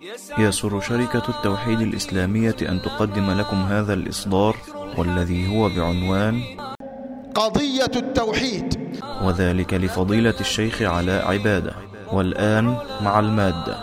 يسر شركة التوحيد الإسلامية أن تقدم لكم هذا الإصدار، والذي هو بعنوان قضية التوحيد، وذلك لفضيلة الشيخ علاء عبادة. والآن مع المادة.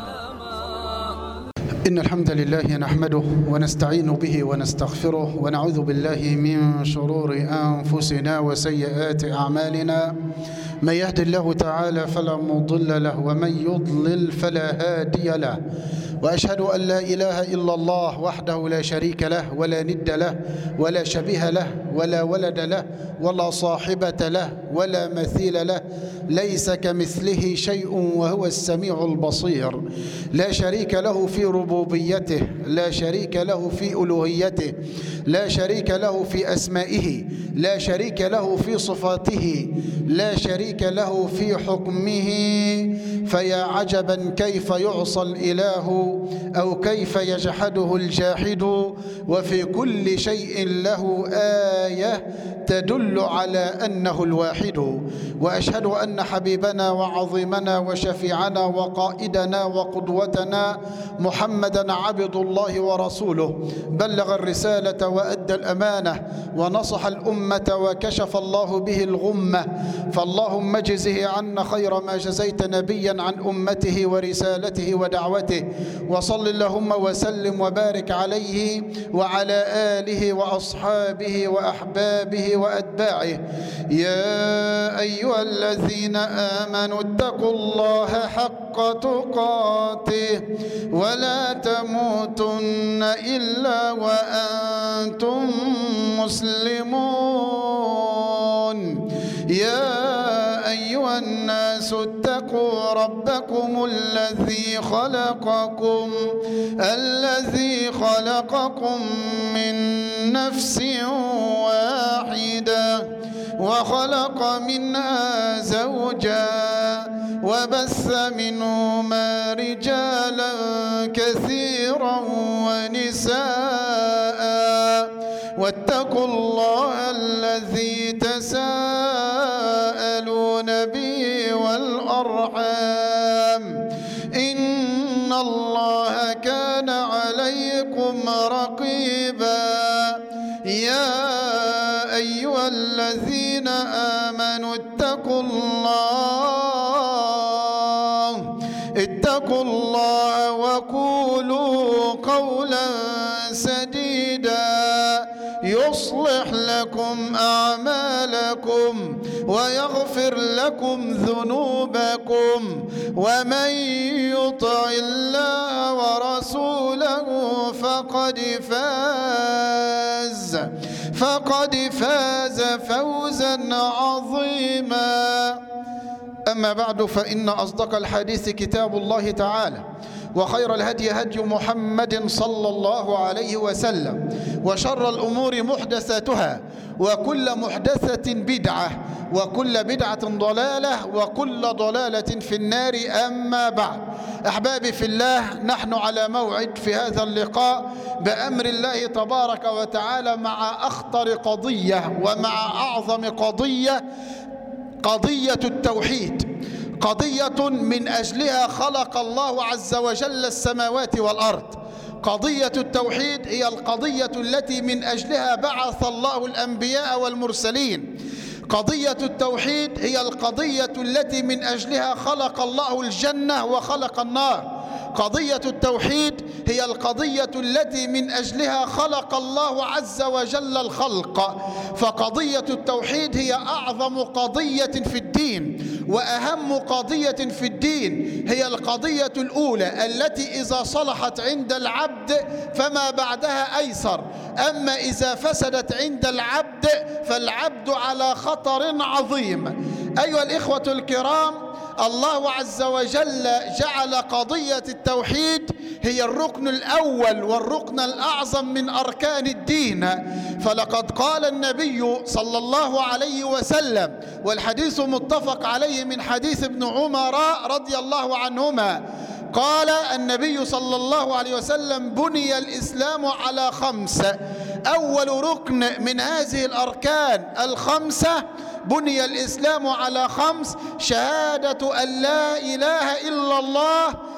إن الحمد لله نحمده ونستعين به ونستغفره ونعوذ بالله من شرور أنفسنا وسيئات أعمالنا. من يهد الله تعالى فلا مضل له ومن يضلل فلا هادي له، وأشهد أن لا إله إلا الله وحده لا شريك له ولا ند له ولا شبيه له ولا ولد له ولا صاحبة له ولا مثيل له، ليس كمثله شيء وهو السميع البصير. لا شريك له في ربوبيته، لا شريك له في ألوهيته، لا شريك له في أسمائه، لا شريك له في صفاته، لا شريك له في حكمه. فيا عجبا كيف يعصى الإله أو كيف يجحده الجاحد، وفي كل شيء له آية تدل على أنه الواحد. وأشهد أن حبيبنا وعظيمنا وشفيعنا وقائدنا وقدوتنا محمدا عبد الله ورسوله، بلغ الرسالة وأدى الأمانة ونصح الأمة وكشف الله به الغمة، فاللهم اجزه عنا خير ما جزيت نبيا عن أمته ورسالته ودعوته. وصل اللهم وسلم وبارك عليه وعلى آله وأصحابه وأحبابه وأتباعه. يا أيها الذين آمنوا اتقوا الله حق تقاته ولا تموتن إلا وأنتم مسلمون. يا أيها الناس اتقوا ربكم الذي خلقكم من نفس واحدة وخلق منها زوجها وبث منهما رجالا كثيرا ونساء، واتقوا الله الذي تساءلون به والأرحام، إن الله كان عليكم رقيبا. يا أيها الذين آمنوا اتقوا الله وقولوا قولا سديدا يصلح لكم أعمالكم ويغفر لكم ذنوبكم، ومن يطع الله ورسوله فقد فاز فوزا عظيما. أما بعد، فإن أصدق الحديث كتاب الله تعالى، وخير الهدي هدي محمد صلى الله عليه وسلم، وشر الأمور محدثاتها، وكل محدثة بدعة، وكل بدعة ضلالة، وكل ضلالة في النار. أما بعد، أحبابي في الله، نحن على موعد في هذا اللقاء بأمر الله تبارك وتعالى مع أخطر قضية ومع أعظم قضية التوحيد، قضية من أجلها خلق الله عز وجل السماوات والأرض. قضية التوحيد هي القضية التي من أجلها بعث الله الأنبياء والمرسلين. قضية التوحيد هي القضية التي من أجلها خلق الله الجنة وخلق النار. قضية التوحيد هي القضية التي من أجلها خلق الله عز وجل الخلق. فقضية التوحيد هي أعظم قضية في الدين وأهم قضية في الدين. هي القضية الأولى التي إذا صلحت عند العبد فما بعدها أيسر، أما إذا فسدت عند العبد فالعبد على خطر عظيم. أيها الإخوة الكرام، الله عز وجل جعل قضية التوحيد هي الركن الأول والركن الأعظم من أركان الدين. فلقد قال النبي صلى الله عليه وسلم، والحديث متفق عليه من حديث ابن عمر رضي الله عنهما، قال النبي صلى الله عليه وسلم: بني الإسلام على 5. أول ركن من هذه الأركان الخمسة بني الإسلام على 5: شهادة أن لا إله إلا الله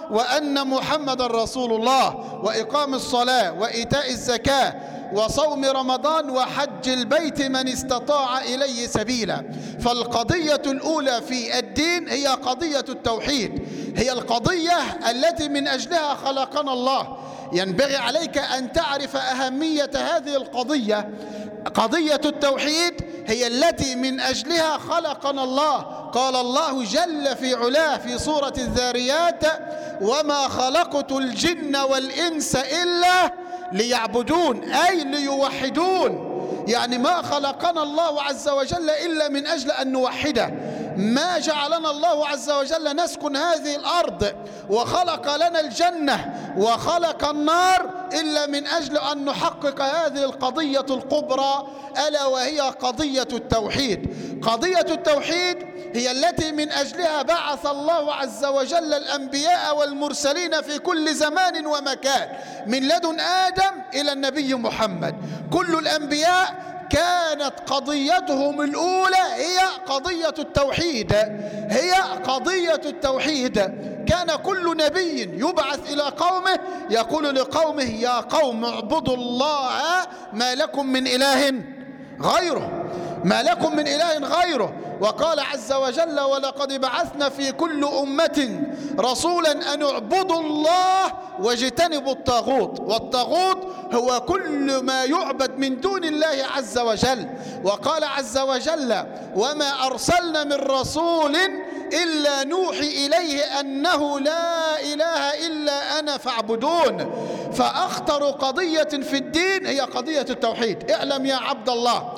وأن محمد رسول الله، وإقام الصلاة وإيتاء الزكاة وصوم رمضان وحج البيت من استطاع إليه سبيلا. فالقضية الأولى في الدين هي قضية التوحيد، هي القضية التي من أجلها خلقنا الله. ينبغي عليك أن تعرف أهمية هذه القضية. قضية التوحيد هي التي من أجلها خلقنا الله. قال الله جل في علاه في سورة الذاريات: وما خلقت الجن والإنس إلا ليعبدون، أي ليوحدون. يعني ما خلقنا الله عز وجل إلا من أجل أن نوحده. ما جعلنا الله عز وجل نسكن هذه الأرض وخلق لنا الجنة وخلق النار إلا من أجل أن نحقق هذه القضية الكبرى، ألا وهي قضية التوحيد. قضية التوحيد هي التي من أجلها بعث الله عز وجل الأنبياء والمرسلين في كل زمان ومكان، من لدن آدم إلى النبي محمد. كل الأنبياء كانت قضيتهم الأولى هي قضية التوحيد، هي قضية التوحيد. كان كل نبي يبعث إلى قومه يقول لقومه: يا قوم اعبدوا الله ما لكم من إله غيره، ما لكم من إله غيره. وقال عز وجل: ولقد بعثنا في كل أمة رسولا أن اعبدوا الله واجتنبوا الطاغوت. والطاغوت هو كل ما يعبد من دون الله عز وجل. وقال عز وجل: وما أرسلنا من رسول إلا نوحي إليه أنه لا إله إلا أنا فاعبدون. فأخطر قضية في الدين هي قضية التوحيد. اعلم يا عبد الله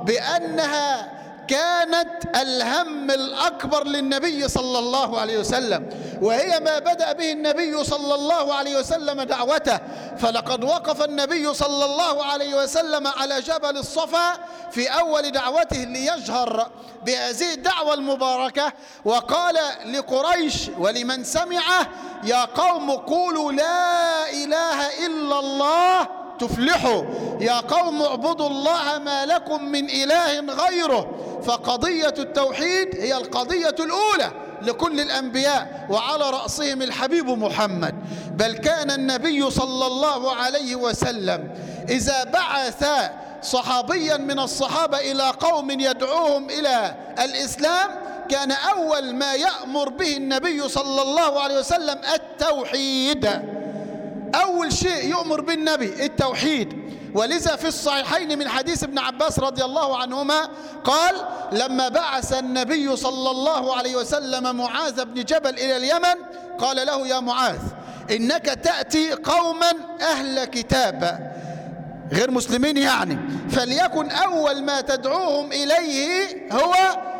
بأنها كانت الهم الأكبر للنبي صلى الله عليه وسلم، وهي ما بدأ به النبي صلى الله عليه وسلم دعوته. فلقد وقف النبي صلى الله عليه وسلم على جبل الصفا في أول دعوته ليجهر بهذه الدعوة المباركة، وقال لقريش ولمن سمعه: يا قوم قولوا لا إله إلا الله تفلحوا، يا قوم اعبدوا الله ما لكم من إله غيره. فقضية التوحيد هي القضية الأولى لكل الأنبياء، وعلى رأسهم الحبيب محمد. بل كان النبي صلى الله عليه وسلم إذا بعث صحابيا من الصحابة إلى قوم يدعوهم إلى الإسلام كان أول ما يأمر به النبي صلى الله عليه وسلم التوحيد. أول شيء يؤمر به النبي التوحيد. ولذا في الصحيحين من حديث ابن عباس رضي الله عنهما قال: لما بعث النبي صلى الله عليه وسلم معاذ بن جبل إلى اليمن قال له: يا معاذ إنك تأتي قوما أهل كتاب غير مسلمين، يعني فليكن أول ما تدعوهم إليه هو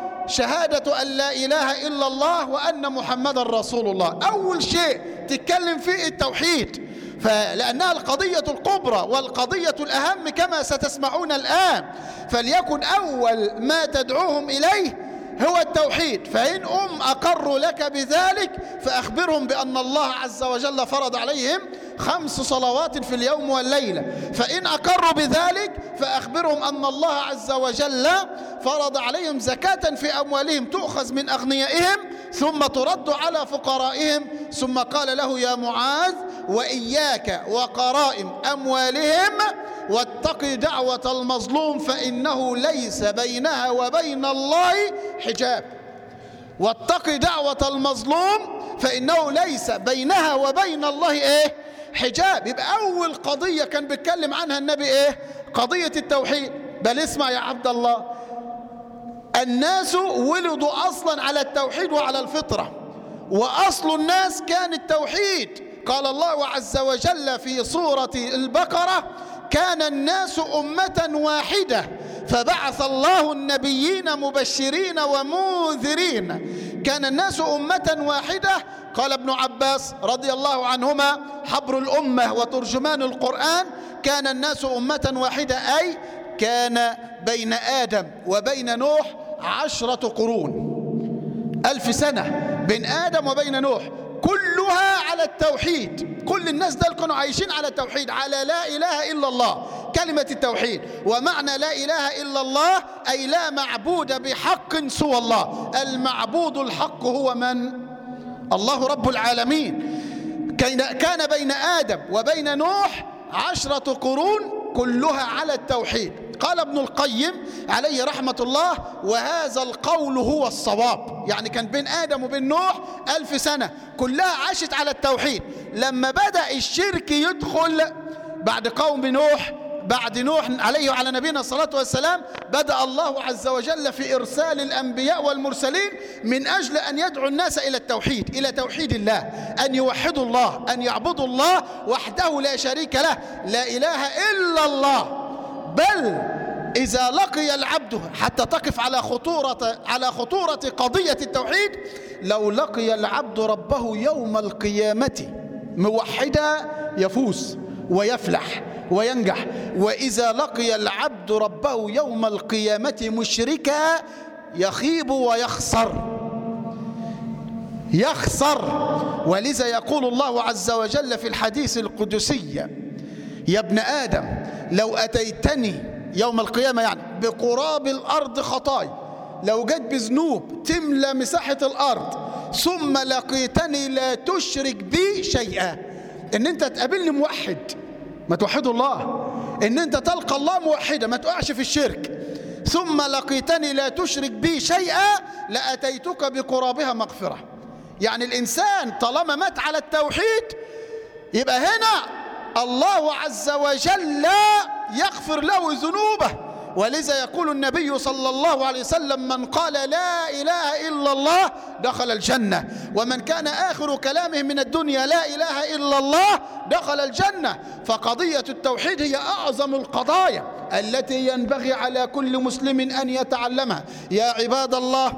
شهادة أن لا إله إلا الله وأن محمد رسول الله. أول شيء تتكلم فيه التوحيد، فلأنها القضية الكبرى والقضية الأهم كما ستسمعون الآن. فليكن أول ما تدعوهم إليه هو التوحيد. فإن أقروا لك بذلك فأخبرهم بأن الله عز وجل فرض عليهم 5 صلوات في اليوم والليلة. فإن أقروا بذلك فأخبرهم أن الله عز وجل فرض عليهم زكاة في أموالهم تؤخذ من أغنيائهم ثم ترد على فقرائهم. ثم قال له: يا معاذ وإياك وقرائم أموالهم واتق دعوة المظلوم فإنه ليس بينها وبين الله حجاب. واتق دعوة المظلوم فإنه ليس بينها وبين الله حجاب. يبقى أول قضية كان بيتكلم عنها النبي قضية التوحيد. بل اسمع يا عبد الله، الناس ولدوا أصلا على التوحيد وعلى الفطرة، وأصل الناس كان التوحيد. قال الله عز وجل في سورة البقرة: كان الناس أمة واحدة فبعث الله النبيين مبشرين ومنذرين. كان الناس أمة واحدة. قال ابن عباس رضي الله عنهما حبر الأمة وترجمان القرآن: كان الناس أمة واحدة، أي كان بين آدم وبين نوح 10 قرون، 1000 سنة بين آدم وبين نوح، كلها على التوحيد. كل الناس دول كانوا عايشين على التوحيد، على لا إله إلا الله، كلمة التوحيد. ومعنى لا إله إلا الله أي لا معبود بحق سوى الله. المعبود الحق هو من؟ الله رب العالمين. كان بين آدم وبين نوح 10 قرون كلها على التوحيد. قال ابن القيم عليه رحمة الله: وهذا القول هو الصواب. يعني كان بين آدم وبين نوح 1000 سنة كلها عاشت على التوحيد. لما بدأ الشرك يدخل بعد قوم نوح، بعد نوح عليه وعلى نبينا الصلاة والسلام، بدأ الله عز وجل في إرسال الأنبياء والمرسلين من أجل أن يدعو الناس إلى التوحيد، إلى توحيد الله، أن يوحدوا الله، أن يعبدوا الله وحده لا شريك له، لا إله إلا الله. بل إذا لقي العبد، حتى تقف على خطورة قضية التوحيد، لو لقي العبد ربه يوم القيامة موحدا يفوز ويفلح وينجح، وإذا لقي العبد ربه يوم القيامة مشركا يخيب ويخسر. ولذا يقول الله عز وجل في الحديث القدسي: يا ابن آدم لو أتيتني يوم القيامة، يعني بقراب الأرض خطايا، لو جت بذنوب تملى مساحة الأرض، ثم لقيتني لا تشرك بي شيئا، إن أنت تقابلني موحد، ما توحدوا الله، إن أنت تلقى الله موحدا، ما تقعش في الشرك، ثم لقيتني لا تشرك بي شيئا لأتيتك بقرابها مغفرة. يعني الإنسان طالما مات على التوحيد يبقى هنا الله عز وجل يغفر له ذنوبه. ولذا يقول النبي صلى الله عليه وسلم: من قال لا إله إلا الله دخل الجنة، ومن كان آخر كلامه من الدنيا لا إله إلا الله دخل الجنة. فقضية التوحيد هي أعظم القضايا التي ينبغي على كل مسلم أن يتعلمها. يا عباد الله،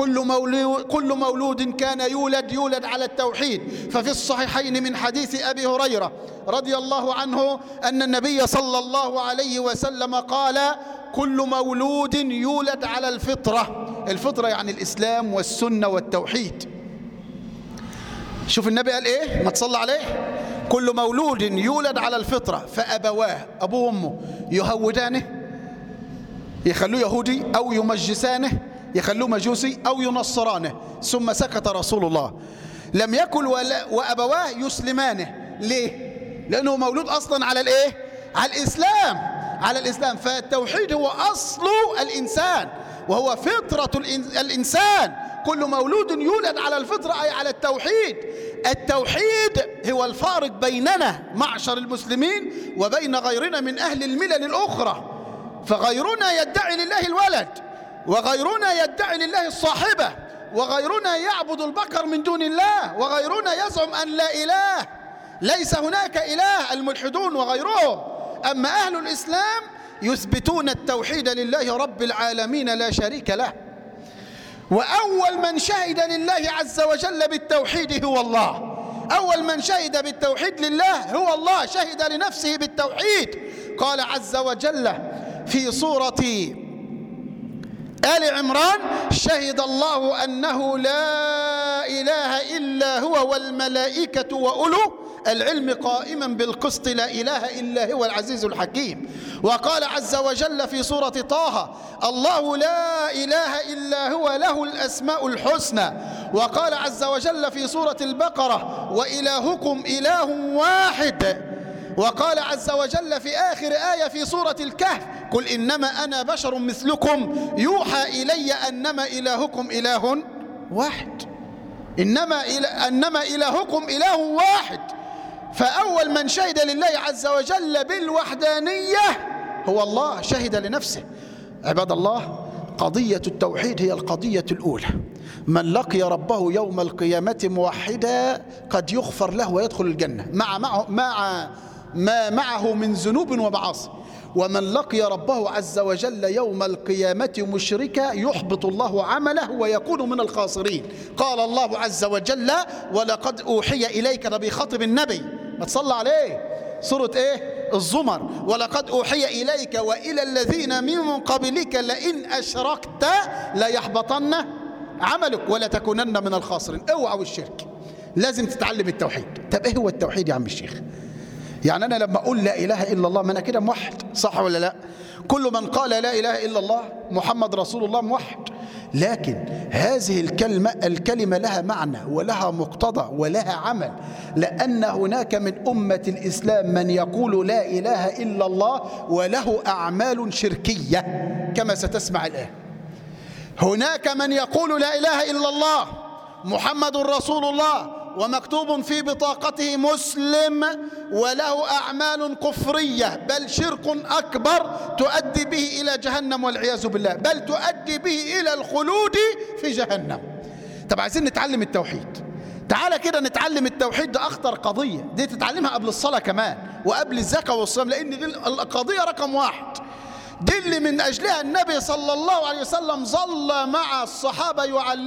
كل مولود كان يولد على التوحيد. ففي الصحيحين من حديث أبي هريرة رضي الله عنه أن النبي صلى الله عليه وسلم قال: كل مولود يولد على الفطرة. الفطرة يعني الإسلام والسنة والتوحيد. شوف النبي قال إيه؟ ما تصلى عليه: كل مولود يولد على الفطرة فأبواه، أبوه وأمه، يهودانه، يخلوه يهودي، أو يمجسانه، يخلوه مجوسي، أو ينصرانه. ثم سكت رسول الله. لم يكن وأبواه يسلمانه. ليه؟ لأنه مولود أصلا على الإيه؟ على الإسلام. فالتوحيد هو أصل الإنسان وهو فطرة الإنسان. كل مولود يولد على الفطرة أي على التوحيد. التوحيد هو الفارق بيننا معشر المسلمين وبين غيرنا من أهل الملل الأخرى. فغيرنا يدعي لله الولد، وغيرنا يدعي لله الصاحبة، وغيرنا يعبد البقر من دون الله، وغيرنا يزعم أن لا إله، ليس هناك إله، الملحدون وغيرهم. أما أهل الإسلام يثبتون التوحيد لله رب العالمين لا شريك له. وأول من شهد لله عز وجل بالتوحيد هو الله. أول من شهد بالتوحيد لله هو الله، شهد لنفسه بالتوحيد. قال عز وجل في سورة آل عمران: شهد الله أنه لا إله إلا هو والملائكة وأولو العلم قائما بالقسط لا إله إلا هو العزيز الحكيم. وقال عز وجل في سورة طه: الله لا إله إلا هو له الأسماء الحسنى. وقال عز وجل في سورة البقرة: وإلهكم إله واحد. وقال عز وجل في آخر آية في سورة الكهف: قل إنما أنا بشر مثلكم يوحى إلي أنما إلهكم إله واحد. أنما إلهكم إله واحد. فأول من شهد لله عز وجل بالوحدانية هو الله، شهد لنفسه. عباد الله، قضية التوحيد هي القضية الأولى. من لقي ربه يوم القيامة موحدا قد يغفر له ويدخل الجنة مع ما معه من ذنوب ومعاصي. ومن لقي ربه عز وجل يوم القيامة مشركا يحبط الله عمله ويكون من الخاسرين. قال الله عز وجل: ولقد أوحي إليك، نبي خاطب النبي، ما تصلى عليه، سورة إيه؟ الزمر: ولقد أوحي إليك وإلى الذين من قبلك لئن أشركت ليحبطن عملك ولتكونن من الخاسرين. اوعوا الشرك، لازم تتعلم التوحيد. طب إيه هو التوحيد يا عم الشيخ؟ يعني أنا لما أقول لا إله إلا الله ما أنا كده موحد، صح ولا لا؟ كل من قال لا إله إلا الله محمد رسول الله موحد. لكن هذه الكلمة لها معنى ولها مقتضى ولها عمل، لأن هناك من أمة الإسلام من يقول لا إله إلا الله وله أعمال شركية كما ستسمع الآن. هناك من يقول لا إله إلا الله محمد رسول الله ومكتوب في بطاقته مسلم وله أعمال كفرية بل شرك أكبر تؤدي به إلى جهنم والعياذ بالله، بل تؤدي به إلى الخلود في جهنم. طب عايزين نتعلم التوحيد، تعالى كده نتعلم التوحيد. ده أخطر قضية، دي تتعلمها قبل الصلاة كمان وقبل الزكاة والصيام، لأن دي القضية رقم 1. دي اللي من أجلها النبي صلى الله عليه وسلم ظل مع الصحابة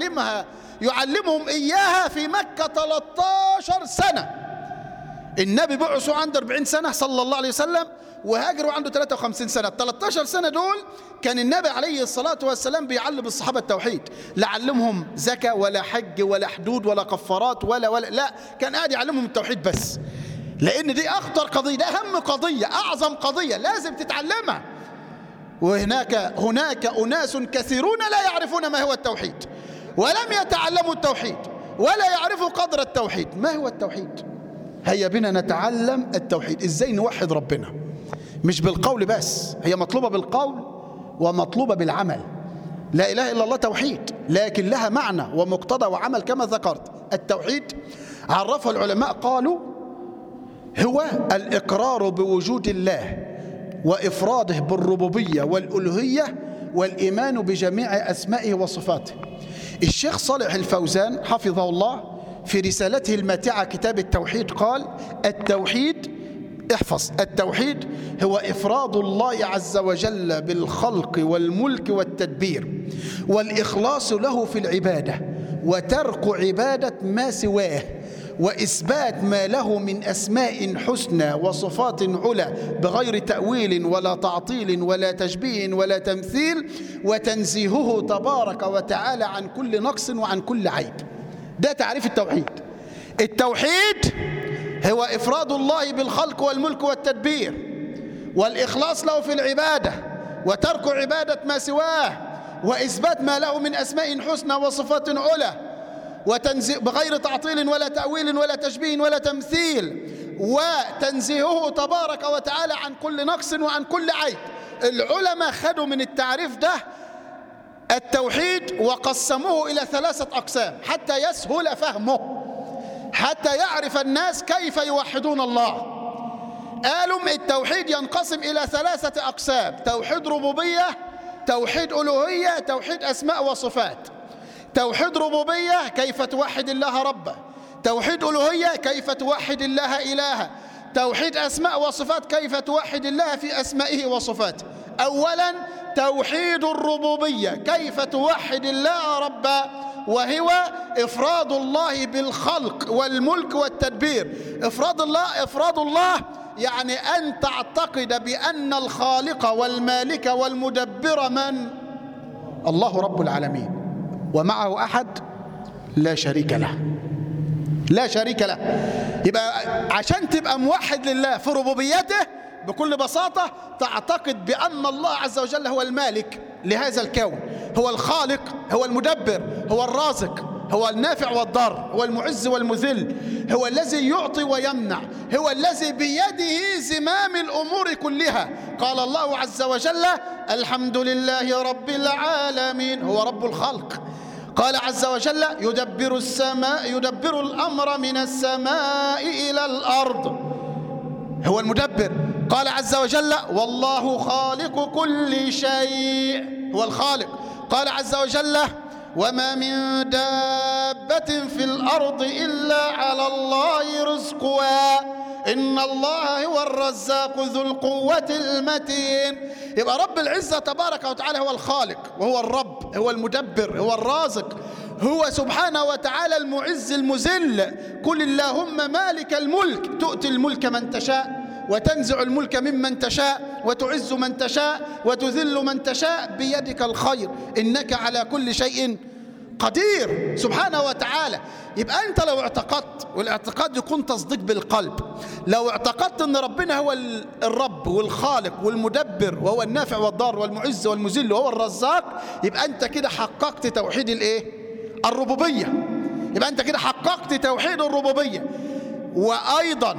يعلمهم إياها في مكة 13 سنة. النبي بعثوا عنده 40 سنة صلى الله عليه وسلم، وهاجروا عنده 53 سنة. 13 سنة دول كان النبي عليه الصلاة والسلام بيعلم الصحابة التوحيد، لا علمهم زكاة ولا حج ولا حدود ولا كفارات ولا لا، كان قاعد يعلمهم التوحيد بس، لأن دي أخطر قضية، ده أهم قضية، أعظم قضية لازم تتعلمها. وهناك أناس كثيرون لا يعرفون ما هو التوحيد، ولم يتعلموا التوحيد ولا يعرفوا قدر التوحيد. ما هو التوحيد؟ هيا بنا نتعلم التوحيد، إزاي نوحد ربنا، مش بالقول بس، هي مطلوبة بالقول ومطلوبة بالعمل. لا إله إلا الله توحيد، لكن لها معنى ومقتضى وعمل كما ذكرت. التوحيد عرفه العلماء قالوا هو الإقرار بوجود الله وإفراده بالربوبية والألوهية والإيمان بجميع أسمائه وصفاته. الشيخ صالح الفوزان حفظه الله في رسالته الماتعة كتاب التوحيد قال: التوحيد، احفظ، التوحيد هو إفراد الله عز وجل بالخلق والملك والتدبير والإخلاص له في العبادة وترك عبادة ما سواه وإثبات ما له من أسماء حسنى وصفات علا بغير تأويل ولا تعطيل ولا تشبيه ولا تمثيل، وتنزيهه تبارك وتعالى عن كل نقص وعن كل عيب. ده تعريف التوحيد. التوحيد هو إفراد الله بالخلق والملك والتدبير والإخلاص له في العبادة وترك عبادة ما سواه وإثبات ما له من أسماء حسنى وصفات علا بغير تعطيل ولا تأويل ولا تشبيه ولا تمثيل، وتنزيهه تبارك وتعالى عن كل نقص وعن كل عيب. العلماء خدوا من التعريف ده التوحيد وقسموه إلى 3 أقسام حتى يسهل فهمه، حتى يعرف الناس كيف يوحدون الله. قالوا التوحيد ينقسم إلى 3 أقسام: توحيد ربوبية، توحيد ألوهية، توحيد أسماء وصفات. توحيد ربوبية كيف توحد الله ربا، توحيد ألوهية كيف توحد الله إلها، توحيد أسماء وصفات كيف توحد الله في أسمائه وصفاته. أولا توحيد الربوبية، كيف توحد الله ربا، وهو إفراد الله بالخلق والملك والتدبير. إفراد الله يعني أن تعتقد بأن الخالق والمالك والمدبر من؟ الله رب العالمين، ومعه أحد لا شريك له، لا شريك له. يبقى عشان تبقى موحد لله في ربوبيته بكل بساطة تعتقد بأن الله عز وجل هو المالك لهذا الكون، هو الخالق، هو المدبر، هو الرازق، هو النافع والضار، هو المعز والمذل، هو الذي يعطي ويمنع، هو الذي بيده زمام الأمور كلها. قال الله عز وجل: الحمد لله رب العالمين، هو رب الخلق. قال عز وجل: يدبر الأمر من السماء إلى الأرض، هو المدبر. قال عز وجل: والله خالق كل شيء، هو الخالق. قال عز وجل: وما من دابة في الأرض إلا على الله رزقها إن الله هو الرزاق ذو القوة المتين. يبقى رب العزة تبارك وتعالى هو الخالق وهو الرب، هو المدبر، هو الرازق، هو سبحانه وتعالى المعز المذل. قل اللهم مالك الملك تؤتي الملك من تشاء وتنزع الملك ممن تشاء وتعز من تشاء وتذل من تشاء بيدك الخير إنك على كل شيء قدير سبحانه وتعالى. يبقى أنت لو اعتقدت، والاعتقاد يكون تصديق بالقلب، لو اعتقدت أن ربنا هو الرب والخالق والمدبر وهو النافع والضار والمعز والمذل وهو الرزاق، يبقى أنت كده حققت توحيد الربوبية. يبقى أنت كده حققت توحيد الربوبية. وأيضا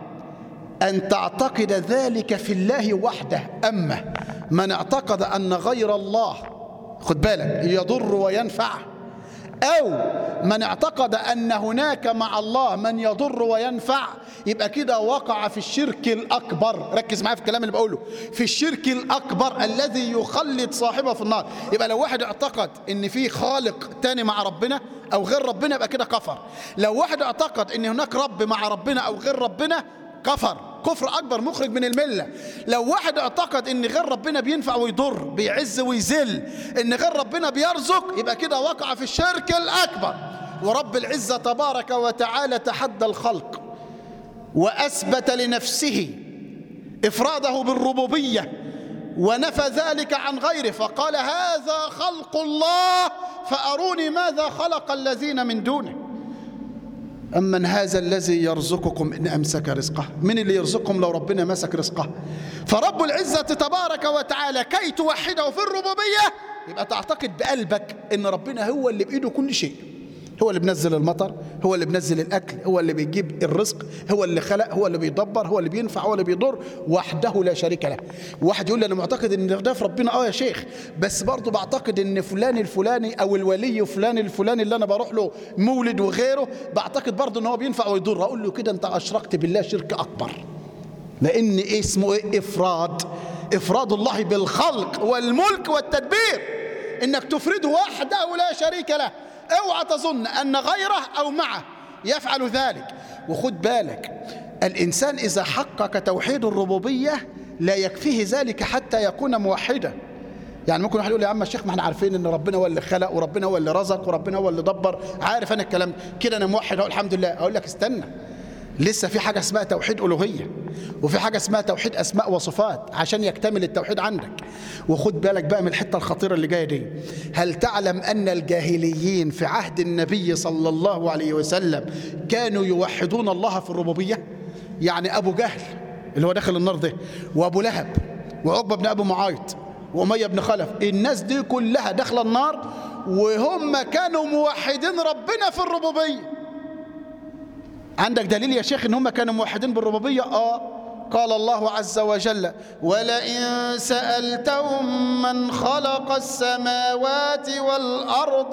أن تعتقد ذلك في الله وحده. أما من اعتقد أن غير الله، خد بالك، يضر وينفع، أو من اعتقد أن هناك مع الله من يضر وينفع، يبقى كده وقع في الشرك الأكبر. ركز معايا في الكلام اللي بقوله، في الشرك الأكبر الذي يخلد صاحبه في النار. يبقى لو واحد اعتقد أن في خالق تاني مع ربنا أو غير ربنا يبقى كده كفر. لو واحد اعتقد أن هناك رب مع ربنا أو غير ربنا كفر، كفر أكبر مخرج من الملة. لو واحد اعتقد ان غير ربنا بينفع ويضر، بيعز ويذل، ان غير ربنا بيرزق، يبقى كده وقع في الشرك الأكبر. ورب العزة تبارك وتعالى تحدى الخلق وأثبت لنفسه إفراده بالربوبية ونفى ذلك عن غيره، فقال هذا خلق الله فأروني ماذا خلق الذين من دونه. أمن هذا الذي يرزقكم إن أمسك رزقه؟ من اللي يرزقكم لو ربنا مسك رزقه؟ فرب العزة تبارك وتعالى كي توحده في الربوبية يبقى تعتقد بقلبك إن ربنا هو اللي بإيده كل شيء، هو اللي بنزل المطر، هو اللي بنزل الأكل، هو اللي بيجيب الرزق، هو اللي خلق، هو اللي بيدبر، هو اللي بينفع، هو اللي بيضر، وحده لا شريك له. واحد يقول لي أنا معتقد إن ده في ربنا، يا شيخ، بس برضه بعتقد إن فلان الفلاني أو الولي فلان الفلاني اللي أنا بروح له مولد وغيره بعتقد برضه إن هو بينفع ويضر. أقول له كده أنت أشركت بالله شرك أكبر، لأن اسمه إفراد الله بالخلق والملك والتدبير، إنك تفرده وحده لا شريك له. اوعى تظن أن غيره أو معه يفعل ذلك. وخد بالك، الإنسان إذا حقق توحيد الربوبية لا يكفيه ذلك حتى يكون موحدا. يعني ممكن واحد يقول يا عم الشيخ ما احنا عارفين ان ربنا هو اللي خلق وربنا هو اللي رزق وربنا هو اللي دبر، عارف انا الكلام كده، انا موحد اهو الحمد لله. اقول لك استنى، لسه في حاجة اسمها توحيد ألوهية، وفي حاجة اسمها توحيد أسماء وصفات عشان يكتمل التوحيد عندك. وخد بالك بقى من الحتة الخطيرة اللي جاية دي. هل تعلم أن الجاهليين في عهد النبي صلى الله عليه وسلم كانوا يوحدون الله في الربوبية؟ يعني أبو جهل اللي هو داخل النار ده، وأبو لهب، وعقبة بن أبي معيط، وأمية بن خلف، الناس دي كلها داخله النار وهم كانوا موحدين ربنا في الربوبية. عندك دليل يا شيخ ان هم كانوا موحدين بالربوبية؟ قال الله عز وجل ولئن سألتهم من خلق السماوات والأرض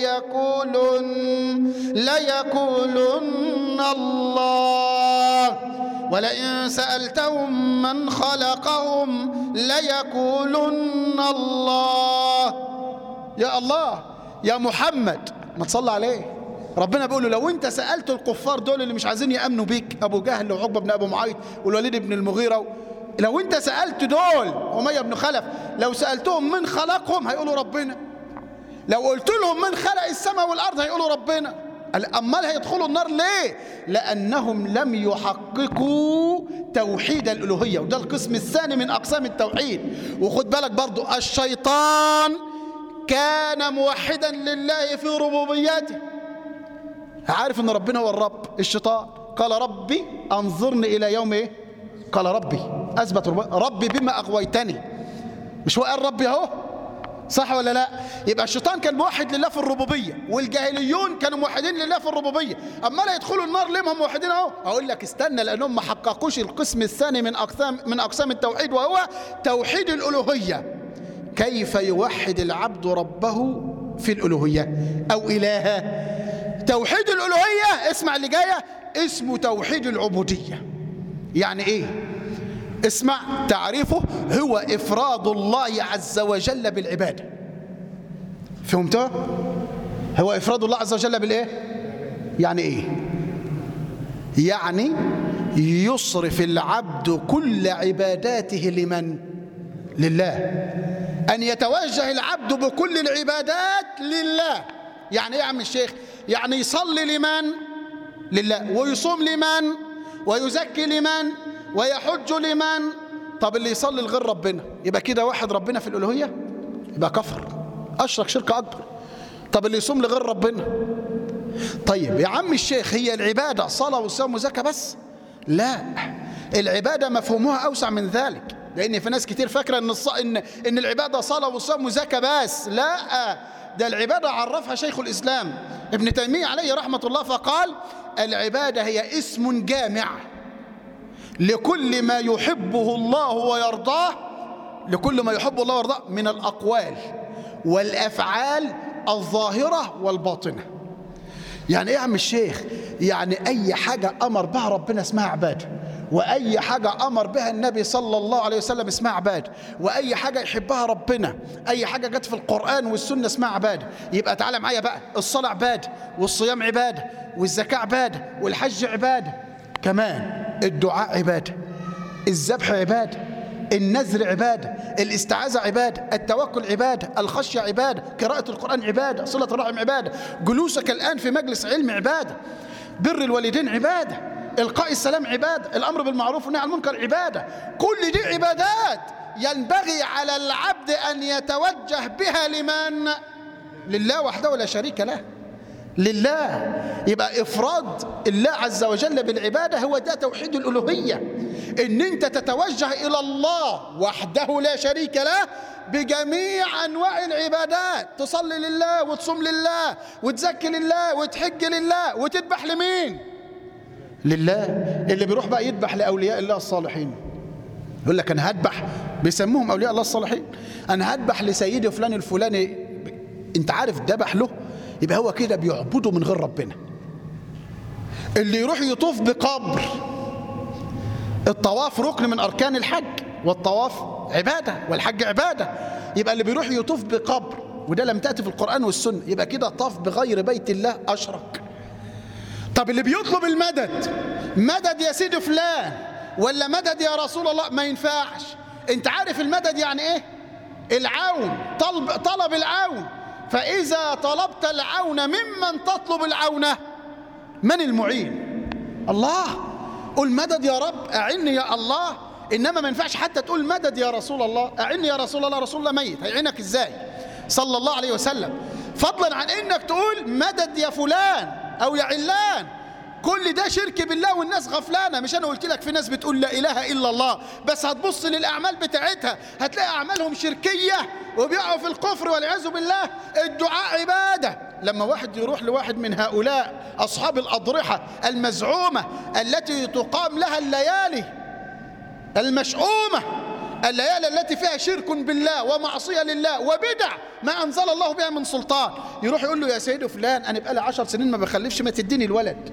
ليقولن الله، ولئن سألتهم من خلقهم ليقولن الله. يا الله يا محمد ما تصلى عليه. ربنا بيقول له لو انت سألت الكفار دول اللي مش عايزين يأمنوا بيك، أبو جهل وعقبة بن أبي معيط والوليد بن المغيرة، لو انت سألت دول أمية بن خلف، لو سألتهم من خلقهم هيقولوا ربنا. لو قلت لهم من خلق السماء والأرض هيقولوا ربنا. أمال هيدخلوا النار ليه؟ لأنهم لم يحققوا توحيد الألوهية، وده القسم الثاني من أقسام التوحيد. وخد بالك برضو الشيطان كان موحدا لله في ربوبيته، عارف ان ربنا هو الرب. الشيطان قال ربي انظرني الى يوم ايه؟ قال ربي، اثبت ربي بما اغويتني، مش هو قال ربي اهو؟ صح ولا لا؟ يبقى الشيطان كان موحد لله في الربوبيه، والجاهليون كانوا موحدين لله في الربوبيه. اما لا يدخلوا النار ليه هم موحدين اهو؟ اقول لك استنى، لانهم ما حققوش القسم الثاني من اقسام التوحيد، وهو توحيد الالوهيه. كيف يوحد العبد ربه في الالوهيه او الهه؟ توحيد الألوهية اسمع اللي جاية، اسمه توحيد العبودية. يعني ايه؟ اسمع تعريفه، هو إفراد الله عز وجل بالعبادة. فهمتوا؟ هو إفراد الله عز وجل بالإيه؟ يعني إيه؟ يعني يصرف العبد كل عباداته لمن؟ لله. أن يتوجه العبد بكل العبادات لله. يعني إيه يا عم الشيخ؟ يعني يصلي لمن؟ لله، ويصوم لمن؟ ويزكي لمن؟ ويحج لمن؟ طب اللي يصلي لغير ربنا يبقى كده واحد ربنا في الألوهية؟ يبقى كفر، أشرك شرك أكبر. طب اللي يصوم لغير ربنا؟ طيب يا عم الشيخ، هي العبادة صلاة وصوم وزكاة بس؟ لا، العبادة مفهومها أوسع من ذلك، لأن في ناس كتير فاكرة إن العبادة صلاة وصوم وزكاة بس. لا، ده العبادة عرفها شيخ الإسلام ابن تيمية عليه رحمة الله، فقال العبادة هي اسم جامع لكل ما يحبه الله ويرضاه، لكل ما يحبه الله ويرضاه من الأقوال والأفعال الظاهرة والباطنة. يعني إيه يا عم الشيخ؟ يعني أي حاجة أمر بها ربنا اسمها عبادة، وأي حاجة أمر بها النبي صلى الله عليه وسلم اسمها عبادة، وأي حاجة يحبها ربنا، أي حاجة جت في القرآن والسنة اسمها عبادة. يبقى تعالى معايا بقى، الصلاة عبادة، والصيام عبادة، والزكاة عبادة، والحج عبادة، كمان الدعاء عبادة، الذبح عبادة، النذر عبادة، الاستعاذة عبادة، التوكل عبادة، الخشية عبادة، قراءة القرآن عبادة، صلة الرحم عبادة، جلوسك الآن في مجلس علم عبادة، بر الوالدين عبادة، إلقاء السلام عبادة، الأمر بالمعروف والنهي عن المنكر عبادة. كل دي عبادات ينبغي على العبد أن يتوجه بها لمن؟ لله وحده لا شريك له، لله. يبقى إفراد الله عز وجل بالعبادة هو ده توحيد الألوهية، إن أنت تتوجه إلى الله وحده لا شريك له بجميع أنواع العبادات، تصلي لله وتصوم لله وتزكي لله وتحج لله وتذبح لمين؟ لله. اللي بيروح بقى يذبح لأولياء الله الصالحين، يقول لك أنا هذبح، بيسموهم أولياء الله الصالحين، أنا هذبح لسيدي فلان الفلاني، أنت عارف ذبح له، يبقى هو كده بيعبده من غير ربنا. اللي يروح يطوف بقبر، الطواف ركن من أركان الحج، والطواف عبادة، والحج عبادة، يبقى اللي بيروح يطوف بقبر، وده لم تأتي في القرآن والسنة، يبقى كده طاف بغير بيت الله، أشرك. طب اللي بيطلب المدد، مدد يا سيدي فلان، ولا مدد يا رسول الله، ما ينفعش. انت عارف المدد يعني ايه؟ العون، طلب العون. فإذا طلبت العون ممن تطلب العون، من المعين؟ الله. قل مدد يا رب، أعني يا الله. إنما ما ينفعش حتى تقول مدد يا رسول الله، أعني يا رسول الله، رسول الله ميت، هيعينك إزاي؟ صلى الله عليه وسلم. فضلا عن إنك تقول مدد يا فلان أو يا علان، كل ده شرك بالله والناس غفلانة. مش أنا قلت لك في ناس بتقول لا إله إلا الله، بس هتبص للأعمال بتاعتها هتلاقي أعمالهم شركية وبيقعوا في الكفر والعياذ بالله. الدعاء عبادة. لما واحد يروح لواحد من هؤلاء أصحاب الأضرحة المزعومة التي تقام لها الليالي المشؤومة، الليالي التي فيها شرك بالله ومعصية لله وبدع ما أنزل الله بها من سلطان، يروح يقول له يا سيدي فلان أنا بقالي 10 سنين ما بخلفش، ما تديني الولد.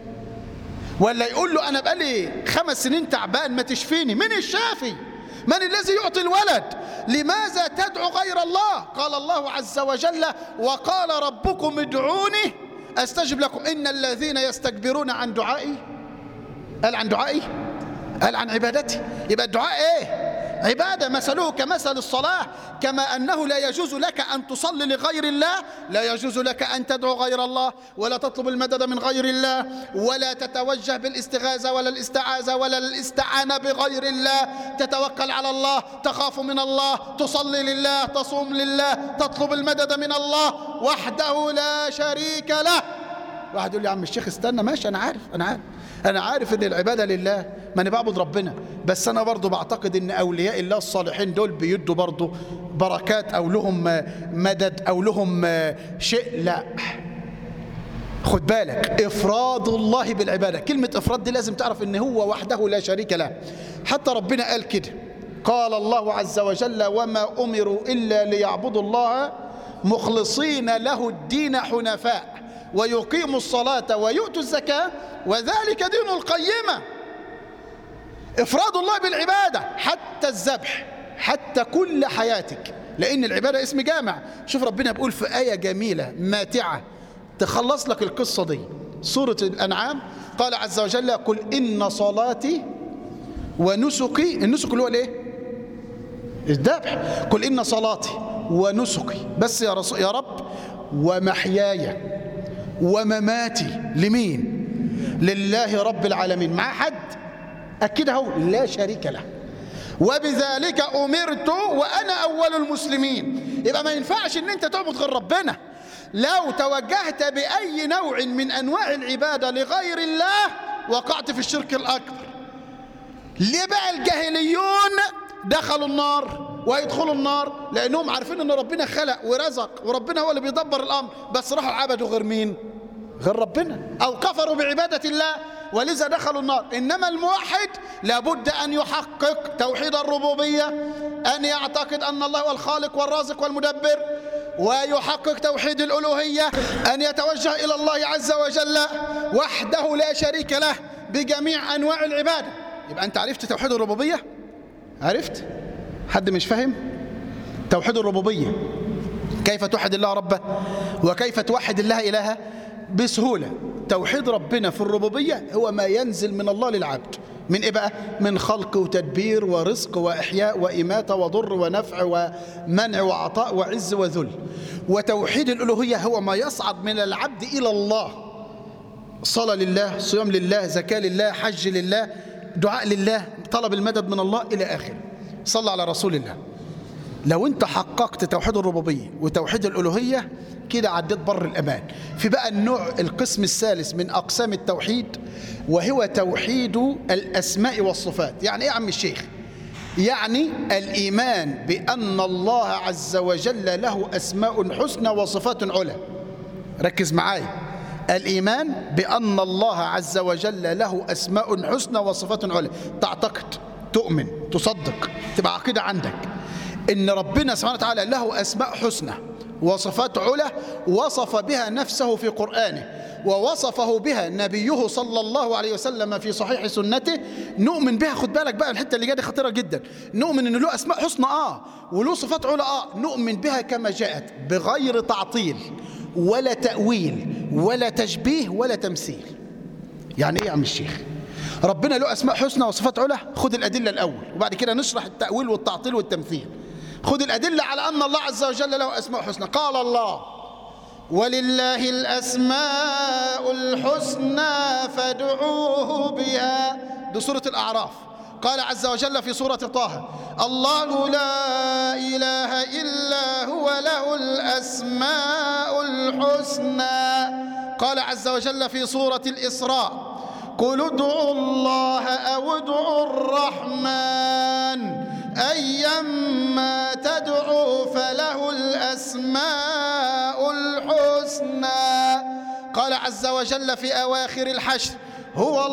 ولا يقول له أنا بقالي 5 سنين تعبان، ما تشفيني. من الشافي؟ من الذي يعطي الولد؟ لماذا تدعو غير الله؟ قال الله عز وجل وقال ربكم ادعوني أستجب لكم إن الذين يستكبرون عن دعائي، قال عن دعائي، قال عن عبادتي. يبقى الدعاء إيه؟ عبادة. مثله كمثل الصلاة، كما أنه لا يجوز لك أن تصلي لغير الله، لا يجوز لك أن تدعو غير الله، ولا تطلب المدد من غير الله، ولا تتوجه بالاستغاثة ولا الاستعاذة ولا الاستعانة بغير الله. تتوكل على الله، تخاف من الله، تصلي لله، تصوم لله، تطلب المدد من الله وحده لا شريك له. واحد يقول لي يا عم الشيخ استنى، ماشي، أنا عارف إن العبادة لله، ما أنا بعبد ربنا، بس أنا برضو بعتقد إن أولياء الله الصالحين دول بيدوا برضو بركات أو لهم مدد أو لهم شيء. لا، خد بالك، إفراد الله بالعبادة. كلمة إفراد دي لازم تعرف إن هو وحده لا شريك له. حتى ربنا قال كده، قال الله عز وجل وما أمروا إلا ليعبدوا الله مخلصين له الدين حنفاء ويقيموا الصلاة ويؤتوا الزكاة وذلك دين القيمة. إفراد الله بالعبادة، حتى الذبح، حتى كل حياتك، لأن العبادة اسم جامع. شوف ربنا بيقول في آية جميلة ماتعة تخلص لك القصة دي، سورة الأنعام، قال عز وجل قل إن صلاتي ونسكي، النسك اللي هو الايه؟ الذبح. قل إن صلاتي ونسكي، بس يا رب، ومحياي ومماتي لمين؟ لله رب العالمين. مع حد؟ أكده لا شريك له، وبذلك أمرت وأنا أول المسلمين. يبقى ما ينفعش إن أنت تعبد غير ربنا، لو توجهت بأي نوع من أنواع العبادة لغير الله وقعت في الشرك الأكبر. ليه بقى الجاهليون دخلوا النار ويدخلوا النار؟ لأنهم عارفين أن ربنا خلق ورزق وربنا هو اللي بيدبر الأمر، بس راحوا عبدوا غير مين؟ غير ربنا، أو كفروا بعبادة الله ولذا دخلوا النار. إنما الموحد لابد أن يحقق توحيد الربوبية، أن يعتقد أن الله هو الخالق والرازق والمدبر، ويحقق توحيد الألوهية، أن يتوجه إلى الله عز وجل وحده لا شريك له بجميع أنواع العبادة. يبقى أنت عرفت توحيد الربوبية؟ عرفت؟ حد مش فاهم؟ توحيد الربوبية كيف توحد الله ربه وكيف توحد الله إلهه؟ بسهولة. توحيد ربنا في الربوبية هو ما ينزل من الله للعبد من إيه بقى؟ من خلق وتدبير ورزق وإحياء وإماتة وضر ونفع ومنع وعطاء وعز وذل. وتوحيد الألوهية هو ما يصعد من العبد إلى الله، صلاة لله، صيام لله، زكاة لله، حج لله، دعاء لله، طلب المدد من الله إلى آخره. صلى على رسول الله. لو أنت حققت توحيد الربوبية وتوحيد الألوهية كده عديت بر الأمان. في بقى القسم الثالث من أقسام التوحيد وهو توحيد الأسماء والصفات. يعني إيه يا عم الشيخ؟ يعني الإيمان بأن الله عز وجل له أسماء حسنى وصفات علا. ركز معايا، الإيمان بأن الله عز وجل له أسماء حسنى وصفات علا. تعتقد، تؤمن، تصدق، تبقى عقيدة عندك إن ربنا سبحانه وتعالى له أسماء حسنى وصفات علا وصف بها نفسه في قرآنه ووصفه بها نبيه صلى الله عليه وسلم في صحيح سنته. نؤمن بها. خد بالك بقى الحتة اللي جايه دي خطيرة جدا. نؤمن إنه له أسماء حسنى وله صفات علا نؤمن بها كما جاءت بغير تعطيل ولا تأويل ولا تشبيه ولا تمثيل. يعني إيه يا عم الشيخ؟ ربنا له أسماء حسنى وصفات علا. خد الأدلة الأول وبعد كده نشرح التأويل والتعطيل والتمثيل. خد الأدلة على أن الله عز وجل له أسماء حسنى. قال الله: ولله الأسماء الحسنى فادعوه بها. دي سورة الأعراف. قال عز وجل في سورة طه: الله لا إله إلا هو له الأسماء الحسنى. قال عز وجل في سورة الإسراء: قل ادعوا الله أو ادعوا الرحمن أيما تدعوا فله الأسماء الحسنى. قال عز وجل في أواخر الحشر: هو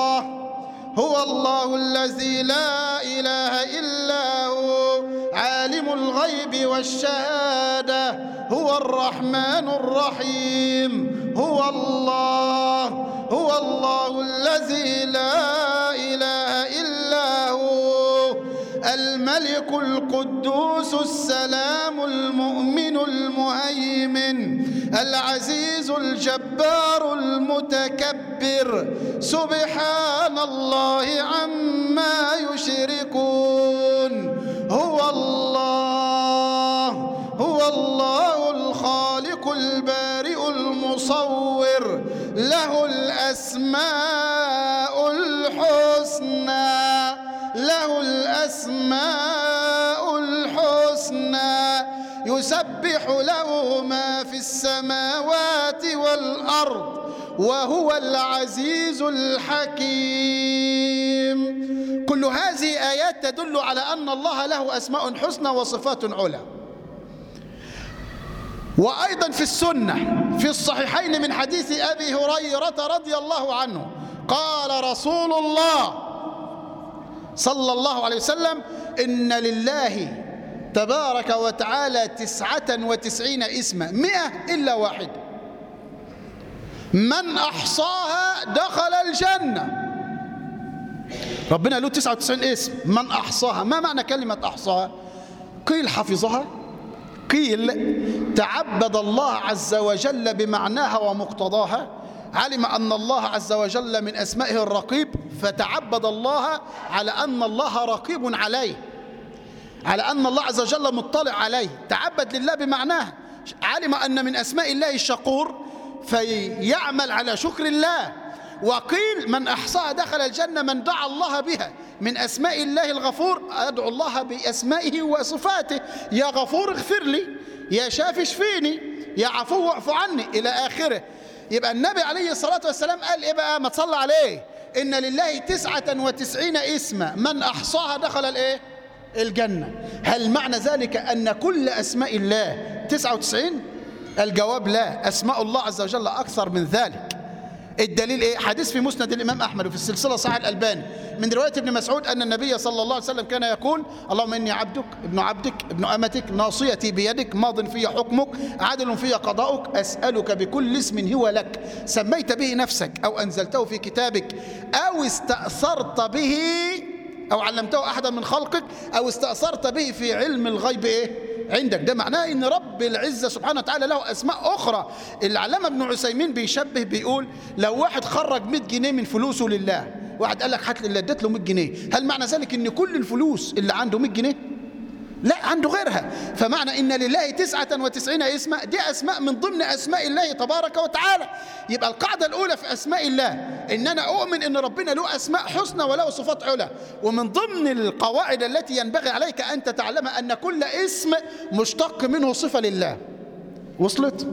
الله الذي لا إله إلا هو عالم الغيب والشهادة هو الرحمن الرحيم. هو الله الذي لا إله إلا هو الملك القدوس السلام المؤمن المهيمن العزيز الجبار المتكبر سبحان الله عما يشركون. هو الله الخالق البارئ المصور له الأسماء الحسنى. له الأسماء الحسنى يسبح له ما في السماوات والأرض وهو العزيز الحكيم. كل هذه آيات تدل على أن الله له أسماء حسنى وصفات علا. وأيضا في السنة في الصحيحين من حديث أبي هريرة رضي الله عنه قال رسول الله صلى الله عليه وسلم: إن لله تبارك وتعالى 99 اسما 100 إلا واحد من أحصاها دخل الجنة. ربنا له 99 اسم من أحصاها. ما معنى كلمة أحصاها؟ قيل حفظها، قيل تعبد الله عز وجل بمعناها ومقتضاها. علم أن الله عز وجل من أسمائه الرقيب فتعبد الله على أن الله رقيب عليه، على أن الله عز وجل مطلع عليه، تعبد لله بمعناها. علم أن من أسماء الله الشكور فيعمل على شكر الله. وقيل من أحصاها دخل الجنة من دعا الله بها. من أسماء الله الغفور أدعو الله بأسمائه وصفاته: يا غفور اغفر لي، يا شافي اشفيني، يا عفو اعف عني إلى آخره. يبقى النبي عليه الصلاة والسلام قال إيه بقى؟ ما تصلى عليه، إن لله 99 اسما من أحصاها دخل الإيه؟ الجنة. هل معنى ذلك أن كل أسماء الله 99؟ الجواب لا، أسماء الله عز وجل أكثر من ذلك. الدليل إيه؟ حديث في مسند الإمام أحمد وفي السلسلة صحيح الألباني من رواية ابن مسعود أن النبي صلى الله عليه وسلم كان يقول: اللهم إني عبدك ابن أمتك ناصيتي بيدك ماض في حكمك عادل في قضاؤك أسألك بكل اسم هو لك سميت به نفسك أو أنزلته في كتابك أو استأثرت به أو علمته أحدا من خلقك أو استأثرت به في علم الغيب إيه؟ عندك. ده معناه ان رب العزة سبحانه وتعالى له اسماء اخرى. العلامة ابن عثيمين بيشبه بيقول: لو واحد خرج 100 جنيه من فلوسه لله، واحد قال لك هات لي اللي اديت له 100 جنيه، هل معنى ذلك ان كل الفلوس اللي عنده 100 جنيه؟ لا، عنده غيرها. فمعنى ان لله 99 اسما، دي اسماء من ضمن اسماء الله تبارك وتعالى. يبقى القاعدة الاولى في اسماء الله ان انا اؤمن ان ربنا له اسماء حسنى وله صفات علا. ومن ضمن القواعد التي ينبغي عليك ان تتعلم ان كل اسم مشتق منه صفة لله. وصلت؟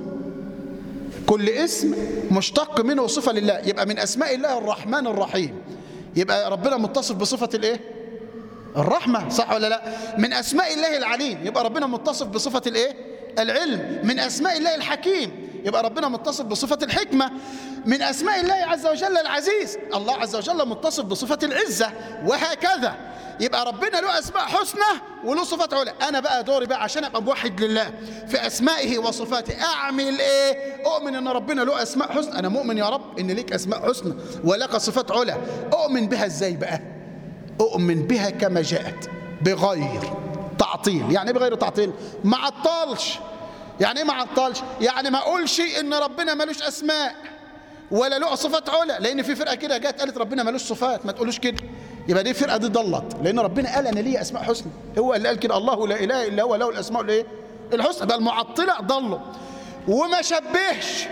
كل اسم مشتق منه صفة لله. يبقى من اسماء الله الرحمن الرحيم، يبقى ربنا متصف بصفة الايه؟ الرحمة، صح ولا لا؟ من أسماء الله العليم، يبقى ربنا متصف بصفة الإيه؟ العلم. من أسماء الله الحكيم، يبقى ربنا متصف بصفة الحكمة. من أسماء الله عز وجل العزيز، الله عز وجل متصف بصفة العزة، وهكذا. يبقى ربنا له أسماء حسنى وله صفات علا. أنا بقى دوري بقى عشان أبقى موحد لله في أسمائه وصفاته أعمل إيه؟ أؤمن أن ربنا له أسماء حسنى. أنا مؤمن يا رب إن ليك أسماء حسنى ولك صفات علا. أؤمن بها إزاي بقى؟ أؤمن بها كما جاءت بغير تعطيل. يعني ايه بغير تعطيل؟ ما عطلش. يعني ايه ما عطلش؟ يعني ما اقولش ان ربنا ملوش اسماء ولا له صفات علا، لان في فرقه كده جت قالت ربنا ملوش صفات، ما تقولوش كده، يبقى دي فرقه دي ضلت. لان ربنا قال انا لي اسماء حسنى، هو اللي قال كده: الله لا اله الا هو له الاسماء الايه؟ الحسنى. بقى المعطله ضلوا. وما شبهش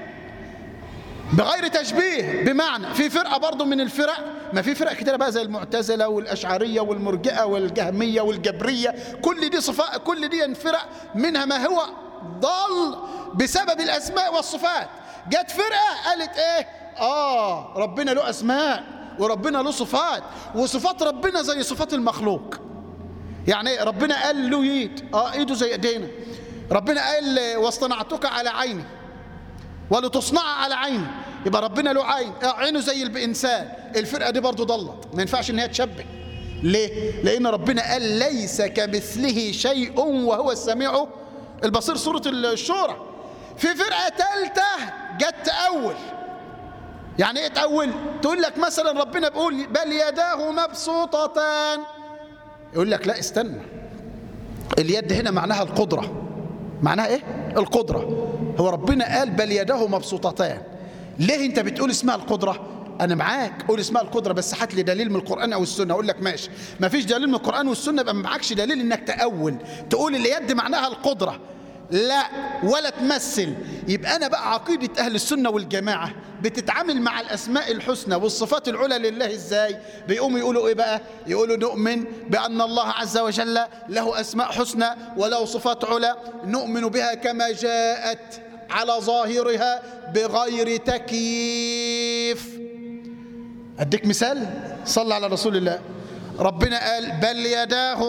بغير تشبيه، بمعنى في فرقة برضو من الفرق، ما في فرق كتيرة بقى زي المعتزلة والأشعرية والمرجئة والجهمية والجبرية، كل دي صفات، كل دي فرق منها ما هو ضل بسبب الأسماء والصفات. جت فرقة قالت إيه؟ ربنا له أسماء وربنا له صفات، وصفات ربنا زي صفات المخلوق. يعني ربنا قال له يد، إيده زي إيدينا. ربنا قال واصطنعتك على عيني ولتصنع على عيني، يبقى ربنا له عين، عينه زي الإنسان. الفرقة دي برضو ضلت، ما ينفعش ان هي تشبه. ليه؟ لأن ربنا قال ليس كمثله شيء وهو السميع البصير، سورة الشورى. في فرقة ثالثة جت تأول. يعني ايه تأول؟ تقول لك مثلا ربنا بيقول بل يداه مبسوطتان، يقول لك لا استنى، اليد هنا معناها القدرة. معناها ايه؟ القدرة. هو ربنا قال بل يداه مبسوطتان، ليه انت بتقول اسمها القدرة؟ انا معاك، قول اسمها القدرة، بس هات لي دليل من القرآن او السنة. اقول لك ماشي، ما فيش دليل من القرآن والسنة، يبقى ما معكش دليل انك تأول تقول اليد معناها القدرة، لا ولا تمثل. يبقى انا بقى عقيدة اهل السنة والجماعة بتتعامل مع الاسماء الحسنى والصفات العلى لله ازاي؟ بيقوموا يقولوا ايه بقى؟ يقولوا نؤمن بان الله عز وجل له اسماء حسنى وله صفات علا، نؤمن بها كما جاءت على ظاهرها بغير تكييف. اديك مثال، صلى على رسول الله. ربنا قال بل يداه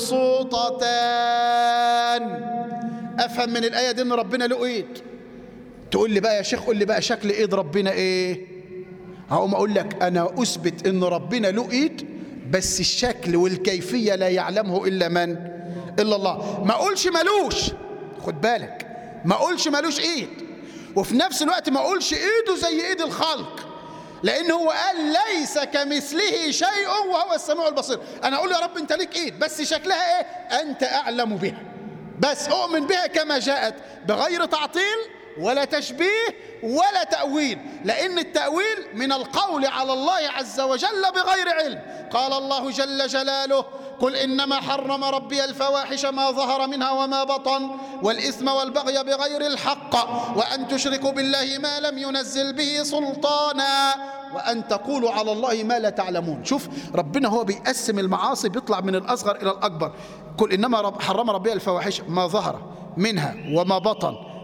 مبسوطتان، افهم من الايه دي ان ربنا له ايد. تقول لي بقى يا شيخ قول لي بقى شكل ايد ربنا ايه؟ هقوم اقول لك انا اثبت ان ربنا له ايد، بس الشكل والكيفيه لا يعلمه الا من؟ الا الله. ما اقولش ملوش، خد بالك، ما اقولش ملوش ايد، وفي نفس الوقت ما اقولش ايده زي ايد الخلق، لان هو قال ليس كمثله شيء وهو السميع البصير. انا اقول يا رب انت ليك ايد، بس شكلها ايه؟ انت اعلم بها، بس اؤمن بها كما جاءت بغير تعطيل ولا تشبيه ولا تأويل، لأن التأويل من القول على الله عز وجل بغير علم. قال الله جل جلاله قل إنما حرم ربي الفواحش ما ظهر منها وما بطن والإثم والبغي بغير الحق وأن تشركوا بالله ما لم ينزل به سلطانا وأن تقولوا على الله ما لا تعلمون. شوف ربنا هو بيقسم المعاصي، بيطلع من الأصغر إلى الأكبر. قل إنما حرم ربي الفواحش ما ظهر منها وما بطن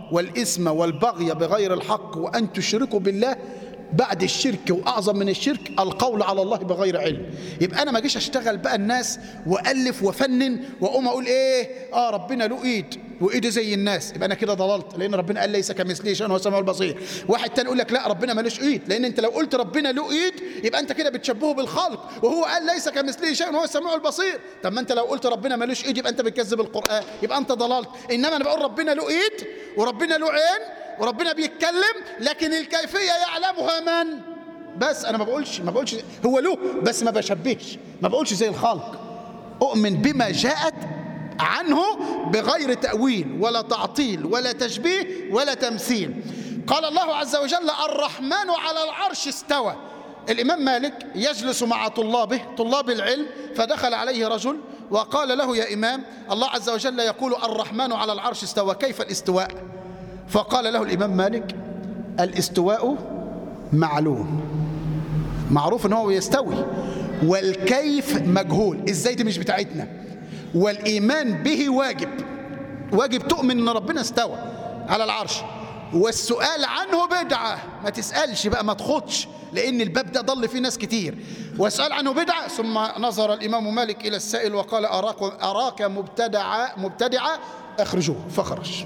والإثم والبغي بغير الحق وأن تشركوا بالله. بعد الشرك وأعظم من الشرك القول على الله بغير علم. يبقى أنا ما أجيش أشتغل بقى الناس وألف وفنن وأقوم أقول إيه ربنا له إيد وإيده زي الناس، يبقى أنا كده ضللت، لأن ربنا قال ليس كمثله شيء وهو السميع البصير. واحد تاني يقول لك لا ربنا مالوش إيد، لأن أنت لو قلت ربنا له إيد يبقى أنت كده بتشبهه بالخلق، وهو قال ليس كمثله شيء وهو السميع البصير. طب ما أنت لو قلت ربنا مالوش إيد يبقى أنت بتكذب القرآن، يبقى أنت ضللت. إنما أنا بقول ربنا له إيد وربنا له عين وربنا بيتكلم، لكن الكيفية يعلمها من؟ بس أنا ما بقولش هو له، بس ما بشبهش، ما بقولش زي الخلق. أؤمن بما جاءت عنه بغير تأويل ولا تعطيل ولا تشبيه ولا تمثيل. قال الله عز وجل الرحمن على العرش استوى. الإمام مالك يجلس مع طلاب العلم، فدخل عليه رجل وقال له يا إمام الله عز وجل يقول الرحمن على العرش استوى، كيف الاستواء؟ فقال له الإمام مالك الاستواء معلوم، معروف أنه هو يستوي، والكيف مجهول، إزاي دي مش بتاعتنا، والإيمان به واجب تؤمن أن ربنا استوى على العرش، والسؤال عنه بدعة. ما تسألش بقى، ما تخطش، لأن الباب ده ضل فيه ناس كتير، والسؤال عنه بدعة. ثم نظر الإمام مالك إلى السائل وقال أراك مبتدعة أخرجوه، فخرج.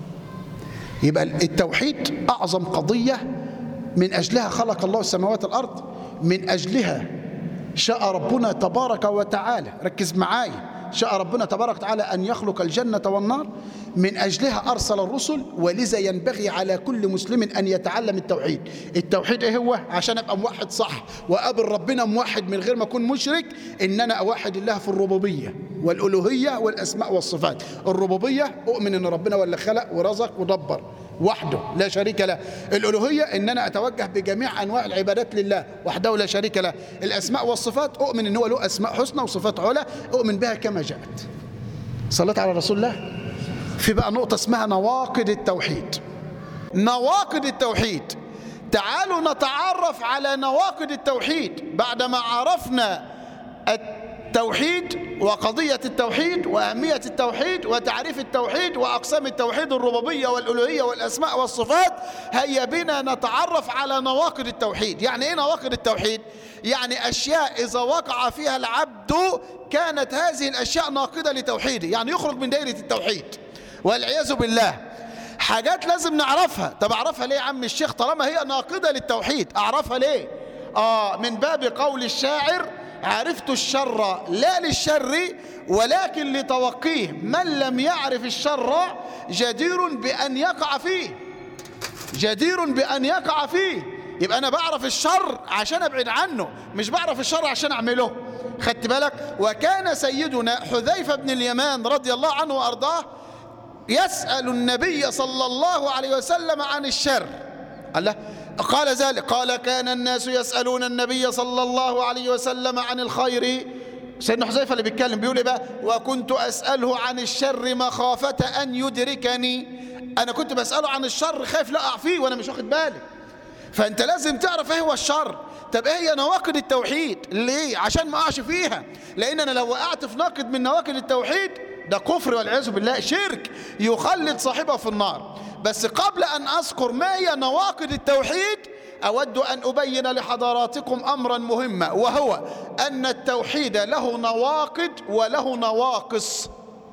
يبقى التوحيد أعظم قضية من أجلها خلق الله السماوات والأرض، من أجلها شاء ربنا تبارك وتعالى، ركز معايا، شاء ربنا تبارك وتعالى أن يخلق الجنة والنار، من أجلها أرسل الرسل. ولذا ينبغي على كل مسلم أن يتعلم التوحيد. التوحيد إيه هو؟ عشان أبقى موحد صح وأقابل ربنا موحد من غير ما أكون مشرك، إن أنا أوحد الله في الربوبية والألوهية والأسماء والصفات. الربوبية أؤمن أن ربنا هو اللي خلق ورزق ودبر وحده لا شريك له. الألوهية إن أنا أتوجه بجميع أنواع العبادات لله وحده لا شريك له. الأسماء والصفات أؤمن أنه له أسماء حسنى وصفات علا، أؤمن بها كما جاءت. صليت على رسول الله. في بقى نقطة اسمها نواقض التوحيد. نواقض التوحيد، تعالوا نتعرف على نواقض التوحيد بعدما عرفنا التوحيد وقضية التوحيد وأهمية التوحيد وتعريف التوحيد وأقسام التوحيد الربوبية والألوهية والأسماء والصفات. هيا بنا نتعرف على نواقض التوحيد. يعني إيه نواقض التوحيد؟ يعني أشياء إذا وقع فيها العبد كانت هذه الأشياء ناقضة لتوحيده، يعني يخرج من دائرة التوحيد والعياذ بالله. حاجات لازم نعرفها. طب أعرفها ليه يا عم الشيخ طالما هي ناقضة للتوحيد؟ أعرفها ليه؟ من باب قول الشاعر عرفت الشر لا للشر ولكن لتوقيه، من لم يعرف الشر جدير بأن يقع فيه، جدير بأن يقع فيه. يبقى أنا بعرف الشر عشان أبعد عنه، مش بعرف الشر عشان أعمله. خدت بالك؟ وكان سيدنا حذيفة بن اليمان رضي الله عنه وأرضاه يسأل النبي صلى الله عليه وسلم عن الشر. قال ذلك، قال كان الناس يسألون النبي صلى الله عليه وسلم عن الخير. سيدنا حذيفة اللي بيتكلم بيقول إيه بقى؟ وكنت أسأله عن الشر مخافة أن يدركني. أنا كنت بسأله عن الشر خايف لا أقع فيه وأنا مش واخد بالي. فأنت لازم تعرف إيه هو الشر. طب إيه هي نواقض التوحيد؟ ليه؟ عشان ما أقعش فيها، لأن أنا لو وقعت في ناقض من نواقض التوحيد ده كفر والعياذ بالله، شرك يخلد صاحبه في النار. بس قبل أن أذكر ما هي نواقض التوحيد أود أن أبين لحضراتكم أمرا مهما، وهو أن التوحيد له نواقض وله نواقص.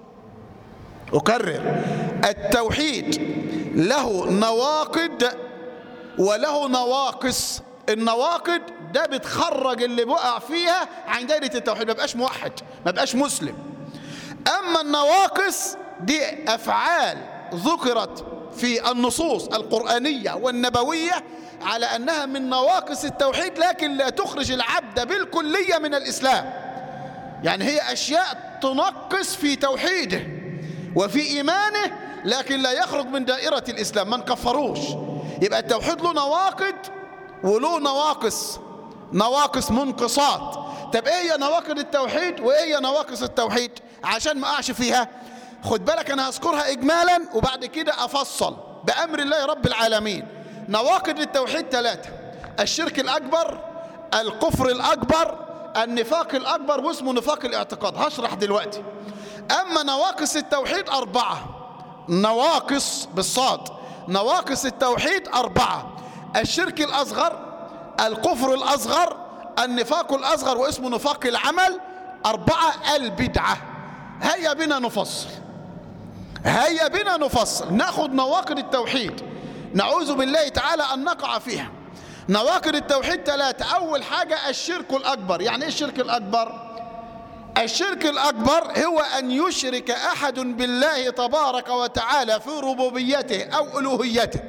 أكرر، التوحيد له نواقض وله نواقص. النواقض ده بتخرج اللي بقع فيها عن دائرة التوحيد، ما بقاش موحد، ما بقاش مسلم. أما النواقص دي أفعال ذكرت في النصوص القرآنية والنبوية على أنها من نواقص التوحيد، لكن لا تخرج العبد بالكلية من الإسلام. يعني هي أشياء تنقص في توحيده وفي إيمانه، لكن لا يخرج من دائرة الإسلام، ما نكفروش. يبقى التوحيد له نواقض وله نواقص منقصات. طب ايه هي نواقض التوحيد وايه هي نواقص التوحيد عشان ما اقعش فيها؟ خد بالك انا هذكرها اجمالا وبعد كده افصل بامر الله رب العالمين. نواقض التوحيد 3: الشرك الاكبر، الكفر الاكبر، النفاق الاكبر، واسمه نفاق الاعتقاد، هشرح دلوقتي. اما نواقص التوحيد 4 نواقص بالصاد: نواقص التوحيد 4: الشرك الأصغر، الكفر الأصغر، النفاق الأصغر واسمه نفاق العمل، 4 البدعة. هيا بنا نفصل، هيا بنا نفصل، ناخذ نواقض التوحيد، نعوذ بالله تعالى أن نقع فيها. نواقض التوحيد 3. أول حاجة الشرك الأكبر. يعني إيه الشرك الأكبر؟ الشرك الأكبر هو أن يشرك أحد بالله تبارك وتعالى في ربوبيته أو ألوهيته.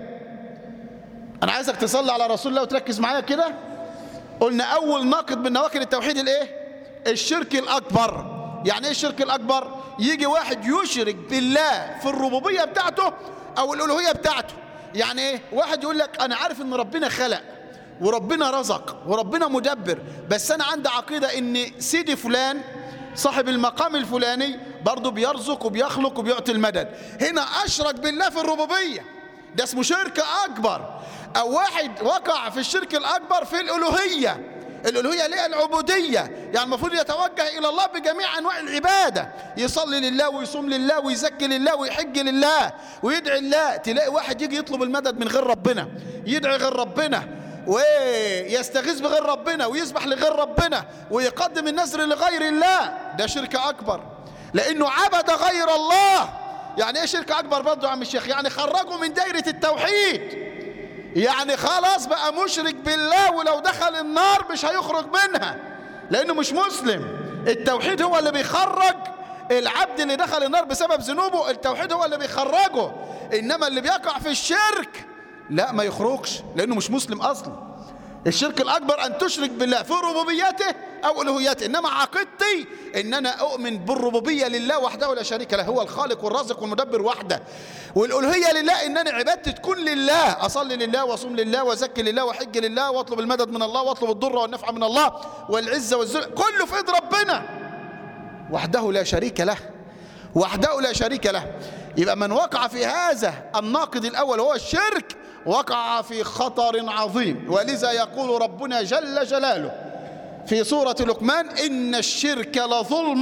أنا عايزك تصلي على رسول الله وتركز معايا كده. قلنا أول ناقض من نواقض التوحيد الإيه؟ الشرك الأكبر. يعني إيه الشرك الأكبر؟ يجي واحد يشرك بالله في الربوبية بتاعته أو الألوهية بتاعته. يعني إيه؟ واحد يقول لك أنا عارف إن ربنا خلق وربنا رزق وربنا مدبر، بس أنا عندي عقيدة إن سيدي فلان صاحب المقام الفلاني برضه بيرزق وبيخلق وبيعطي المدد. هنا أشرك بالله في الربوبية، ده اسمه شرك أكبر. أو واحد وقع في الشرك الأكبر في الألوهية. الألوهية ليه؟ العبودية، يعني المفروض يتوجه إلى الله بجميع أنواع العبادة، يصلي لله ويصوم لله ويزكي لله ويحج لله ويدعي الله. تلاقي واحد يجي يطلب المدد من غير ربنا، يدعي غير ربنا ويستغيث بغير ربنا ويسبح لغير ربنا ويقدم النذر لغير الله. ده شرك أكبر لأنه عبد غير الله. يعني إيه شرك أكبر برضه يا عم الشيخ؟ يعني خرجوا من دائرة التوحيد، يعني خلاص بقى مشرك بالله، ولو دخل النار مش هيخرج منها لأنه مش مسلم. التوحيد هو اللي بيخرج العبد اللي دخل النار بسبب ذنوبه، التوحيد هو اللي بيخرجه. إنما اللي بيقع في الشرك لا، ما يخرجش لأنه مش مسلم أصلا. الشرك الأكبر أن تشرك بالله في ربوبيته أو ألوهيته. إنما عقيدتي إن أنا أؤمن بالربوبية لله وحده لا شريك له، هو الخالق والرازق والمدبر وحده. والألوهية لله إن أنا عبادتي تكون لله، أصلي لله وأصوم لله وأزكي لله وأحج لله وأطلب المدد من الله وأطلب الضر والنفع من الله والعزة والذل، كله في إيد ربنا وحده لا شريك له، وحده لا شريك له. يبقى من وقع في هذا الناقض الأول هو الشرك وقع في خطر عظيم. ولذا يقول ربنا جل جلاله في سورة لقمان: إن الشرك لظلم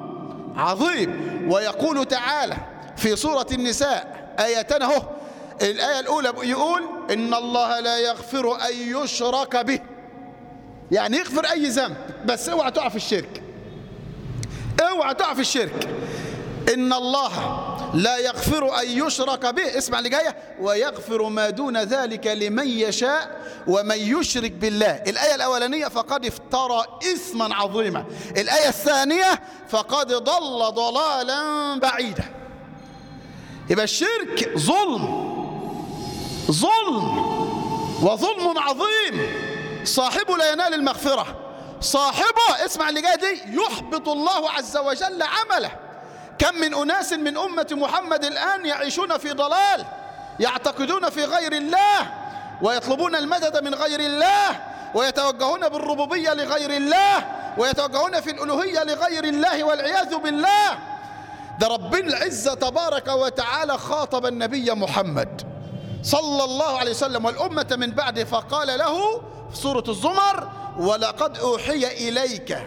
عظيم. ويقول تعالى في سورة النساء آيتان اهو، الآية الأولى يقول: إن الله لا يغفر أن يشرك به، يعني يغفر أي ذنب بس اوعى تقع في الشرك، اوعى تقع في الشرك. إن الله لا يغفر أن يشرك به، اسمع اللي جايه: ويغفر ما دون ذلك لمن يشاء ومن يشرك بالله. الآية الأولانية فقد افترى إثما عظيما، الآية الثانية فقد ضل ضلالا بعيدا. يبقى الشرك ظلم وظلم عظيم، صاحبه لا ينال المغفرة، صاحبه اسمع اللي جايه دي يحبط الله عز وجل عمله. كم من أناس من أمة محمد الآن يعيشون في ضلال، يعتقدون في غير الله ويطلبون المدد من غير الله ويتوجهون بالربوبية لغير الله ويتوجهون في الألوهية لغير الله والعياذ بالله. ده ربنا العزة تبارك وتعالى خاطب النبي محمد صلى الله عليه وسلم والأمة من بعده فقال له في سورة الزمر: ولقد أوحي إليك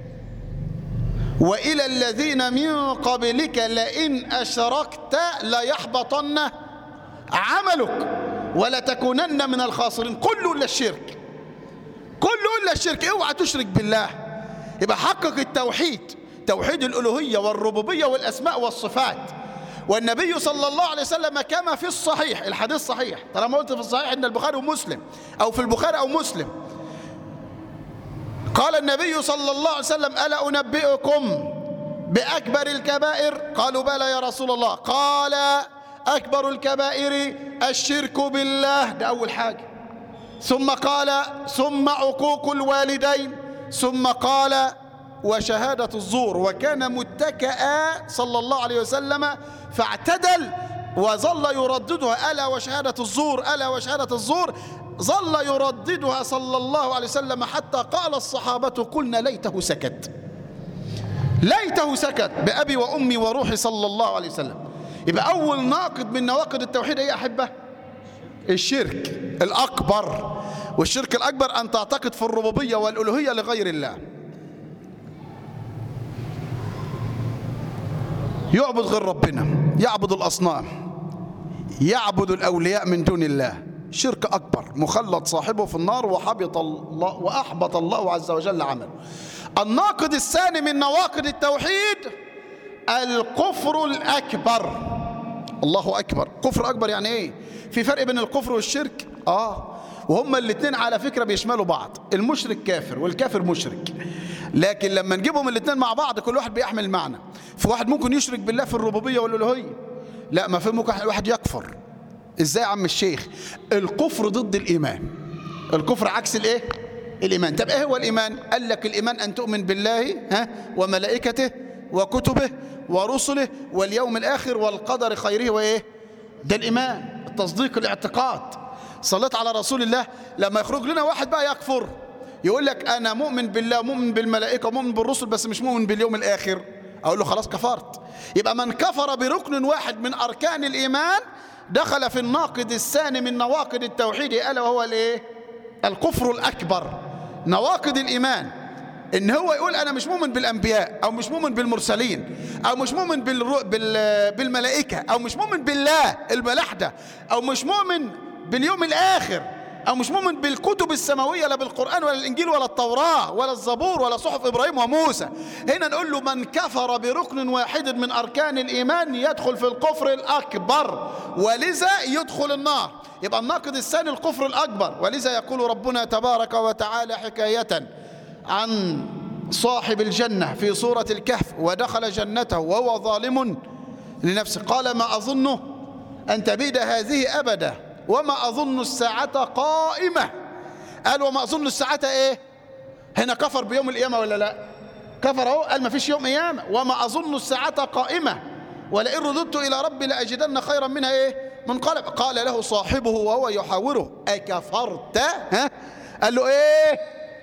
وإلى الذين من قبلك لئن أشركت ليحبطن عملك ولتكونن من الخاسرين. كله إلا الشرك، كله إلا الشرك، اوعى تشرك بالله. يبقى حقق التوحيد، توحيد الألوهية والربوبية والأسماء والصفات. والنبي صلى الله عليه وسلم كما في الصحيح، الحديث صحيح طالما قلت في الصحيح إن البخاري ومسلم أو في البخاري أو مسلم، قال النبي صلى الله عليه وسلم: ألا أنبئكم بأكبر الكبائر؟ قالوا: بلى يا رسول الله. قال: أكبر الكبائر الشرك بالله، ده أول حاجة. ثم قال: ثم عقوق الوالدين، ثم قال: وشهادة الزور. وكان متكئا صلى الله عليه وسلم فاعتدل وظل يرددها: ألا وشهادة الزور، ألا وشهادة الزور. ظل يرددها صلى الله عليه وسلم حتى قال الصحابة: قلنا ليته سكت، ليته سكت بأبي وأمي وروحي صلى الله عليه وسلم. يبقى أول ناقض من نواقض التوحيد إيه يا أحبة؟ الشرك الأكبر. والشرك الأكبر أن تعتقد في الربوبية والألوهية لغير الله، يعبد غير ربنا، يعبد الأصنام، يعبد الأولياء من دون الله، شرك أكبر مخلد صاحبه في النار وأحبط الله عز وجل عمله. الناقض الثاني من نواقض التوحيد الكفر الأكبر. الله أكبر. كفر أكبر يعني إيه؟ في فرق بين الكفر والشرك؟ وهما الاثنين على فكرة بيشملوا بعض. المشرك كافر والكافر مشرك، لكن لما نجيبهم الاثنين مع بعض كل واحد بيحمل معنى. في واحد ممكن يشرك بالله في الربوبية والألوهية، لا ما في ممكن واحد يكفر. ازاي يا عم الشيخ؟ الكفر ضد الإيمان، الكفر عكس الايه؟ الإيمان. طب ايه هو الإيمان؟ قال لك الإيمان أن تؤمن بالله وملائكته وكتبه ورسله واليوم الآخر والقدر خيره وإيه؟ ده الإيمان، التصديق، الاعتقاد. صليت على رسول الله. لما يخرج لنا واحد بقى يكفر يقول لك أنا مؤمن بالله ومؤمن بالملائكة ومؤمن بالرسل بس مش مؤمن باليوم الآخر، أقول له خلاص كفرت. يبقى من كفر بركن واحد من أركان الإيمان دخل في الناقض الثاني من نواقض التوحيد، ألا وهو الإيه؟ الكفر الأكبر. نواقض الإيمان إن هو يقول أنا مش مؤمن بالأنبياء أو مش مؤمن بالمرسلين أو مش مؤمن بالملائكة أو مش مؤمن بالله الملاحدة أو مش مؤمن باليوم الآخر أو مش مؤمن بالكتب السماوية، لا بالقرآن ولا الإنجيل ولا التوراة ولا الزبور ولا صحف إبراهيم وموسى. هنا نقول له من كفر بركن واحد من أركان الإيمان يدخل في الكفر الأكبر ولذا يدخل النار. يبقى الناقض الثاني الكفر الأكبر. ولذا يقول ربنا تبارك وتعالى حكاية عن صاحب الجنة في سورة الكهف: ودخل جنته وهو ظالم لنفسه قال ما أظن أن تبيد هذه أبدا وما أظن الساعة قائمة. قال وما أظن الساعة إيه؟ هنا كفر بيوم القيامة ولا لا؟ كفر أهو، قال ما فيش يوم قيامة. وما أظن الساعة قائمة ولئن رددت إلى ربي لأجدن خيرا منها إيه؟ منقلب. قال له صاحبه وهو يحاوره أكفرت؟ قال له إيه؟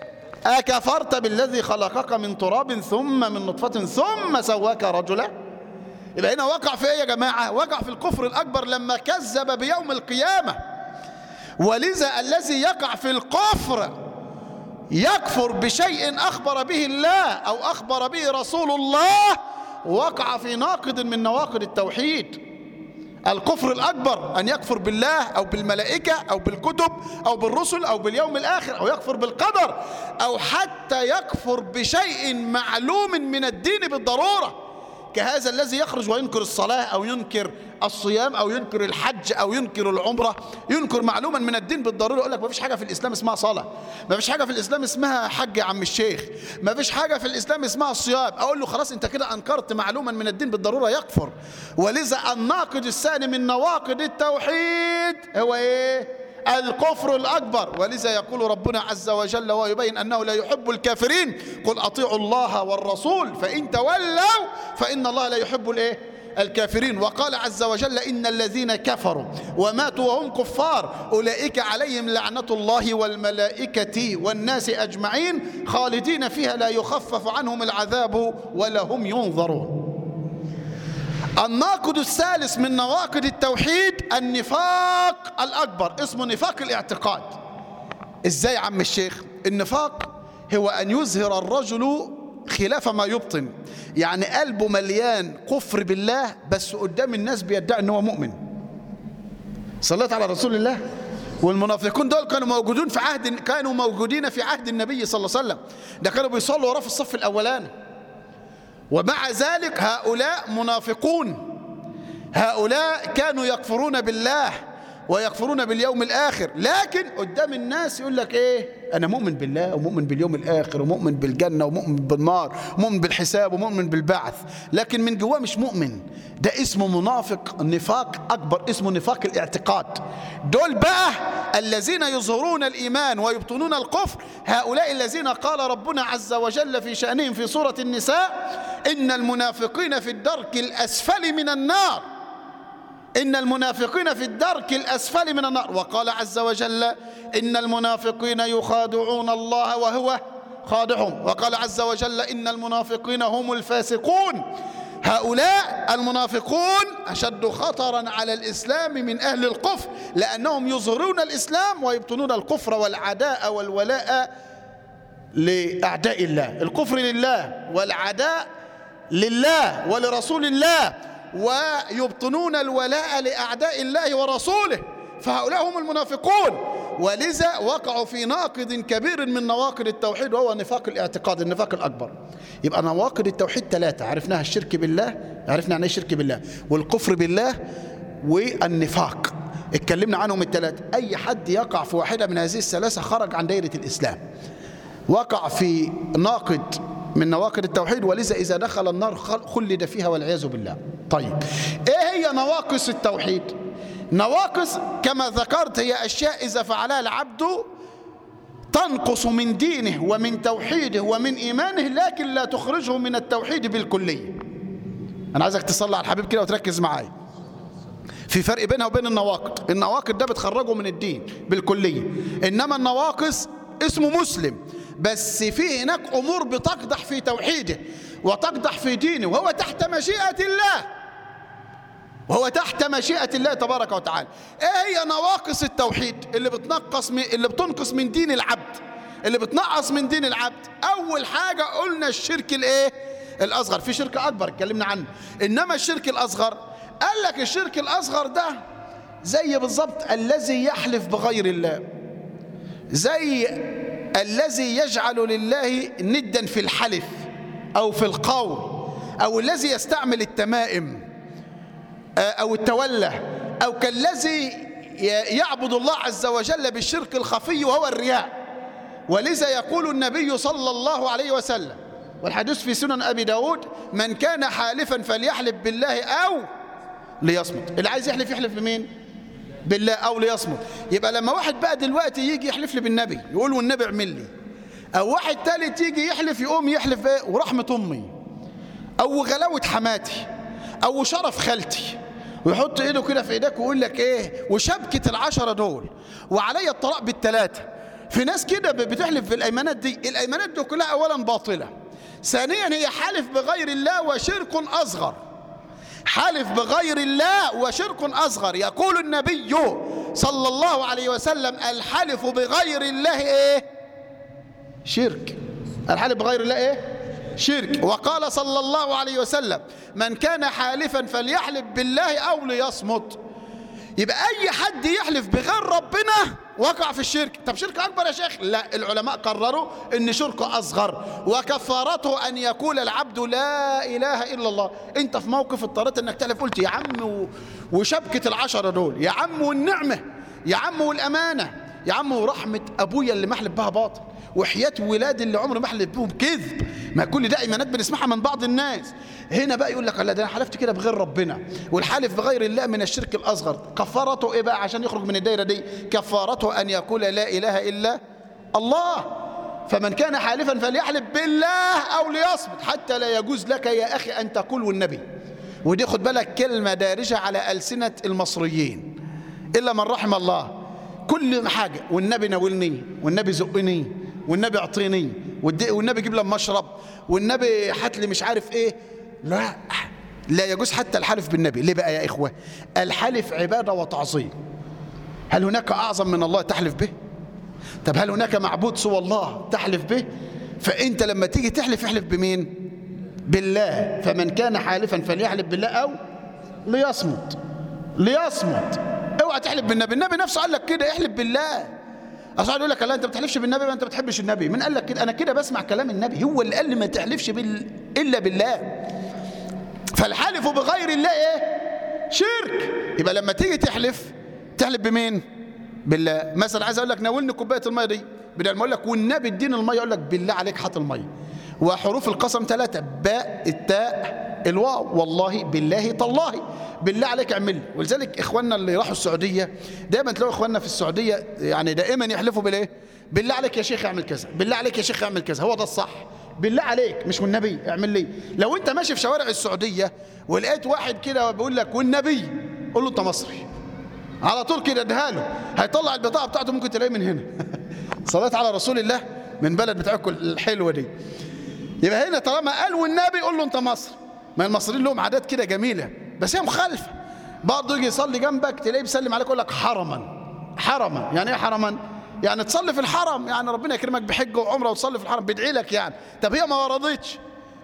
أكفرت بالذي خلقك من تراب ثم من نطفة ثم سواك رجلا؟ يبقى هنا وقع في ايه يا جماعة؟ وقع في الكفر الأكبر لما كذب بيوم القيامة. ولذا الذي يقع في الكفر يكفر بشيء أخبر به الله أو أخبر به رسول الله وقع في ناقض من نواقض التوحيد. الكفر الأكبر أن يكفر بالله أو بالملائكة أو بالكتب أو بالرسل أو باليوم الآخر أو يكفر بالقدر أو حتى يكفر بشيء معلوم من الدين بالضرورة، كهذا الذي يخرج وينكر الصلاة أو ينكر الصيام أو ينكر الحج أو ينكر العمرة، ينكر معلوما من الدين بالضرورة. يقول لك ما فيش حاجة في الإسلام اسمها صلاة، ما فيش حاجة في الإسلام اسمها حج يا عم الشيخ، ما فيش حاجة في الإسلام اسمها الصيام. أقول له خلاص أنت كده أنكرت معلوما من الدين بالضرورة، يكفر. ولذا الناقض الثاني من نواقض التوحيد هو إيه؟ الكفر الأكبر. ولذا يقول ربنا عز وجل ويبين أنه لا يحب الكافرين: قل أطيعوا الله والرسول فإن تولوا فإن الله لا يحب الكافرين. وقال عز وجل: إن الذين كفروا وماتوا وهم كفار أولئك عليهم لعنة الله والملائكة والناس أجمعين خالدين فيها لا يخفف عنهم العذاب ولا هم ينظرون. الناقض الثالث من نواقض التوحيد النفاق الأكبر، اسمه نفاق الاعتقاد. إزاي يا عم الشيخ؟ النفاق هو أن يظهر الرجل خلاف ما يبطن، يعني قلبه مليان كفر بالله بس قدام الناس بيدعي أنه مؤمن. صليت على رسول الله. والمنافقون دول كانوا موجودين في عهد النبي صلى الله عليه وسلم، ده كانوا بيصلوا وراه في الصف الأولاني، ومع ذلك هؤلاء منافقون، هؤلاء كانوا يكفرون بالله ويكفرون باليوم الآخر، لكن قدام الناس يقول لك إيه؟ أنا مؤمن بالله ومؤمن باليوم الآخر ومؤمن بالجنة ومؤمن بالنار ومؤمن بالحساب ومؤمن بالبعث، لكن من جواه مش مؤمن. ده اسمه منافق، نفاق أكبر، اسمه نفاق الاعتقاد. دول بقى الذين يظهرون الإيمان ويبطنون الكفر، هؤلاء الذين قال ربنا عز وجل في شأنهم في سورة النساء: إن المنافقين في الدرك الأسفل من النار، إن المنافقين في الدرك الأسفل من النار. وقال عز وجل: إن المنافقين يخادعون الله وهو خادعهم. وقال عز وجل: إن المنافقين هم الفاسقون. هؤلاء المنافقون أشد خطرا على الإسلام من أهل الكفر، لأنهم يظهرون الإسلام ويبطنون الكفر والعداء والولاء لأعداء الله. الكفر لله والعداء لله ولرسول الله ويبطنون الولاء لأعداء الله ورسوله، فهؤلاء هم المنافقون. ولذا وقعوا في ناقض كبير من نواقض التوحيد، وهو نفاق الاعتقاد، النفاق الأكبر. يبقى نواقض التوحيد 3 عرفناها: الشرك بالله، عرفنا عن ايه الشرك بالله، والكفر بالله، والنفاق. اتكلمنا عنهم ال3. أي حد يقع في واحدة من هذه ال3 خرج عن دائرة الإسلام، وقع في ناقض من نواقض التوحيد، ولذا إذا دخل النار خلد فيها والعياذ بالله. طيب إيه هي نواقص التوحيد؟ نواقص كما ذكرت هي أشياء إذا فعلها العبد تنقص من دينه ومن توحيده ومن إيمانه، لكن لا تخرجه من التوحيد بالكلية. أنا عايزك تصلي على الحبيب كده وتركز معايا. في فرق بينها وبين النواقض. النواقض ده بتخرجه من الدين بالكلية، إنما النواقص اسمه مسلم، بس في هناك أمور بتقدح في توحيده وتقدح في دينه، وهو تحت مشيئة الله، وهو تحت مشيئة الله تبارك وتعالى. ايه هي نواقص التوحيد اللي بتنقص من دين العبد، اللي بتنقص من دين العبد؟ اول حاجة قلنا الشرك الايه؟ الاصغر. في شرك اكبر اتكلمنا عنه، انما الشرك الاصغر قال لك الشرك الاصغر ده زي بالظبط الذي يحلف بغير الله، زي الذي يجعل لله ندا في الحلف او في القول، او الذي يستعمل التمائم أو التولة، أو كالذي يعبد الله عز وجل بالشرك الخفي وهو الرياء. ولذا يقول النبي صلى الله عليه وسلم، والحديث في سنن أبي داود: من كان حالفا فليحلف بالله أو ليصمت. اللي عايز يحلف يحلف بمين؟ بالله أو ليصمت. يبقى لما واحد بقى دلوقتي يجي يحلف لي بالنبي يقول والنبي اعمل لي، أو واحد تالت يجي يحلف يقوم يحلف ايه؟ ورحمة أمي، أو غلاوة حماتي، أو شرف خالتي، ويحط ايده كده في ايدك ويقول لك ايه؟ وشبكة ال10 دول، وعلي الطلاق بال3. في ناس كده بتحلف بالايمانات دي. الايمانات دي كلها اولا باطلة، ثانيا هي حلف بغير الله وشرك اصغر. حلف بغير الله وشرك اصغر. يقول النبي صلى الله عليه وسلم: الحلف بغير الله ايه؟ شرك. الحلف بغير الله ايه؟ شرك. وقال صلى الله عليه وسلم: من كان حالفا فليحلف بالله أو ليصمت. يبقى أي حد يحلف بغير ربنا وقع في الشرك. طب شرك أكبر يا شيخ؟ لا، العلماء قرروا إن شرك أصغر، وكفارته أن يقول العبد لا إله إلا الله. أنت في موقف اضطريت إنك تحلف، قلت يا عم وشبكة ال10 دول، يا عم والنعمة، يا عم والأمانة، يا عم ورحمة أبويا اللي محلف بها باطل، وحياة ولادي اللي عمري ما احلف بهم كذب. ما كل ده ايمانات بنسمعها من بعض الناس. هنا بقى يقول لك لا، ده انا حلفت كده بغير ربنا. والحلف بغير الله من الشرك الاصغر. كفارته ايه بقى عشان يخرج من الدايره دي؟ كفارته ان يقول لا اله الا الله. فمن كان حالفا فليحلف بالله او ليصمت، حتى لا يجوز لك يا اخي ان تقول والنبي. ودي خد بالك كلمه دارجه على السنه المصريين الا من رحم الله. كل حاجه والنبي ناولني، والنبي زقني، والنبي اعطيني، والنبي جيب لما اشرب، والنبي هات لي مش عارف ايه. لا يجوز حتى الحلف بالنبي. ليه بقى يا اخوه؟ الحلف عباده وتعظيم. هل هناك اعظم من الله تحلف به؟ طب هل هناك معبود سوى الله تحلف به؟ فانت لما تيجي تحلف احلف بمين؟ بالله. فمن كان حالفا فليحلف بالله او ليصمت. ليصمت. اوعى تحلف بالنبي. النبي نفسه قال لك كده احلف بالله. اصل يقول لك لا انت ما بتحلفش بالنبي، ما انت ما بتحبش النبي. من قال لك كده؟ انا كده بسمع كلام النبي، هو اللي قال لي ما تحلفش الا بالله. فالحلف بغير الله ايه؟ شرك. يبقى لما تيجي تحلف بمين؟ بالله. مثلا عايز اقول لك ناولني كوبايه الميه دي، بدل ما اقول لك والنبي اديني الميه اقول لك بالله عليك هات الميه. وحروف القسم 3، باء التاء الواو، والله بالله تالله، بالله عليك اعمل لي. ولذلك اخواننا اللي راحوا السعوديه دايما تلاقوا اخواننا في السعوديه يعني دائما يحلفوا بالايه؟ بالله عليك يا شيخ اعمل كذا، بالله عليك يا شيخ اعمل كذا، هو ده الصح. بالله عليك مش والنبي اعمل لي. لو انت ماشي في شوارع السعوديه ولقيت واحد كده بيقول لك والنبي، قول له انت مصري على طول كده، اديها له، هيطلع البطاقه بتاعته ممكن تلاقيه من هنا. صلاه على رسول الله من بلد بتاعكم الحلوه دي. يبقى هنا طالما قال والنبي قول له انت مصري. ما المصريين لهم عادات كده جميله بس هي مخالفه. برضه يجي يصلي جنبك تلاقيه بيسلم عليك يقول لك حرما. حرما يعني ايه حرما؟ يعني تصلي في الحرم، يعني ربنا يكرمك بحجه وعمره وتصلي في الحرم بيدعي لك يعني. طب هي ما وردتش،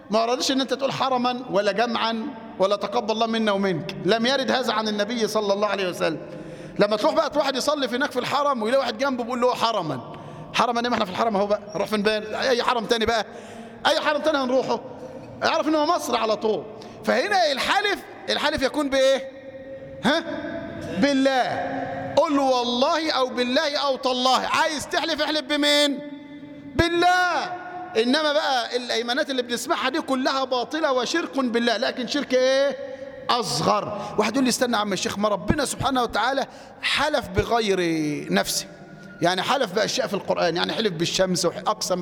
ما وردش ان انت تقول حرما ولا جمعا ولا تقبل الله منا ومنك، لم يرد هذا عن النبي صلى الله عليه وسلم. لما تروح بقى واحد يصلي في هناك في الحرم ويلاقي واحد جنبه بيقول له حرما، حرما ايه؟ ما احنا في الحرم اهو بقى، نروح فين بقى؟ اي حرم تاني بقى، اي حرم تاني هنروحه؟ اعرف ان هو مصر على طول. فهنا الحلف يكون بايه؟ ها؟ بالله. قل له والله او بالله او تالله. عايز تحلف احلف بمين؟ بالله. انما بقى الايمانات اللي بنسمعها دي كلها باطله وشرك بالله، لكن شرك ايه؟ اصغر. واحد يقول لي استنى يا عم الشيخ، ما ربنا سبحانه وتعالى حلف بغير نفسه، يعني حلف باشياء في القران، يعني حلف بالشمس واقسم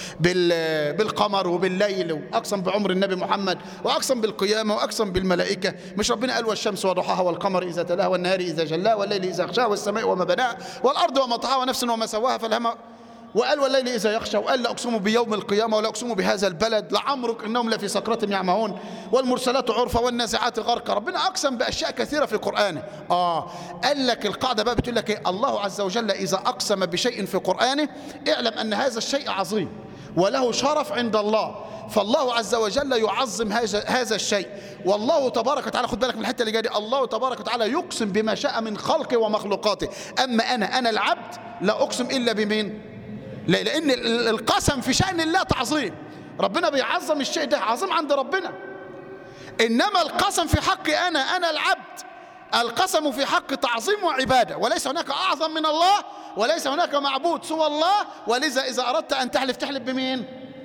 بالقمر وبالليل، واقسم بعمر النبي محمد، واقسم بالقيامه، واقسم بالملائكه. مش ربنا قال والشمس وضحاها والقمر اذا تلاها والنهار اذا جلاها والليل اذا يغشاها والسماء وما بناها والارض وما طحاها ونفس وما سواها فالهمها، وقال والليل إذا يخشى، وقال لا أقسم بيوم القيامة ولا أقسم بهذا البلد لعمرك إنهم لفي سكرتهم يعمهون والمرسلات عرفا والنازعات غرقا. ربنا أقسم بأشياء كثيرة في قرآنه. قال لك القاعدة بقى بتقول لك إيه؟ الله عز وجل إذا أقسم بشيء في قرآنه اعلم أن هذا الشيء عظيم وله شرف عند الله، فالله عز وجل يعظم هذا الشيء. والله تبارك وتعالى، خد بالك من الحتة اللي جايه دي، الله تبارك وتعالى يقسم بما شاء من خلقه ومخلوقاته. أما أنا العبد لا أقسم إلا بمين؟ لأن القسم في شأن الله تعظيم، ربنا بيعظم الشيء ده، عظيم عند ربنا. إنما القسم في حقي أنا العبد، القسم في حق تعظيم وعبادة، وليس هناك أعظم من الله وليس هناك معبود سوى الله. ولذا إذا أردت أن تحلف بمين؟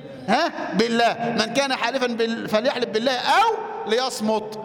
بالله. من كان حالفا فليحلف بالله أو ليصمت.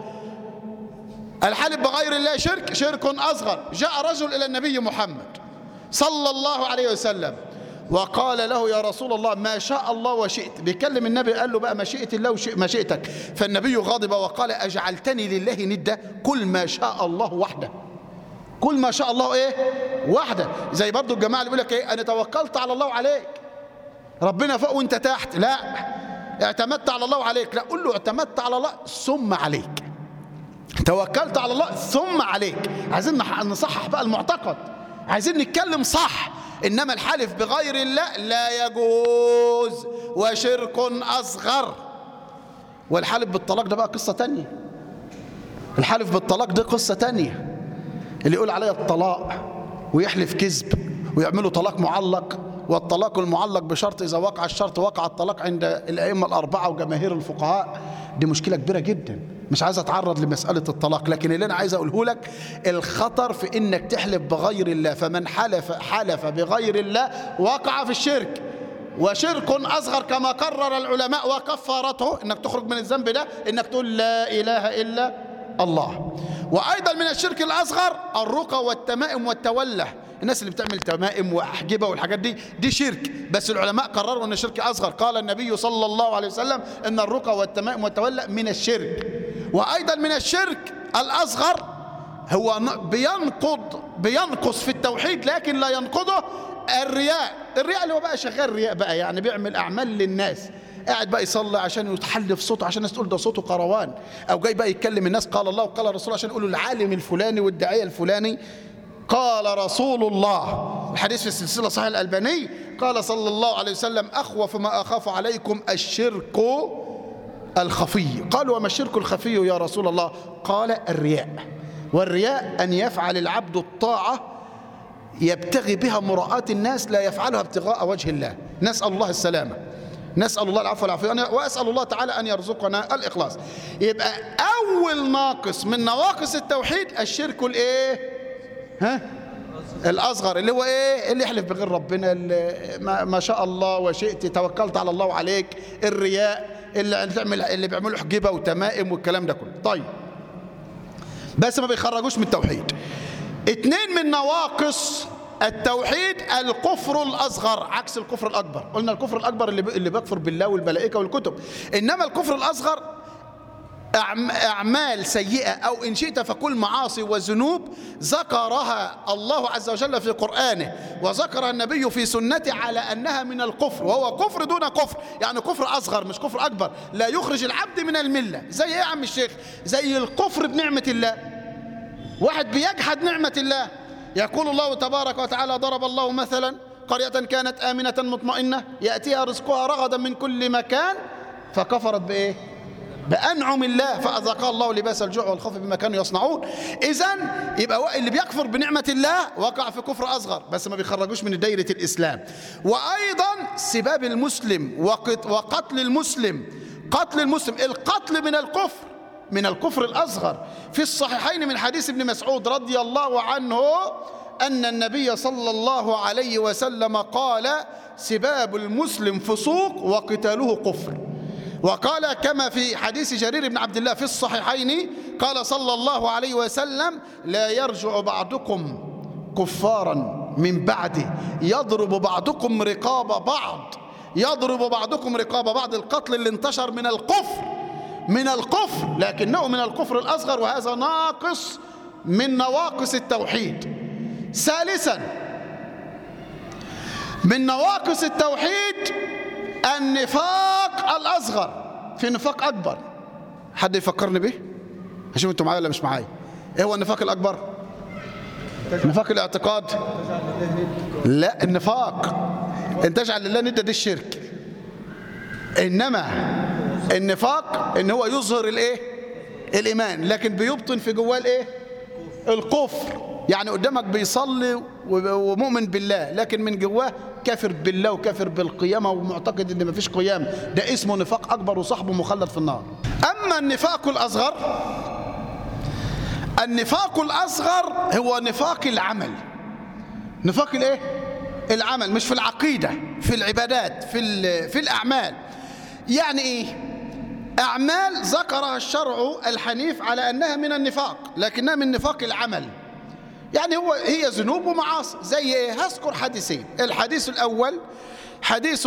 الحلف بغير الله شرك أصغر. جاء رجل إلى النبي محمد صلى الله عليه وسلم وقال له يا رسول الله ما شاء الله وشئت. بيكلم النبي قال له بقى مشيئة الله ومشيئتك. فالنبي غاضب وقال أجعلتني لله ندا؟ كل ما شاء الله وحده، كل ما شاء الله ايه؟ وحده. زي برضو الجماعة اللي بيقول لك ايه؟ انا توكلت على الله وعليك، ربنا فوق وانت تحت. لا، اعتمدت على الله وعليك. لا، قل له اعتمدت على الله ثم عليك، توكلت على الله ثم عليك. عايزين نصحح بقى المعتقد، عايزين نتكلم صح. إنما الحلف بغير الله لا يجوز وشرك أصغر. والحلف بالطلاق ده بقى قصة تانية. الحلف بالطلاق ده قصة تانية. اللي يقول عليها الطلاق ويحلف كذب ويعملوا طلاق معلق، والطلاق المعلق بشرط إذا وقع الشرط وقع الطلاق عند الأئمة الأربعة وجماهير الفقهاء. دي مشكلة كبيرة جدا، مش عايز أتعرض لمسألة الطلاق، لكن اللي أنا عايز أقوله لك الخطر في إنك تحلف بغير الله. فمن حلف بغير الله وقع في الشرك، وشرك أصغر كما قرر العلماء. وكفارته إنك تخرج من الذنب ده إنك تقول لا إله إلا الله. وأيضا من الشرك الأصغر الرقى والتمائم والتولة. الناس اللي بتعمل تمائم وأحجبة والحاجات دي شرك، بس العلماء قرروا أن الشرك أصغر. قال النبي صلى الله عليه وسلم أن الرقى والتمائم والتولة من الشرك. وأيضا من الشرك الأصغر هو بينقص في التوحيد لكن لا ينقضه الرياء. الرياء اللي هو بقى شغال رياء بقى، يعني بيعمل أعمال للناس، قاعد بقى يصلي عشان يتحل في صوته عشان الناس تقول ده صوته قروان، أو جاي بقى يتكلم الناس قال الله وقال الرسول عشان يقولوا العالم الفلاني والداعية الفلاني قال رسول الله. الحديث في السلسلة صحيح الألباني قال صلى الله عليه وسلم أخوف ما أخاف عليكم الشرك الخفي. قالوا وما الشرك الخفي يا رسول الله؟ قال الرياء. والرياء أن يفعل العبد الطاعة يبتغي بها مراءة الناس، لا يفعلها ابتغاء وجه الله. نسأل الله السلامة، نسأل الله العفو والعافية، وأسأل الله تعالى أن يرزقنا الإخلاص. يبقى أول ناقص من نواقص التوحيد الشرك الإيه؟ الأصغر، اللي هو إيه؟ اللي يحلف بغير ربنا، اللي ما شاء الله وشئت، توكلت على الله وعليك، الرياء، اللي بيعملوا حجبة وتمائم والكلام ده كله. طيب، بس ما بيخرجوش من التوحيد. 2 من نواقص التوحيد الكفر الأصغر عكس الكفر الأكبر. قلنا الكفر الأكبر اللي بيكفر بالله والملائكة والكتب، إنما الكفر الأصغر أعمال سيئة أو إن شئت فكل معاصي وذنوب ذكرها الله عز وجل في قرآنه وذكر النبي في سنته على أنها من الكفر، وهو كفر دون كفر، يعني كفر أصغر مش كفر أكبر، لا يخرج العبد من الملة. زي إيه يا عم الشيخ؟ زي الكفر بنعمة الله. واحد بيجحد نعمة الله. يقول الله تبارك وتعالى ضرب الله مثلا قرية كانت آمنة مطمئنة يأتيها رزقها رغدا من كل مكان فكفرت بإيه؟ بأنعم الله فأذاقها الله لباس الجوع والخوف بما كانوا يصنعون. إذن يبقى اللي بيكفر بنعمة الله وقع في كفر أصغر، بس ما بيخرجوش من دايرة الإسلام. وأيضا سباب المسلم وقتل المسلم، قتل المسلم، القتل من الكفر الأصغر. في الصحيحين من حديث ابن مسعود رضي الله عنه أن النبي صلى الله عليه وسلم قال: سباب المسلم فسوق وقتاله كفر. وقال كما في حديث جرير بن عبد الله في الصحيحين قال صلى الله عليه وسلم: لا يرجع بعضكم كفارا من بعده يضرب بعضكم رقاب بعض، يضرب بعضكم رقاب بعض. القتل اللي انتشر من الكفر لكنه من الكفر الأصغر، وهذا ناقص من نواقص التوحيد. ثالثا من نواقص التوحيد النفاق الأصغر. في نفاق أكبر، حد يفكرني به؟ هشوف انتوا معايا ولا مش معايا. ايه هو النفاق الأكبر؟ نفاق الاعتقاد؟ لا، النفاق ان تجعل لله ند، دي الشرك. انما النفاق ان هو يظهر الايه؟ الايمان، لكن بيبطن في جواه الايه؟ الكفر. يعني قدامك بيصلي ومؤمن بالله، لكن من جواه كافر بالله وكافر بالقيامة ومعتقد ان مفيش قيامة. ده اسمه نفاق اكبر وصاحبه مخلد في النار. اما النفاق الاصغر، النفاق الاصغر هو نفاق العمل. نفاق الايه؟ العمل، مش في العقيدة، في العبادات، في الاعمال. يعني ايه؟ اعمال ذكرها الشرع الحنيف على انها من النفاق، لكنها من نفاق العمل. يعني هي ذنوب ومعاصي. زي ايه؟ هذكر حديثين. الحديث الاول حديث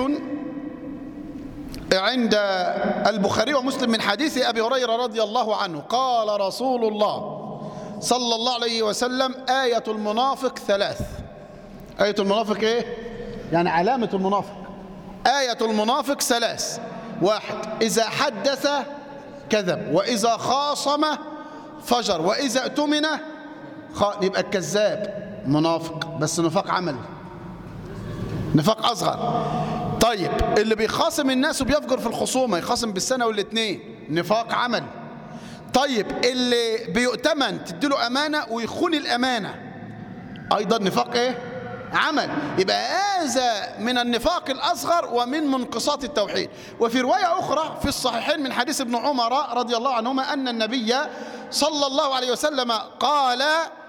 عند البخاري ومسلم من حديث ابي هريره رضي الله عنه قال رسول الله صلى الله عليه وسلم: آية المنافق ثلاث. آية المنافق ايه؟ يعني علامة المنافق. آية المنافق ثلاث: واحد، إذا حدث كذب، وإذا خاصم فجر، وإذا اؤتمن يبقى الكذاب منافق، بس نفاق عمل، نفاق أصغر. طيب اللي بيخاصم الناس وبيفجر في الخصومة، يخاصم بالسنة والاثنين، نفاق عمل. طيب اللي بيؤتمن تديله أمانة ويخون الأمانة، أيضا نفاق إيه؟ عمل. يبقى هذا من النفاق الأصغر ومن منقصات التوحيد. وفي رواية أخرى في الصحيحين من حديث ابن عمر رضي الله عنهما أن النبي صلى الله عليه وسلم قال: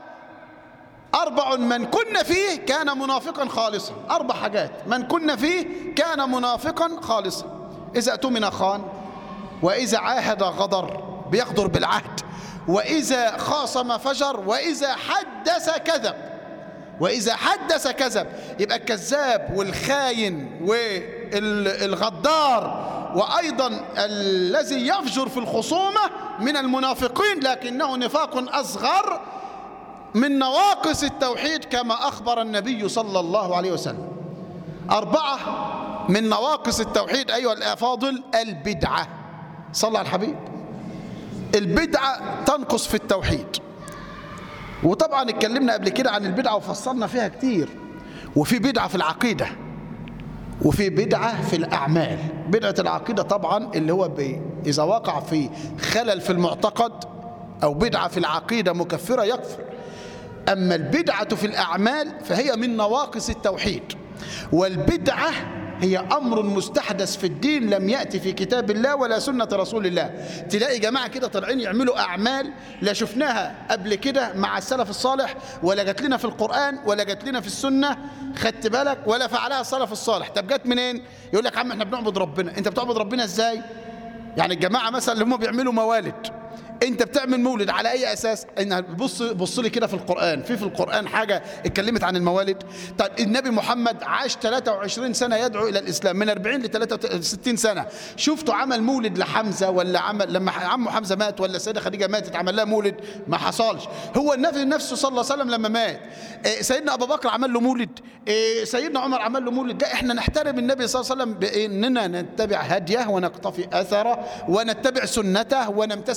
4 من كن فيه كان منافقا خالصا. 4 حاجات من كن فيه كان منافقا خالصا: إذا اؤتمن خان، وإذا عاهد غدر، بيغدر بالعهد، وإذا خاصم فجر، وإذا حدث كذب. وإذا حدث كذب، يبقى الكذاب والخاين والغدار وأيضا الذي يفجر في الخصومة من المنافقين، لكنه نفاق أصغر من نواقص التوحيد كما أخبر النبي صلى الله عليه وسلم. 4 من نواقص التوحيد أيها الأفاضل: البدعة. صلى على الحبيب. البدعة تنقص في التوحيد، وطبعا اتكلمنا قبل كده عن البدعة وفصلنا فيها كتير. وفي بدعة في العقيدة، وفي بدعة في الأعمال. بدعة العقيدة طبعا اللي هو إذا وقع في خلل في المعتقد أو بدعة في العقيدة مكفرة يكفر. أما البدعة في الأعمال فهي من نواقص التوحيد. والبدعة هي أمر مستحدث في الدين لم يأتي في كتاب الله ولا سنة رسول الله. تلاقي جماعة كده طالعين يعملوا أعمال لا شفناها قبل كده مع السلف الصالح، ولا جات لنا في القرآن، ولا جات لنا في السنة، خدت بالك، ولا فعلها السلف الصالح. طب جات منين؟ يقول لك: عم احنا بنعبد ربنا. انت بتعبد ربنا ازاي؟ يعني الجماعة مثلا اللي هم بيعملوا موالد، انت بتعمل مولد على اي اساس؟ ان بص لي كده في القرآن، في القرآن حاجة اتكلمت عن الموالد؟ طيب النبي محمد عاش 23 سنة يدعو الى الاسلام، من 40 ل 63 سنة. شفتوا عمل مولد لحمزة؟ ولا عمل لما عمه حمزة مات ولا السيدة خديجة ماتت عمل لها مولد؟ ما حصلش. هو النبي نفسه صلى الله عليه وسلم لما مات سيدنا ابو بكر عمل له مولد، سيدنا عمر عمل له مولد. ده احنا نحترم النبي صلى الله عليه وسلم باننا نتبع هديه ونقتفي اثره ونتبع سنته ونمتثل امره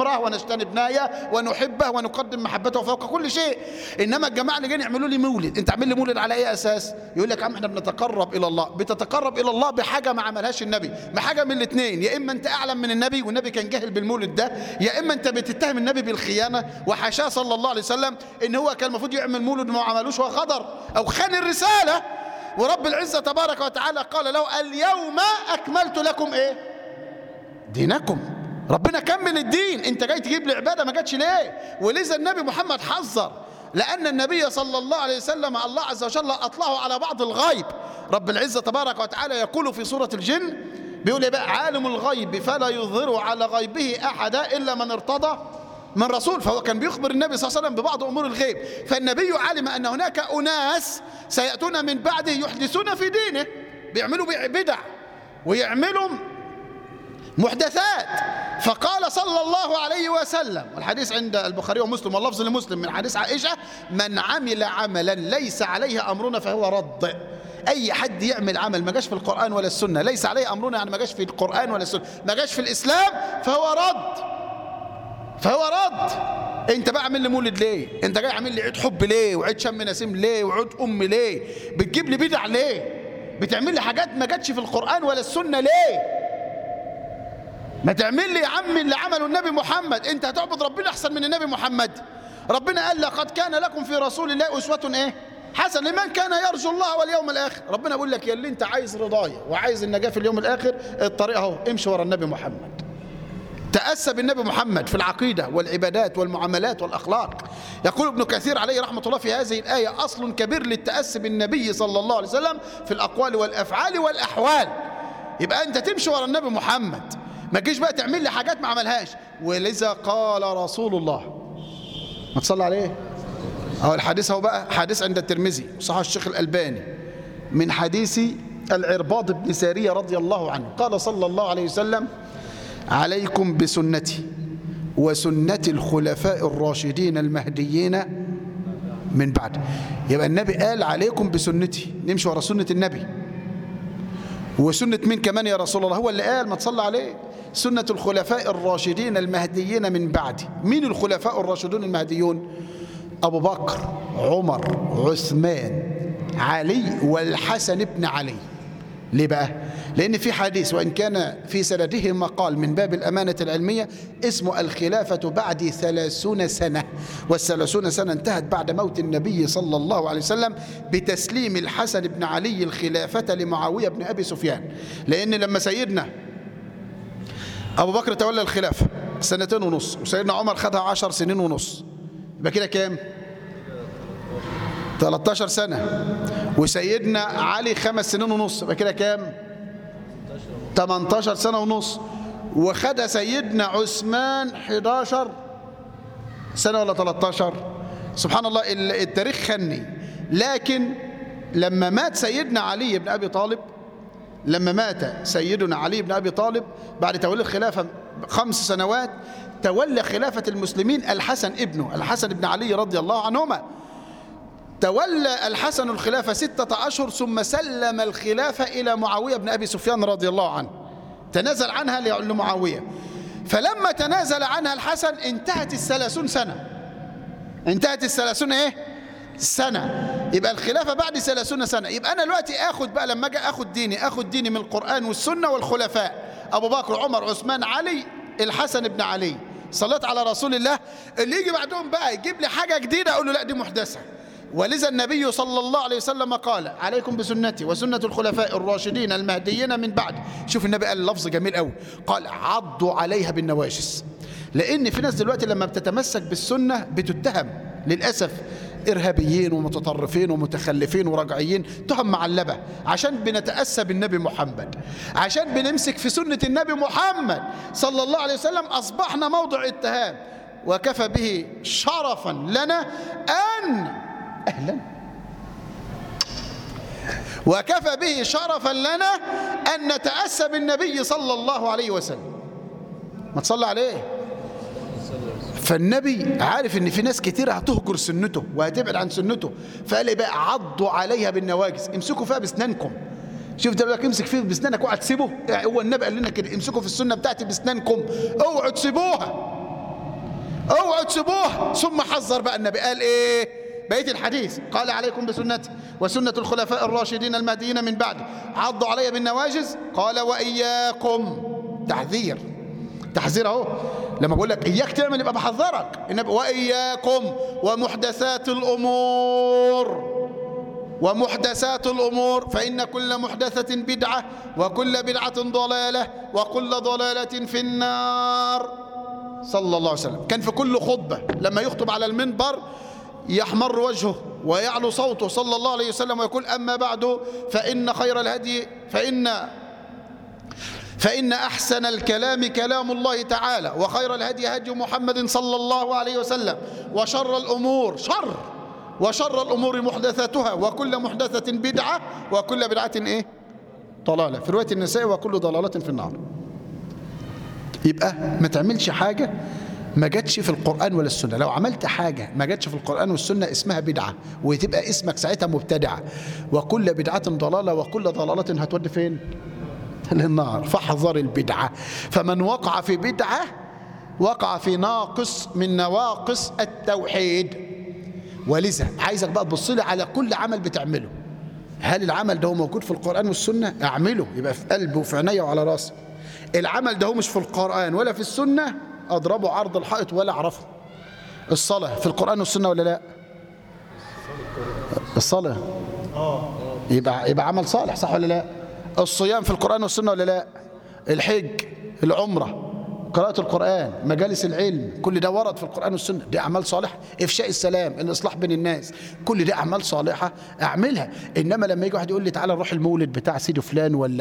نكره ونجتنب نايه ونحبه ونقدم محبته فوق كل شيء. انما الجماعه اللي جايين يعملوا لي مولد، انت عامل لي مولد على اي اساس؟ يقول لك يا عم احنا بنتقرب الى الله. بتتقرب الى الله بحاجه ما عملهاش النبي، بحاجه من الاثنين، يا اما انت اعلم من النبي والنبي كان جاهل بالمولد ده، يا اما انت بتتهم النبي بالخيانه وحاشاه صلى الله عليه وسلم ان هو كان المفروض يعمل مولد وما عملوش وغدر او خان الرساله. ورب العزه تبارك وتعالى قال له اليوم اكملت لكم ايه؟ دينكم. ربنا كمل الدين، انت جاي تجيب لي عباده ما جاتش ليه؟ ولذا النبي محمد حذر، لان النبي صلى الله عليه وسلم الله عز وجل اطلعه على بعض الغيب. رب العزه تبارك وتعالى يقول في سوره الجن، بيقول ايه بقى؟ عالم الغيب فلا يظهر على غيبه احدا الا من ارتضى من رسول. فهو كان بيخبر النبي صلى الله عليه وسلم ببعض امور الغيب، فالنبي علم ان هناك اناس سياتون من بعده يحدثون في دينه، بيعملوا بدع ويعملوا محدثات. فقال صلى الله عليه وسلم، والحديث عند البخاري ومسلم واللفظ لمسلم من حديث عائشة: من عمل عملا ليس عليه أمرنا فهو رد. أي حد يعمل عمل ما جاش في القرآن ولا السنة، ليس عليه أمرنا يعني ما جاش في القرآن ولا السنة، ما جاش في الإسلام، فهو رد. انت بقى عامل لي مولد ليه؟ انت جاي عامل لي عيد حب ليه؟ وعيد شم نسيم ليه؟ وعيد ليه؟ بتجيب لي بدع ليه؟ بتعمل لي حاجات ما جاتش في القرآن ولا السنة ليه؟ ما تعمل لي يا عم اللي عمله النبي محمد. انت هتعبد ربنا احسن من النبي محمد. ربنا قال لقد كان لكم في رسول الله اسوة ايه؟ حسن لمن كان يرجو الله واليوم الاخر. ربنا بيقول لك يا اللي انت عايز رضايا وعايز النجاة في اليوم الاخر، الطريق اهو، امشي ورا النبي محمد، تأسى بالنبي محمد في العقيدة والعبادات والمعاملات والأخلاق. يقول ابن كثير عليه رحمة الله في هذه الآية: أصل كبير للتأسي بالنبي صلى الله عليه وسلم في الأقوال والأفعال والأحوال. يبقى أنت تمشي ورا النبي محمد، ما تجيش بقى تعمل لي حاجات ما عملهاش. ولذا قال رسول الله، ما تصلى عليه، أو الحديث هو بقى حديث عند الترمذي صحيح الشيخ الألباني من حديث العرباض بن سارية رضي الله عنه، قال صلى الله عليه وسلم: عليكم بسنتي وسنة الخلفاء الراشدين المهديين من بعد. يبقى النبي قال عليكم بسنتي، نمشي ورا سنة النبي. وسنة مين كمان يا رسول الله؟ هو اللي قال، ما تصلى عليه، سنة الخلفاء الراشدين المهديين من بعدي. مين الخلفاء الراشدون المهديون؟ أبو بكر، عمر، عثمان، علي، والحسن بن علي. ليه بقى؟ لأن في حديث وإن كان في سنده مقال من باب الأمانة العلمية اسمه الخلافة بعد 30 سنة، وال30 سنة انتهت بعد موت النبي صلى الله عليه وسلم بتسليم الحسن بن علي الخلافة لمعاوية بن أبي سفيان. لأن لما سيدنا أبو بكر تولى الخلافة 2.5 سنين وسيدنا عمر خدها 10 سنين ونص، يبقى كده كام؟ 13 سنة. وسيدنا علي 5 سنين ونص، يبقى كده كام؟ 18 سنة ونص. وخد سيدنا عثمان 11 سنة ولا 13؟ سبحان الله، التاريخ خني. لكن لما مات سيدنا علي بن أبي طالب، لما مات سيدنا علي بن أبي طالب بعد تولي الخلافة 5 سنوات، تولى خلافة المسلمين الحسن ابنه، الحسن بن علي رضي الله عنهما. تولى الحسن الخلافة 6 أشهر ثم سلم الخلافة إلى معاوية بن أبي سفيان رضي الله عنه، تنازل عنها لمعاوية. فلما تنازل عنها الحسن انتهت 30 سنة، انتهت 30 ايه؟ سنة. يبقى الخلافة بعد 30 سنة. يبقى أنا دلوقتي آخد بقى، لما أجي آخد ديني من القرآن والسنة والخلفاء أبو بكر، عمر، عثمان، علي، الحسن بن علي، صليت على رسول الله. اللي يجي بعدهم بقى يجيب لي حاجة جديدة أقول له لا دي محدثة. ولذا النبي صلى الله عليه وسلم قال عليكم بسنتي وسنة الخلفاء الراشدين المهديين من بعد. شوف النبي قال لفظ جميل قوي، قال عضوا عليها بالنواجس. لأن في ناس دلوقتي لما بتتمسك بالسنة بتتهم للأسف إرهابيين ومتطرفين ومتخلفين ورجعيين، تهم معلبة، عشان بنتأسى بالنبي محمد، عشان بنمسك في سنة النبي محمد صلى الله عليه وسلم، أصبحنا موضع اتهام. وكفى به شرفا لنا أن وكفى به شرفا لنا أن نتأسى بالنبي صلى الله عليه وسلم. ما تصلى عليه. فالنبي عارف ان في ناس كتير هتهجر سنته وهتبعد عن سنته، فقال لي بقى عضوا عليها بالنواجس، امسكوا فيها باسنانكم. شوف ده لك امسك فيه باسنانك اوعى تسيبه. هو النبي قال لنا كده، امسكوا في السنه بتاعتي باسنانكم، اوعوا تسيبوها. اوعوا تسيبوه. ثم حذر بقى النبي، قال ايه بقية الحديث؟ قال عليكم بسنتي وسنة الخلفاء الراشدين المهديين من بعد، عضوا علي بالنواجذ. قال وإياكم، تحذير، تحذير اهو. لما بقول لك إياك تعمل يبقى بحذرك. النبي وإياكم ومحدثات الأمور، ومحدثات الأمور فإن كل محدثة بدعة وكل بدعة ضلالة وكل ضلالة في النار. صلى الله عليه وسلم كان في كل خطبة لما يخطب على المنبر يحمر وجهه ويعلو صوته صلى الله عليه وسلم ويقول أما بعد فإن خير الهدي فإن أحسن الكلام كلام الله تعالى، وخير الهدي هدي محمد صلى الله عليه وسلم، وشر الأمور وشر الأمور محدثاتها وكل محدثة بدعة وكل بدعة إيه؟ ضلالة. في رواية النساء وكل ضلالة في النار. يبقى ما تعملش حاجة ما جاتش في القرآن ولا السنة. لو عملت حاجة ما جاتش في القرآن والسنة اسمها بدعة، وتبقى اسمك ساعتها مبتدعة. وكل بدعة ضلالة وكل ضلالة هتودي فين؟ للنار. فاحذر البدعة. فمن وقع في بدعة وقع في ناقص من نواقص التوحيد. ولذا عايزك بقى تبص لي على كل عمل بتعمله، هل العمل ده هو موجود في القرآن والسنة؟ اعمله، يبقى في قلبي وفي عيني وعلى راسي. العمل ده هو مش في القرآن ولا في السنة، اضربه عرض الحائط ولا اعرفه. الصلاة في القرآن والسنة ولا لا؟ الصلاة يبقى عمل صالح، صح ولا لا؟ الصيام في القرآن والسنة ولا لا؟ الحج، العمرة، قراءة القرآن، مجالس العلم، كل ده ورد في القرآن والسنة، دي أعمال صالحة. إفشاء السلام، الإصلاح بين الناس، كل ده أعمال صالحة أعملها. إنما لما يجي واحد يقول لي تعالى نروح المولد بتاع سيدي فلان ولا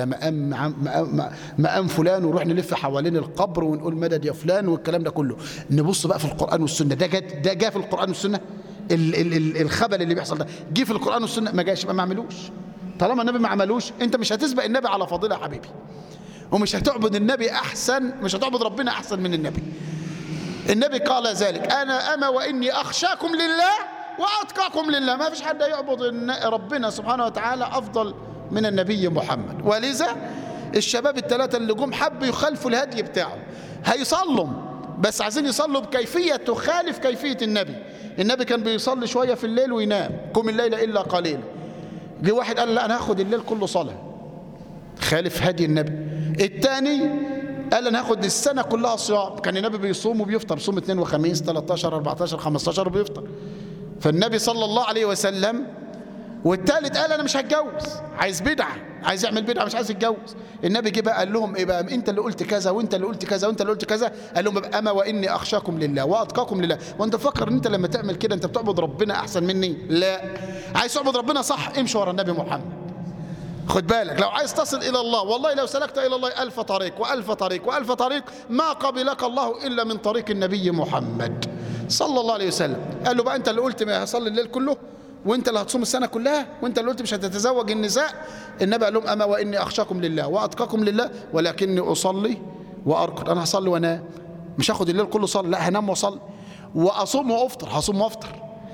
مقام فلان ونروح نلف حوالين القبر ونقول مدد يا فلان والكلام ده كله، نبص بقى في القرآن والسنة، ده جاء في القرآن والسنة؟ الخبل اللي بيحصل ده جه في القرآن والسنة؟ ما جاش، يبقى ما عملوش. طالما النبي ما عملوش انت مش هتسبق النبي على فضيلة يا حبيبي، ومش هتعبد النبي احسن، مش هتعبد ربنا احسن من النبي. النبي قال ذلك انا واني اخشاكم لله واتقاكم لله. ما فيش حد يعبد ربنا سبحانه وتعالى افضل من النبي محمد. ولذا الشباب الثلاثه اللي جم حبوا يخالفوا الهدي بتاعه، هيصلوا بس عايزين يصلوا بكيفيه تخالف كيفيه النبي. النبي كان بيصلي شويه في الليل وينام، قم الليل الا قليلا. جه واحد قال لا انا هاخد الليل كله صلاه، خالف هدي النبي. الثاني قال انا هاخد السنه كلها صيام، كان النبي بيصوم وبيفطر، بيصوم اثنين وخميس 13 14 15 وبيفطر، فالنبي صلى الله عليه وسلم. والثالث قال انا مش هتجوز، عايز بدعه، عايز يعمل بدعه، مش عايز يتجوز. النبي جه بقى قال لهم ايه بقى؟ انت اللي قلت كذا وانت اللي قلت كذا وانت اللي قلت كذا. قال لهم اما واني اخشاكم لله واتقاكم لله. وانت فكر ان انت لما تعمل كده انت بتعبد ربنا احسن مني؟ لا، عايز تعبد ربنا صح امشي ورا النبي محمد. خد بالك، لو عايز تصل إلى الله، والله لو سلكت إلى الله 1000 طريق وألف طريق وألف طريق ما قبلك الله إلا من طريق النبي محمد صلى الله عليه وسلم. قال له بقى أنت اللي قلت ما هصلي الليل كله، وأنت اللي هتصوم السنة كلها، وأنت اللي قلت مش هتتزوج النساء. النبي قال لهم أما وإني أخشاكم لله وأتقاكم لله ولكني أصلي وأرقد. أنا هصلي وأنام، مش هاخد الليل كله صلي، لا هنام وأصلي، وأصوم وأفطر، هصوم وأفطر،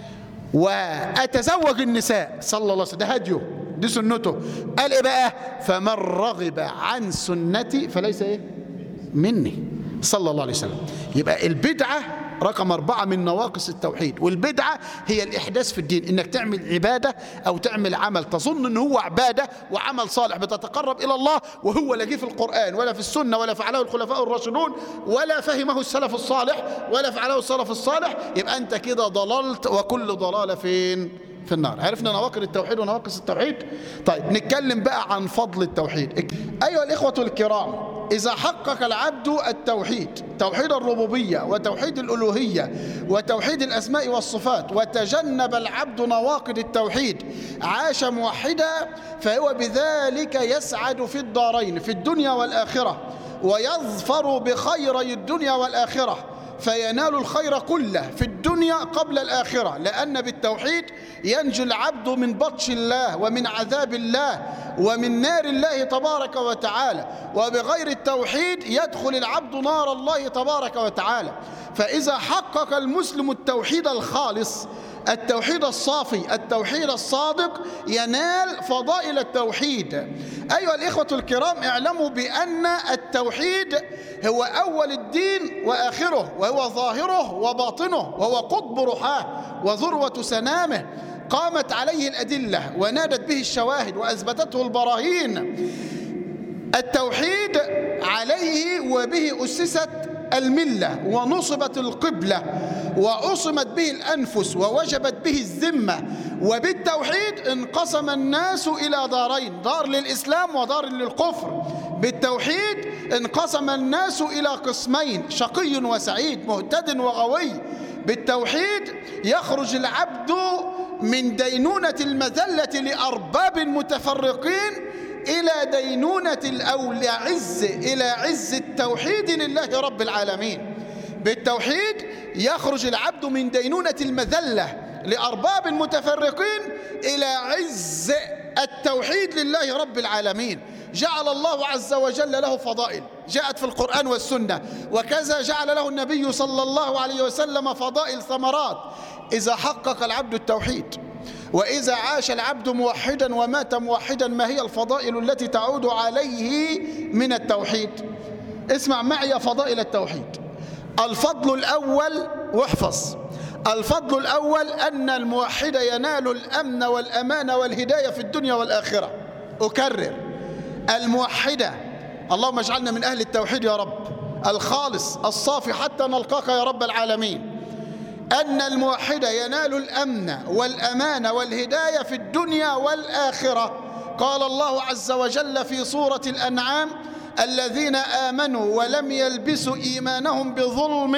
وأتزوج النساء. صلى الله عليه وسلم، ده هديه، دي سنته. قال ايه بقى؟ فمن رغب عن سنتي فليس ايه مني، صلى الله عليه وسلم. يبقى البدعة رقم 4 من نواقص التوحيد. والبدعة هي الإحداث في الدين، إنك تعمل عبادة أو تعمل عمل تظن إن هو عبادة وعمل صالح بتتقرب إلى الله، وهو لا جه في القرآن ولا في السنة ولا فعله الخلفاء الراشدون ولا فهمه السلف الصالح ولا فعله السلف الصالح. يبقى أنت كده ضللت، وكل ضلالة فين؟ في النار. عرفنا نواقض التوحيد ونواقص التوحيد. طيب نتكلم بقى عن فضل التوحيد. أيها الإخوة الكرام، إذا حقق العبد التوحيد، توحيد الربوبية وتوحيد الألوهية وتوحيد الأسماء والصفات، وتجنب العبد نواقض التوحيد، عاش موحدا، فهو بذلك يسعد في الدارين، في الدنيا والآخرة، ويظفر بخيري الدنيا والآخرة، فينال الخير كله في الدنيا قبل الآخرة. لأن بالتوحيد ينجو العبد من بطش الله ومن عذاب الله ومن نار الله تبارك وتعالى، وبغير التوحيد يدخل العبد نار الله تبارك وتعالى. فإذا حقق المسلم التوحيد الخالص التوحيد الصافي، التوحيد الصادق ينال فضائل التوحيد. أيها الإخوة الكرام، اعلموا بأن التوحيد هو أول الدين وآخره، وهو ظاهره وباطنه، وهو قطب روحاه وذروة سنامه. قامت عليه الأدلة ونادت به الشواهد وأثبتته البراهين. التوحيد عليه وبه أسست الملة ونصبت القبلة وعصمت به الأنفس ووجبت به الذمة. وبالتوحيد انقسم الناس إلى دارين، دار للإسلام ودار للكفر. بالتوحيد انقسم الناس إلى قسمين، شقي وسعيد، مهتد وغوي. بالتوحيد يخرج العبد من دينونة المذلة لأرباب متفرقين إلى دينونة إلى عز التوحيد لله رب العالمين. بالتوحيد يخرج العبد من دينونة المذلة لأرباب متفرقين إلى عز التوحيد لله رب العالمين. جعل الله عز وجل له فضائل جاءت في القرآن والسنة، وكذا جعل له النبي صلى الله عليه وسلم فضائل ثمرات إذا حقق العبد التوحيد، وإذا عاش العبد موحدا ومات موحدا. ما هي الفضائل التي تعود عليه من التوحيد؟ اسمع معي فضائل التوحيد. الفضل الأول، واحفظ، الفضل الأول أن الموحد ينال الأمن والأمان والهداية في الدنيا والآخرة. أكرر، الموحدة، اللهم اجعلنا من أهل التوحيد يا رب، الخالص الصافي حتى نلقاك يا رب العالمين. أن الموحد ينال الأمن والأمان والهداية في الدنيا والآخرة. قال الله عز وجل في سورة الأنعام: الذين آمنوا ولم يلبسوا إيمانهم بظلم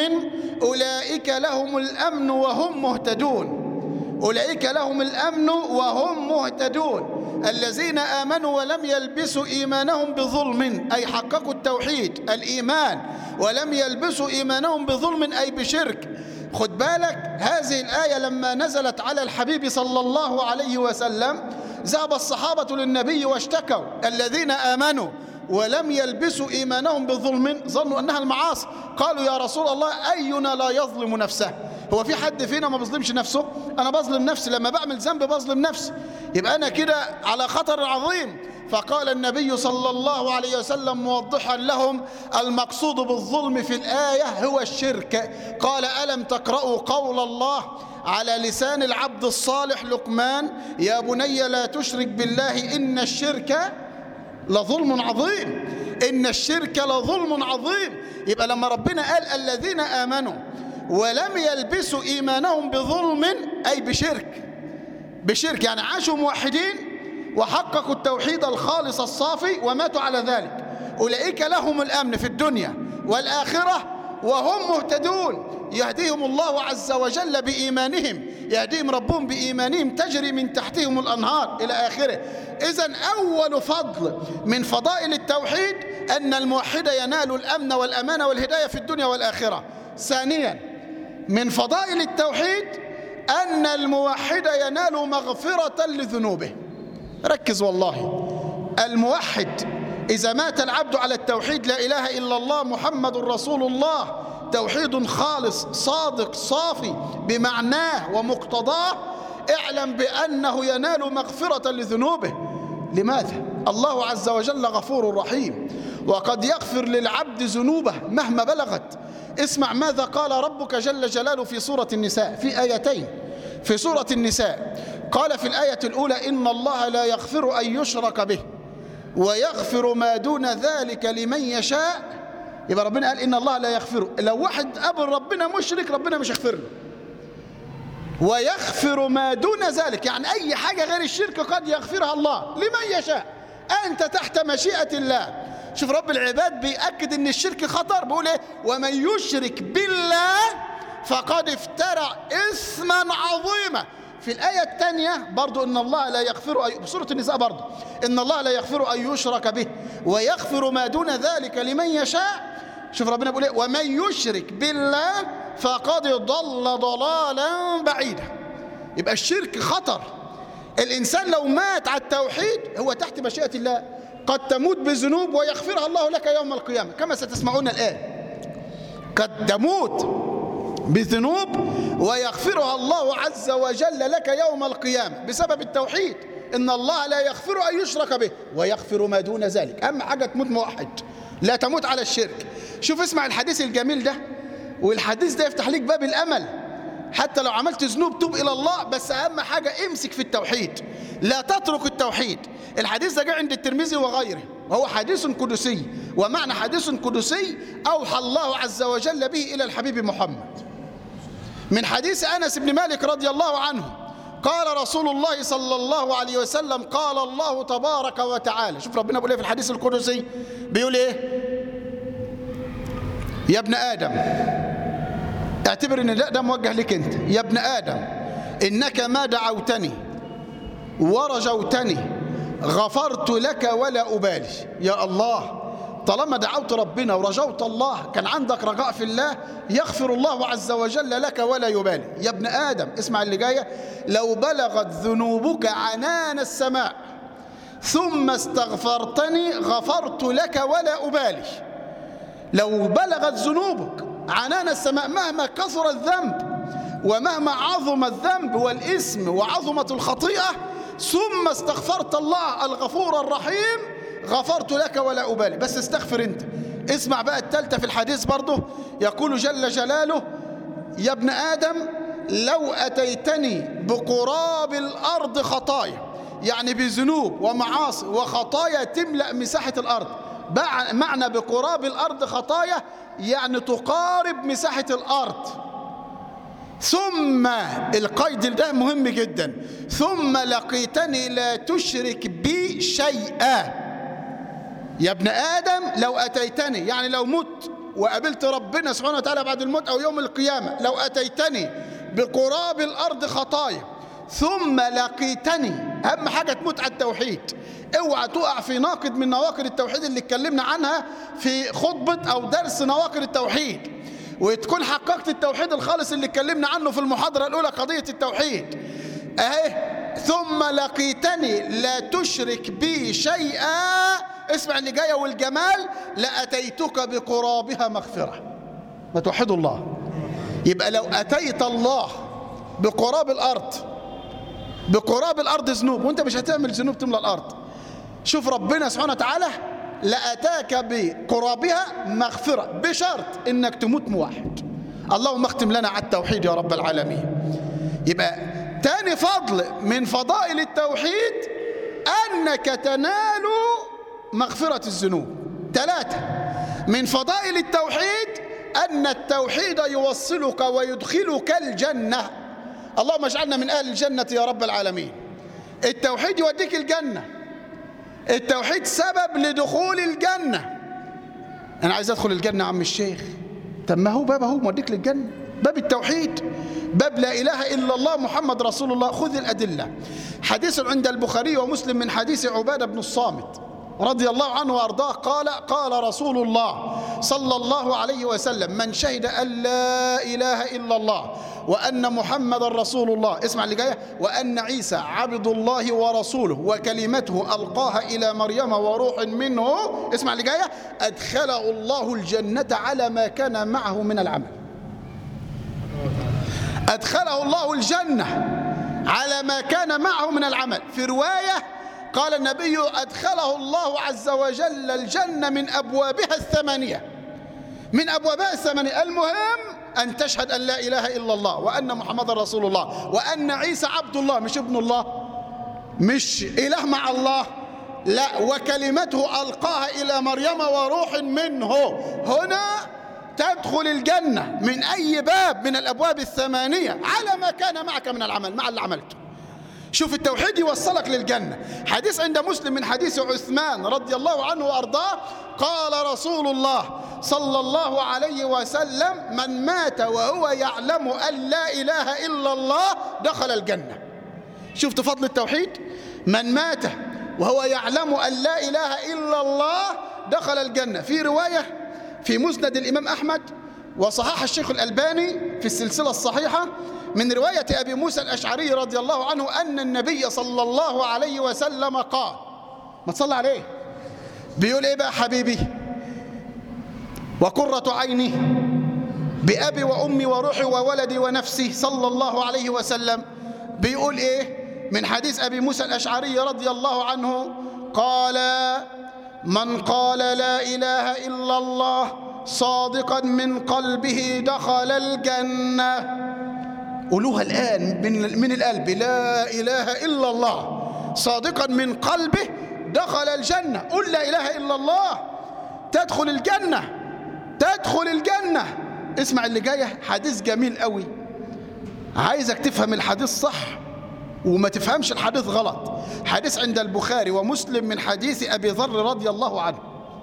أولئك لهم الأمن وهم مهتدون. أولئك لهم الأمن وهم مهتدون. الذين آمنوا ولم يلبسوا إيمانهم بظلم، أي حققوا التوحيد الإيمان، ولم يلبسوا إيمانهم بظلم أي بشرك. خد بالك، هذه الآية لما نزلت على الحبيب صلى الله عليه وسلم ذهب الصحابة للنبي واشتكوا: الذين آمنوا ولم يلبسوا إيمانهم بظلم، ظنوا أنها المعاصي. قالوا: يا رسول الله، أينا لا يظلم نفسه؟ هو في حد فينا ما بظلمش نفسه؟ أنا بظلم نفسي، لما بعمل ذنب بظلم نفسي، يبقى أنا كده على خطر عظيم. فقال النبي صلى الله عليه وسلم موضحا لهم المقصود بالظلم في الآية هو الشرك. قال: ألم تقرأوا قول الله على لسان العبد الصالح لقمان: يا بني لا تشرك بالله إن الشرك لظلم عظيم. إن الشرك لظلم عظيم. يبقى لما ربنا قال الذين آمنوا ولم يلبسوا إيمانهم بظلم أي بشرك يعني عاشوا موحدين وحققوا التوحيد الخالص الصافي وماتوا على ذلك، أولئك لهم الأمن في الدنيا والآخرة وهم مهتدون. يهديهم الله عز وجل بإيمانهم، يهديهم ربهم بإيمانهم تجري من تحتهم الأنهار إلى آخره. إذن أول فضل من فضائل التوحيد أن الموحد ينال الأمن والأمان والهداية في الدنيا والآخرة. ثانيا من فضائل التوحيد أن الموحد ينال مغفرة لذنوبه. ركز والله، الموحد إذا مات العبد على التوحيد لا إله إلا الله محمد رسول الله، توحيد خالص صادق صافي بمعناه ومقتضاه، اعلم بأنه ينال مغفرة لذنوبه. لماذا؟ الله عز وجل غفور رحيم، وقد يغفر للعبد ذنوبه مهما بلغت. اسمع ماذا قال ربك جل جلاله في سورة النساء، في آيتين في سورة النساء. قال في الآية الأولى: إن الله لا يغفر أن يشرك به ويغفر ما دون ذلك لمن يشاء. يبقى ربنا قال إن الله لا يغفر، لو واحد قابل ربنا مشرك ربنا مش هيغفر له. ويغفر ما دون ذلك يعني أي حاجة غير الشرك قد يغفرها الله لمن يشاء. أنت تحت مشيئة الله. شوف رب العباد بيأكد إن الشرك خطر، بيقول إيه؟ ومن يشرك بالله فقد افترى إثما عظيما. في الآية الثانية برضو إن الله لا يغفر بسورة النساء برضو إن الله لا يغفر أن يشرك به ويغفر ما دون ذلك لمن يشاء. شوف ربنا بيقول إيه؟ ومن يشرك بالله فقد ضل ضلالا بعيدا. يبقى الشرك خطر. الإنسان لو مات على التوحيد هو تحت مشيئة الله، قد تموت بذنوب ويغفرها الله لك يوم القيامة كما ستسمعون الآن. قد تموت بذنوب ويغفرها الله عز وجل لك يوم القيامة بسبب التوحيد. إن الله لا يغفر أن يشرك به ويغفر ما دون ذلك. أهم حاجة تموت موحد، لا تموت على الشرك. شوف اسمع الحديث الجميل ده، والحديث ده يفتح لك باب الأمل. حتى لو عملت ذنوب توب إلى الله، بس أهم حاجة امسك في التوحيد، لا تترك التوحيد. الحديث ده جاء عند الترمذي وغيره، وهو حديث قدسي. ومعنى حديث قدسي أوحى الله عز وجل به إلى الحبيب محمد. من حديث أنس بن مالك رضي الله عنه قال رسول الله صلى الله عليه وسلم قال الله تبارك وتعالى. شوف ربنا بيقول ايه في الحديث القدسي، بيقول ايه؟ يا ابن آدم، اعتبر ان ده موجه لك انت. يا ابن آدم إنك ما دعوتني ورجوتني غفرت لك ولا أبالي. يا الله، طالما دعوت ربنا ورجوت الله، كان عندك رجاء في الله، يغفر الله عز وجل لك ولا يبالي. يا ابن آدم، اسمع اللي جاية، لو بلغت ذنوبك عنان السماء ثم استغفرتني غفرت لك ولا أبالي. لو بلغت ذنوبك عنان السماء، مهما كثر الذنب ومهما عظم الذنب والإثم وعظمت الخطيئة، ثم استغفرت الله الغفور الرحيم، غفرت لك ولا أبالي. بس استغفر انت. اسمع بقى الثالثة في الحديث برضه، يقول جل جلاله يا ابن آدم لو أتيتني بقراب الأرض خطايا، يعني بذنوب ومعاصي وخطايا تملأ مساحة الأرض. معنى بقراب الأرض خطايا يعني تقارب مساحة الأرض. ثم القيد ده مهم جدا، ثم لقيتني لا تشرك بي شيئا. يا ابن آدم لو أتيتني، يعني لو مت وقابلت ربنا سبحانه وتعالى بعد الموت أو يوم القيامة، لو أتيتني بقراب الأرض خطايا ثم لقيتني، أهم حاجة تموت على التوحيد. اوعى تقع في ناقض من نواقض التوحيد اللي اتكلمنا عنها في خطبة أو درس نواقض التوحيد، وتكون حققت التوحيد الخالص اللي اتكلمنا عنه في المحاضرة الأولى، قضية التوحيد اهي. ثم لقيتني لا تشرك بي شيئا، اسمع اللي جايه والجمال، لأتيتك بقرابها مغفرة. ما توحدوا الله. يبقى لو أتيت الله بقراب الأرض، بقراب الأرض ذنوب، وانت مش هتعمل ذنوب تملى الأرض، شوف ربنا سبحانه وتعالى لأتاك بقرابها مغفرة، بشرط انك تموت موحد. اللهم اختم لنا على التوحيد يا رب العالمين. يبقى تاني فضل من فضائل التوحيد أنك تنال مغفرة الذنوب. 3 من فضائل التوحيد أن التوحيد يوصلك ويدخلك الجنة. اللهم اجعلنا من أهل الجنة يا رب العالمين. التوحيد يوديك الجنة، التوحيد سبب لدخول الجنة. أنا عايز أدخل الجنة يا عم الشيخ، طب ما هو باب اهو موديك للجنة، باب التوحيد، باب لا إله إلا الله محمد رسول الله. خذ الأدلة. حديث عند البخاري ومسلم من حديث عبادة بن الصامت رضي الله عنه وأرضاه قال قال رسول الله صلى الله عليه وسلم من شهد أن لا إله إلا الله وأن محمد رسول الله، اسمع اللي جاية، وأن عيسى عبد الله ورسوله وكلمته ألقاها إلى مريم وروح منه، اسمع اللي جاية، أدخله الله الجنة على ما كان معه من العمل. أدخله الله الجنة على ما كان معه من العمل. في رواية قال النبي أدخله الله عز وجل الجنة من أبوابها 8، من أبوابها 8. المهم أن تشهد أن لا إله إلا الله وأن محمد رسول الله وأن عيسى عبد الله، مش ابن الله، مش إله مع الله، لا، وكلمته ألقاها إلى مريم وروح منه. هنا تدخل الجنة من أي باب من الأبواب 8 على ما كان معك من العمل، مع اللي عملته. شوف التوحيد يوصلك للجنة. حديث عند مسلم من حديث عثمان رضي الله عنه وأرضاه قال رسول الله صلى الله عليه وسلم من مات وهو يعلم أن لا إله إلا الله دخل الجنة. شفت فضل التوحيد؟ من مات وهو يعلم أن لا إله إلا الله دخل الجنة. في رواية في مسند الإمام أحمد وصحح الشيخ الألباني في السلسلة الصحيحة من رواية أبي موسى الأشعري رضي الله عنه أن النبي صلى الله عليه وسلم قال، ما تصلى عليه، بيقول إيه بقى حبيبي؟ وقرة عيني بأبي وأمي وروحي وولدي ونفسي صلى الله عليه وسلم، بيقول إيه من حديث أبي موسى الأشعري رضي الله عنه قال: من قال لا إله إلا الله صادقا من قلبه دخل الجنة. قولوها الآن من القلب: لا إله إلا الله صادقا من قلبه دخل الجنة. قل لا إله إلا الله تدخل الجنة، تدخل الجنة. اسمع اللي جاية، حديث جميل قوي، عايزك تفهم الحديث صح وما تفهمش الحديث غلط. حديث عند البخاري ومسلم من حديث أبي ذر رضي الله عنه.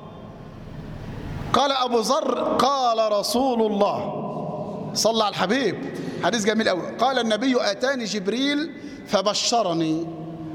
قال أبو ذر: قال رسول الله صلى على الحبيب، حديث جميل قوي، قال النبي: أتاني جبريل فبشرني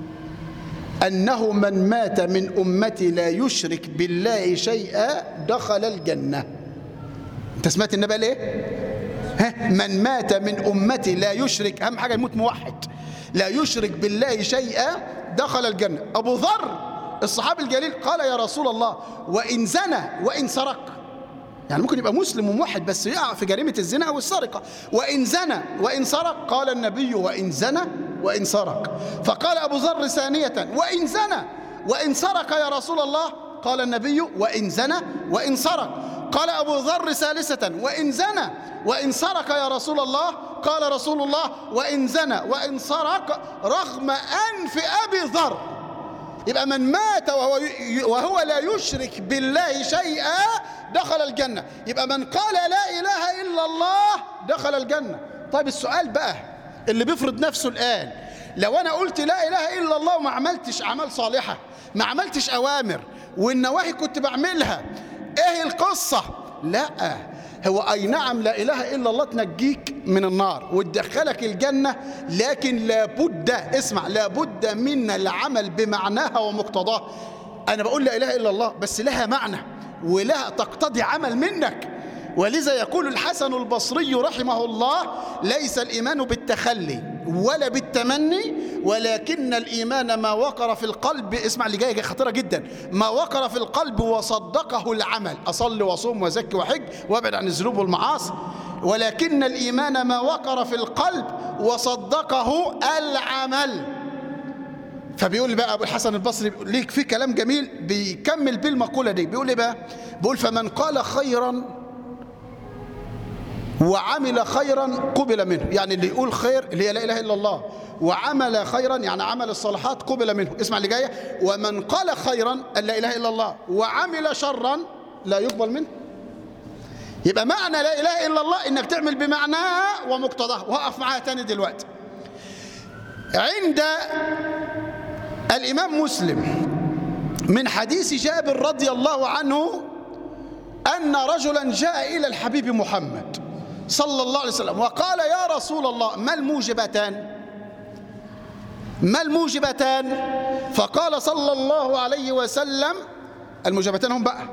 أنه من مات من أمتي لا يشرك بالله شيئا دخل الجنة. أنت سمعت النبي قال إيه؟ من مات من أمتي لا يشرك، أهم حاجة يموت موحد، لا يشرك بالله شيئا دخل الجنة. أبو ذر الصحابي الجليل قال: يا رسول الله وإن زنى وإن سرق، يعني ممكن يبقى مسلم وموحد بس يقع في جريمة الزنا أو السرقة. وإن زنى وإن سرق، قال النبي: وإن زنى وإن سرق. فقال أبو ذر ثانية: وإن زنى وإن سرق يا رسول الله، قال النبي: وإن زنى وإن سرق. قال أبو ذر ثالثة: وإن زنى وإن سرق يا رسول الله، قال رسول الله: وإن زنى وإن سرق رغم أنف أبي ذر. يبقى من مات وهو لا يشرك بالله شيئا دخل الجنة. يبقى من قال لا إله إلا الله دخل الجنة. طيب السؤال بقى اللي بيفرض نفسه الآن: لو أنا قلت لا إله إلا الله وما عملتش أعمال صالحة، ما عملتش أوامر والنواهي كنت بعملها، إيه القصة؟ لا، هو أي نعم لا إله إلا الله تنجيك من النار وتدخلك الجنة، لكن لابد، اسمع، لابد من العمل بمعناها ومقتضاها. أنا بقول لا إله إلا الله بس لها معنى ولها تقتضي عمل منك. ولذا يقول الحسن البصري رحمه الله: ليس الإيمان بالتخلي ولا بالتمني، ولكن الإيمان ما وقر في القلب. اسمع اللي جاية خطيرة جدا: ما وقر في القلب وصدقه العمل. أصلي وصوم وزكي وحج وابعد عن الذنوب والمعاصي. ولكن الإيمان ما وقر في القلب وصدقه العمل. فبيقول بقى أبو الحسن البصري ليك في كلام جميل بيكمل بالمقولة دي، بيقول إيه بقى؟ بيقول: فمن قال خيرا وعمل خيرا قبل منه. يعني اللي يقول خير اللي هي لا إله إلا الله وعمل خيرا يعني عمل الصالحات قبل منه. اسمع اللي جاية: ومن قال خيرا لا إله إلا الله وعمل شرا لا يقبل منه. يبقى معنى لا إله إلا الله إنك تعمل بمعناها ومقتضاها. وهقف معاها تاني دلوقتي. عند الإمام مسلم من حديث جابر رضي الله عنه أن رجلا جاء إلى الحبيب محمد صلى الله عليه وسلم وقال: يا رسول الله ما الموجبتان؟ ما الموجبتان؟ فقال صلى الله عليه وسلم: الموجبتان هم بقى: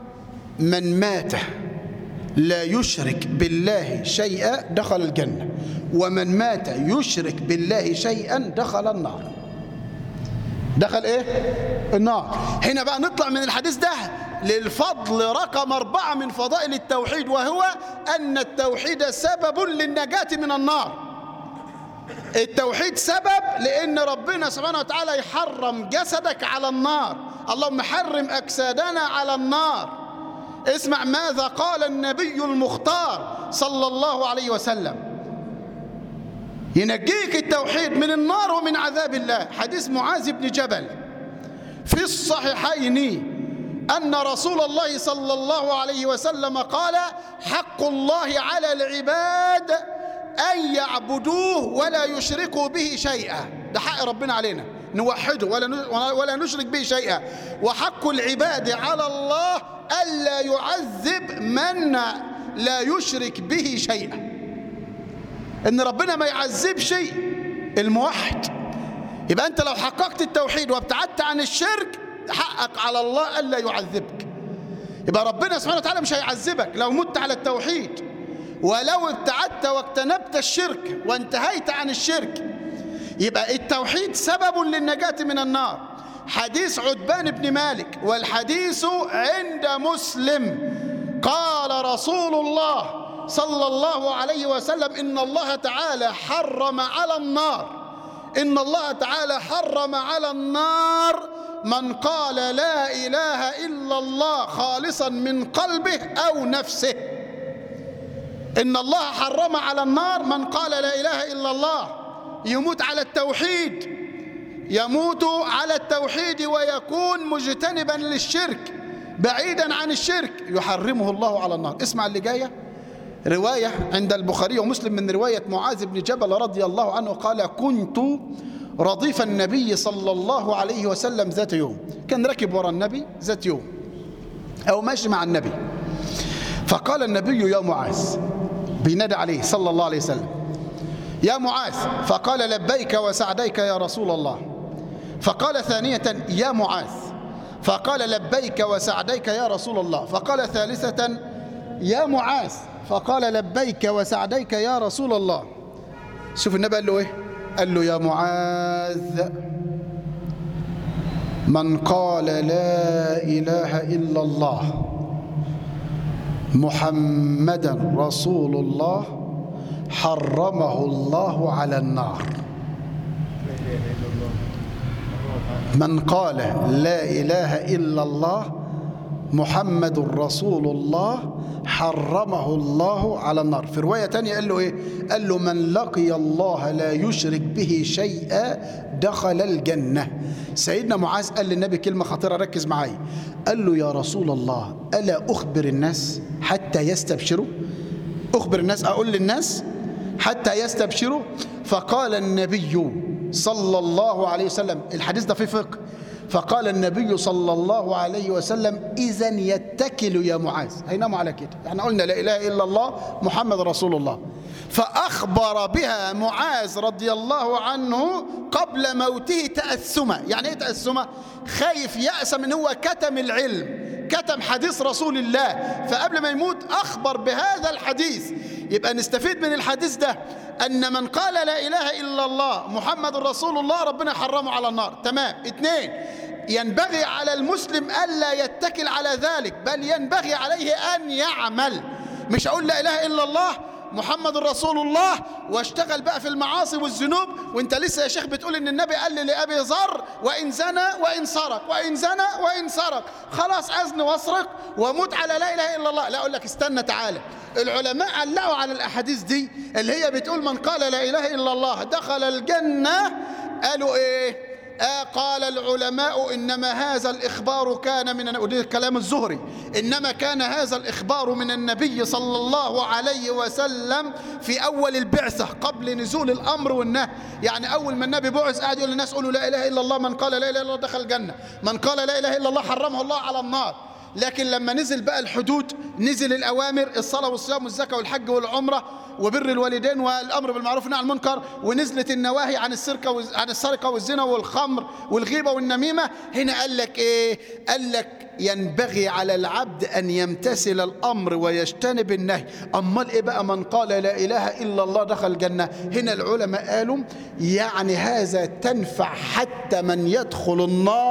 من مات لا يشرك بالله شيئا دخل الجنة، ومن مات يشرك بالله شيئا دخل النار. دخل ايه؟ النار. هنا بقى نطلع من الحديث ده للفضل رقم 4 من فضائل التوحيد، وهو أن التوحيد سبب للنجاة من النار. التوحيد سبب لأن ربنا سبحانه وتعالى يحرم جسدك على النار. اللهم حرم أجسادنا على النار. اسمع ماذا قال النبي المختار صلى الله عليه وسلم: ينجيك التوحيد من النار ومن عذاب الله. حديث معاذ بن جبل في الصحيحين أن رسول الله صلى الله عليه وسلم قال: حق الله على العباد أن يعبدوه ولا يشركوا به شيئا. ده حق ربنا علينا نوحده ولا نشرك به شيئا. وحق العباد على الله ألا يعذب من لا يشرك به شيئا. إن ربنا ما يعذبش الموحد. يبقى أنت لو حققت التوحيد وابتعدت عن الشرك حقك على الله ألا يعذبك. يبقى ربنا سبحانه وتعالى مش هيعذبك لو مت على التوحيد، ولو ابتعدت واجتنبت الشرك وانتهيت عن الشرك. يبقى التوحيد سبب للنجاة من النار. حديث عتبان بن مالك والحديث عند مسلم: قال رسول الله صلى الله عليه وسلم إن الله تعالى حرم على النار، إن الله تعالى حرم على النار من قال لا إله إلا الله خالصا من قلبه أو نفسه. إن الله حرم على النار من قال لا إله إلا الله، يموت على التوحيد، يموت على التوحيد ويكون مجتنبا للشرك بعيدا عن الشرك، يحرمه الله على النار. اسمع اللي جاية، رواية عند البخاري ومسلم من رواية معاذ بن جبل رضي الله عنه قال: كنت رضيف النبي صلى الله عليه وسلم ذات يوم، كان راكب وراء النبي ذات يوم أو ماشي مع النبي، فقال النبي: يا معاذ، بينادى عليه صلى الله عليه وسلم: يا معاذ، فقال: لبيك وسعديك يا رسول الله. فقال ثانية: يا معاذ، فقال: لبيك وسعديك يا رسول الله. فقال ثالثة: يا معاذ، فقال: لبيك وسعديك يا رسول الله. شوف النبي قال له ايه؟ قال له: يا معاذ، من قال لا إله إلا الله محمدا رسول الله حرمه الله على النار. من قال لا إله إلا الله محمد رسول الله حرمه الله على النار. في رواية تانية قال له ايه؟ قال له: من لقي الله لا يشرك به شيئا دخل الجنة. سيدنا معاذ قال للنبي كلمة خطيرة، ركز معايا، قال له: يا رسول الله، ألا أخبر الناس حتى يستبشروا؟ أخبر الناس، أقول للناس حتى يستبشروا. فقال النبي صلى الله عليه وسلم، الحديث ده فيه فقه، فقال النبي صلى الله عليه وسلم: إذن يتكل يا معاذ. هيناموا على كده، احنا قلنا لا إله إلا الله محمد رسول الله. فأخبر بها معاذ رضي الله عنه قبل موته تأثما. يعني ايه تأثما؟ خايف يأس من هو كتم العلم، كتم حديث رسول الله، فقبل ما يموت أخبر بهذا الحديث. يبقى نستفيد من الحديث ده أن من قال لا إله إلا الله محمد رسول الله ربنا حرمه على النار. تمام. 2، ينبغي على المسلم ألا يتكل على ذلك، بل ينبغي عليه أن يعمل. مش أقول لا إله إلا الله محمد رسول الله واشتغل بقى في المعاصي والذنوب، وانت لسه يا شيخ بتقول ان النبي قال لأبي ذر: وإن زنى وإن سرق، وإن زنى وإن سرق، خلاص أزن واسرق وموت على لا إله إلا الله. لا، أقول لك استنى تعالى. العلماء علقوا على الأحاديث دي اللي هي بتقول من قال لا إله إلا الله دخل الجنة. قالوا إيه؟ قال العلماء: إنما هذا الإخبار كان من كلام الزهري، إنما كان هذا الإخبار من النبي صلى الله عليه وسلم في أول البعثة قبل نزول الأمر والنهي. يعني أول ما النبي بعث قاعد يقول للناس: قولوا لا إله إلا الله، من قال لا إله إلا الله دخل الجنة، من قال لا إله إلا الله حرمه الله على النار. لكن لما نزل بقى الحدود، نزل الأوامر، الصلاة والصيام والزكاة والحج والعمرة وبر الوالدين والأمر بالمعروف والنهي عن المنكر، ونزلت النواهي عن السرقة والزنا والخمر والغيبة والنميمة، هنا قال لك إيه؟ قال لك ينبغي على العبد أن يمتثل الأمر ويجتنب النهي. أمال إيه بقى من قال لا إله إلا الله دخل الجنة؟ هنا العلماء قالوا يعني هذا تنفع حتى من يدخل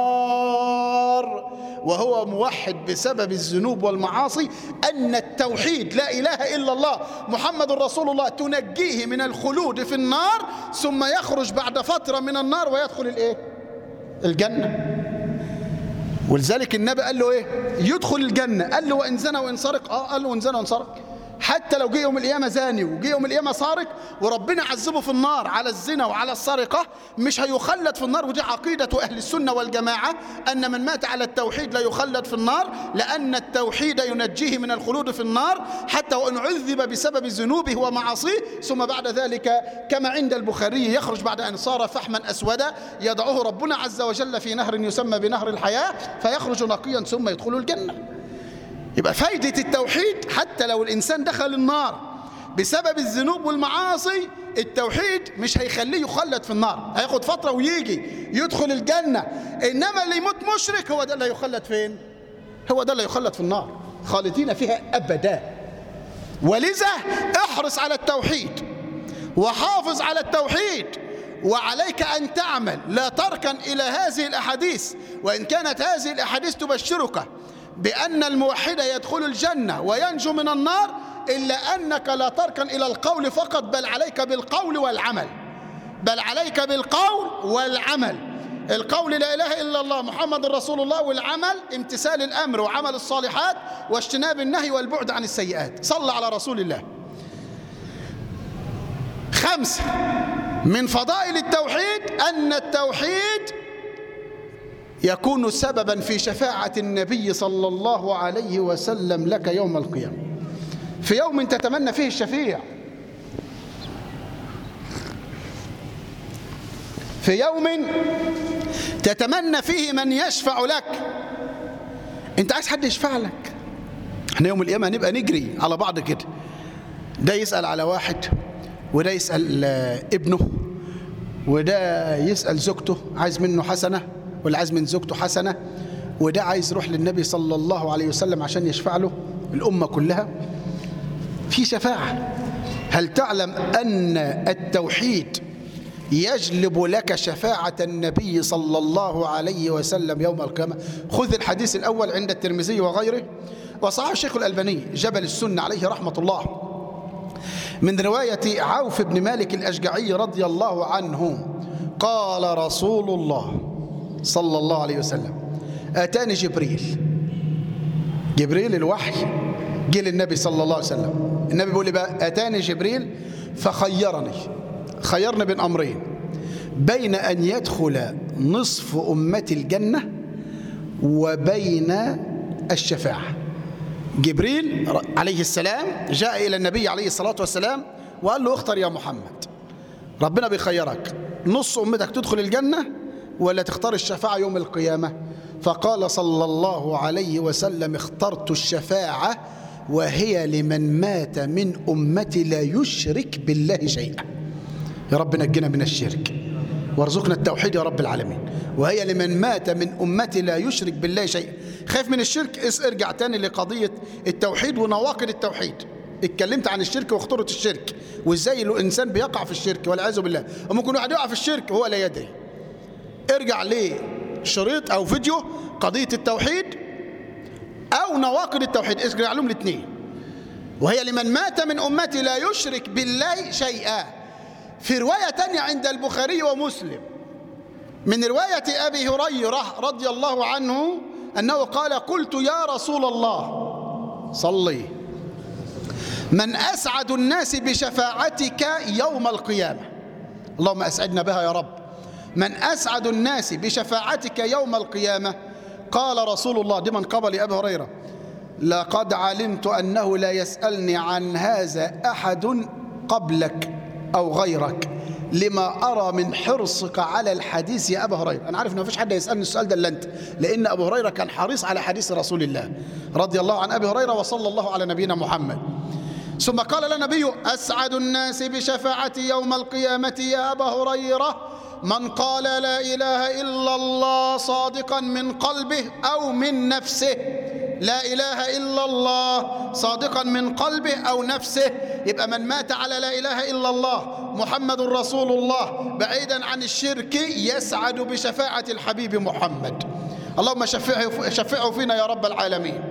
النار وهو موحد بسبب الذنوب والمعاصي، أن التوحيد لا إله إلا الله محمد رسول الله تنجيه من الخلود في النار، ثم يخرج بعد فترة من النار ويدخل الإيه؟ الجنة. ولذلك النبي قال له إيه؟ يدخل الجنة. قال له: وإن زنى وإن سرق. قال له: وإن زنى وإن سرق. حتى لو جه يوم القيامة زاني وجه يوم القيامة سارق وربنا عذبه في النار على الزنا وعلى السرقة، مش هيخلد في النار. ودي عقيدة أهل السنة والجماعة، أن من مات على التوحيد لا يخلد في النار، لأن التوحيد ينجيه من الخلود في النار حتى وإن عذب بسبب ذنوبه ومعاصيه، ثم بعد ذلك كما عند البخاري يخرج بعد أن صار فحما أسودا يضعه ربنا عز وجل في نهر يسمى بنهر الحياة فيخرج نقيا ثم يدخل الجنة. يبقى فايدة التوحيد حتى لو الإنسان دخل النار بسبب الذنوب والمعاصي، التوحيد مش هيخليه يخلد في النار، هياخد فترة ويجي يدخل الجنة. إنما اللي يموت مشرك هو ده اللي هيخلد فين؟ هو ده اللي هيخلد في النار، خالدين فيها أبدا. ولذا احرص على التوحيد وحافظ على التوحيد، وعليك أن تعمل لا تركن إلى هذه الأحاديث، وإن كانت هذه الأحاديث تبشرك بأن الموحد يدخل الجنة وينجو من النار، إلا أنك لا تركن إلى القول فقط، بل عليك بالقول والعمل. بل عليك بالقول والعمل. القول لا إله إلا الله محمد رسول الله، والعمل امتثال الأمر وعمل الصالحات واجتناب النهي والبعد عن السيئات. صلى على رسول الله. 5 من فضائل التوحيد أن التوحيد يكون سببا في شفاعة النبي صلى الله عليه وسلم لك يوم القيامة، في يوم تتمنى فيه الشفيع، في يوم تتمنى فيه من يشفع لك. انت عايز حد يشفع لك؟ احنا يوم القيامة هنبقى نجري على بعض كده، ده يسأل على واحد، وده يسأل ابنه، وده يسأل زوجته عايز منه حسنة، واللي عايز من زوجته حسنة، وده عايز يروح للنبي صلى الله عليه وسلم عشان يشفع له، الأمة كلها في شفاعة. هل تعلم أن التوحيد يجلب لك شفاعة النبي صلى الله عليه وسلم يوم القيامة؟ خذ الحديث الأول عند الترمذي وغيره، وصححه الشيخ الألباني جبل السنة عليه رحمة الله، من رواية عوف بن مالك الأشجعي رضي الله عنه قال رسول الله صلى الله عليه وسلم: أتاني جبريل الوحي جه للنبي صلى الله عليه وسلم. النبي بيقول لي بقى: أتاني جبريل خيرني بين أمرين، بين أن يدخل نصف أمتي الجنة وبين الشفاعة. جبريل عليه السلام جاء إلى النبي عليه الصلاة والسلام وقال له: اختر يا محمد، ربنا بيخيرك، نص أمتك تدخل الجنة ولا تختار الشفاعة يوم القيامة؟ فقال صلى الله عليه وسلم: اخترت الشفاعة، وهي لمن مات من أمتي لا يشرك بالله شيئا. يا رب نجنا من الشرك وارزقنا التوحيد يا رب العالمين. وهي لمن مات من أمتي لا يشرك بالله شيئا. خايف من الشرك؟ ارجع تاني لقضية التوحيد ونواقض التوحيد. اتكلمت عن الشرك وخطورة الشرك وازاي الإنسان بيقع في الشرك والعياذ بالله، وممكن واحد يقع في الشرك وهو لا يدري. ارجع لشريط أو فيديو قضية التوحيد أو نواقض التوحيد، ارجع لهم الاثنين. وهي لمن مات من أمتي لا يشرك بالله شيئا. في رواية تانية عند البخاري ومسلم من رواية أبي هريرة رضي الله عنه أنه قال: قلت يا رسول الله صلي، من أسعد الناس بشفاعتك يوم القيامة؟ اللهم أسعدنا بها يا رب. من أسعد الناس بشفاعتك يوم القيامة؟ قال رسول الله، دي من قبل أبي هريرة: لقد علمت أنه لا يسألني عن هذا أحد قبلك أو غيرك، لما أرى من حرصك على الحديث يا أبا هريرة. أنا عارف أنه ما فيش حد يسألني السؤال ده إلا أنت، لأن أبو هريرة كان حريص على حديث رسول الله رضي الله عن أبي هريرة، وصلى الله على نبينا محمد. ثم قال لنبيه: أسعد الناس بشفاعتي يوم القيامة يا أبا هريرة من قال لا إله إلا الله صادقا من قلبه أو من نفسه. لا إله إلا الله صادقا من قلبه أو نفسه. يبقى من مات على لا إله إلا الله محمد رسول الله بعيدا عن الشرك يسعد بشفاعة الحبيب محمد. اللهم شفعه فينا يا رب العالمين.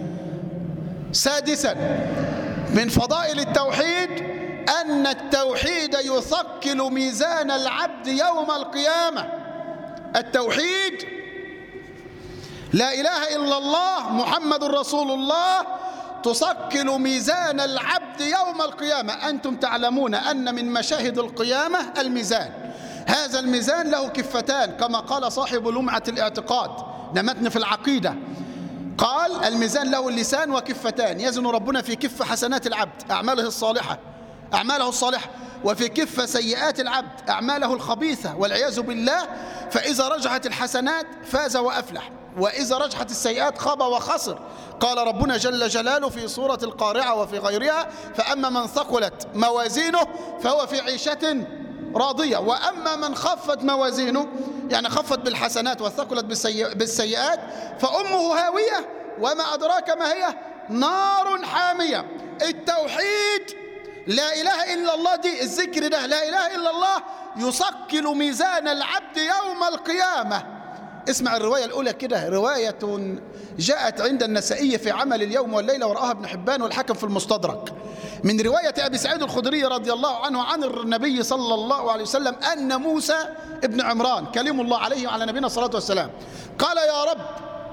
6 من فضائل التوحيد أن التوحيد يثقل ميزان العبد يوم القيامة. التوحيد لا إله إلا الله محمد رسول الله تثقل ميزان العبد يوم القيامة. أنتم تعلمون أن من مشاهد القيامة الميزان. هذا الميزان له كفتان كما قال صاحب لمعة الاعتقاد، نمتن في العقيدة، قال: الميزان له اللسان وكفتان، يزن ربنا في كفة حسنات العبد أعماله الصالحة، وفي كفة سيئات العبد أعماله الخبيثة والعياذ بالله. فإذا رجحت الحسنات فاز وأفلح، وإذا رجحت السيئات خاب وخسر. قال ربنا جل جلاله في سورة القارعة وفي غيرها: فأما من ثقلت موازينه فهو في عيشة راضية، وأما من خفت موازينه، يعني خفت بالحسنات وثقلت بالسيئات، فأمه هاوية وما أدراك ما هي، نار حامية. التوحيد لا إله إلا الله، دي الذكر ده لا إله إلا الله يثقل ميزان العبد يوم القيامة. اسمع الرواية الأولى كده، رواية جاءت عند النسائي في عمل اليوم والليلة ورآها ابن حبان والحاكم في المستدرك، من رواية أبي سعيد الخدري رضي الله عنه عن النبي صلى الله عليه وسلم أن موسى ابن عمران كلم الله عليه وعلى نبينا الصلاة والسلام قال يا رب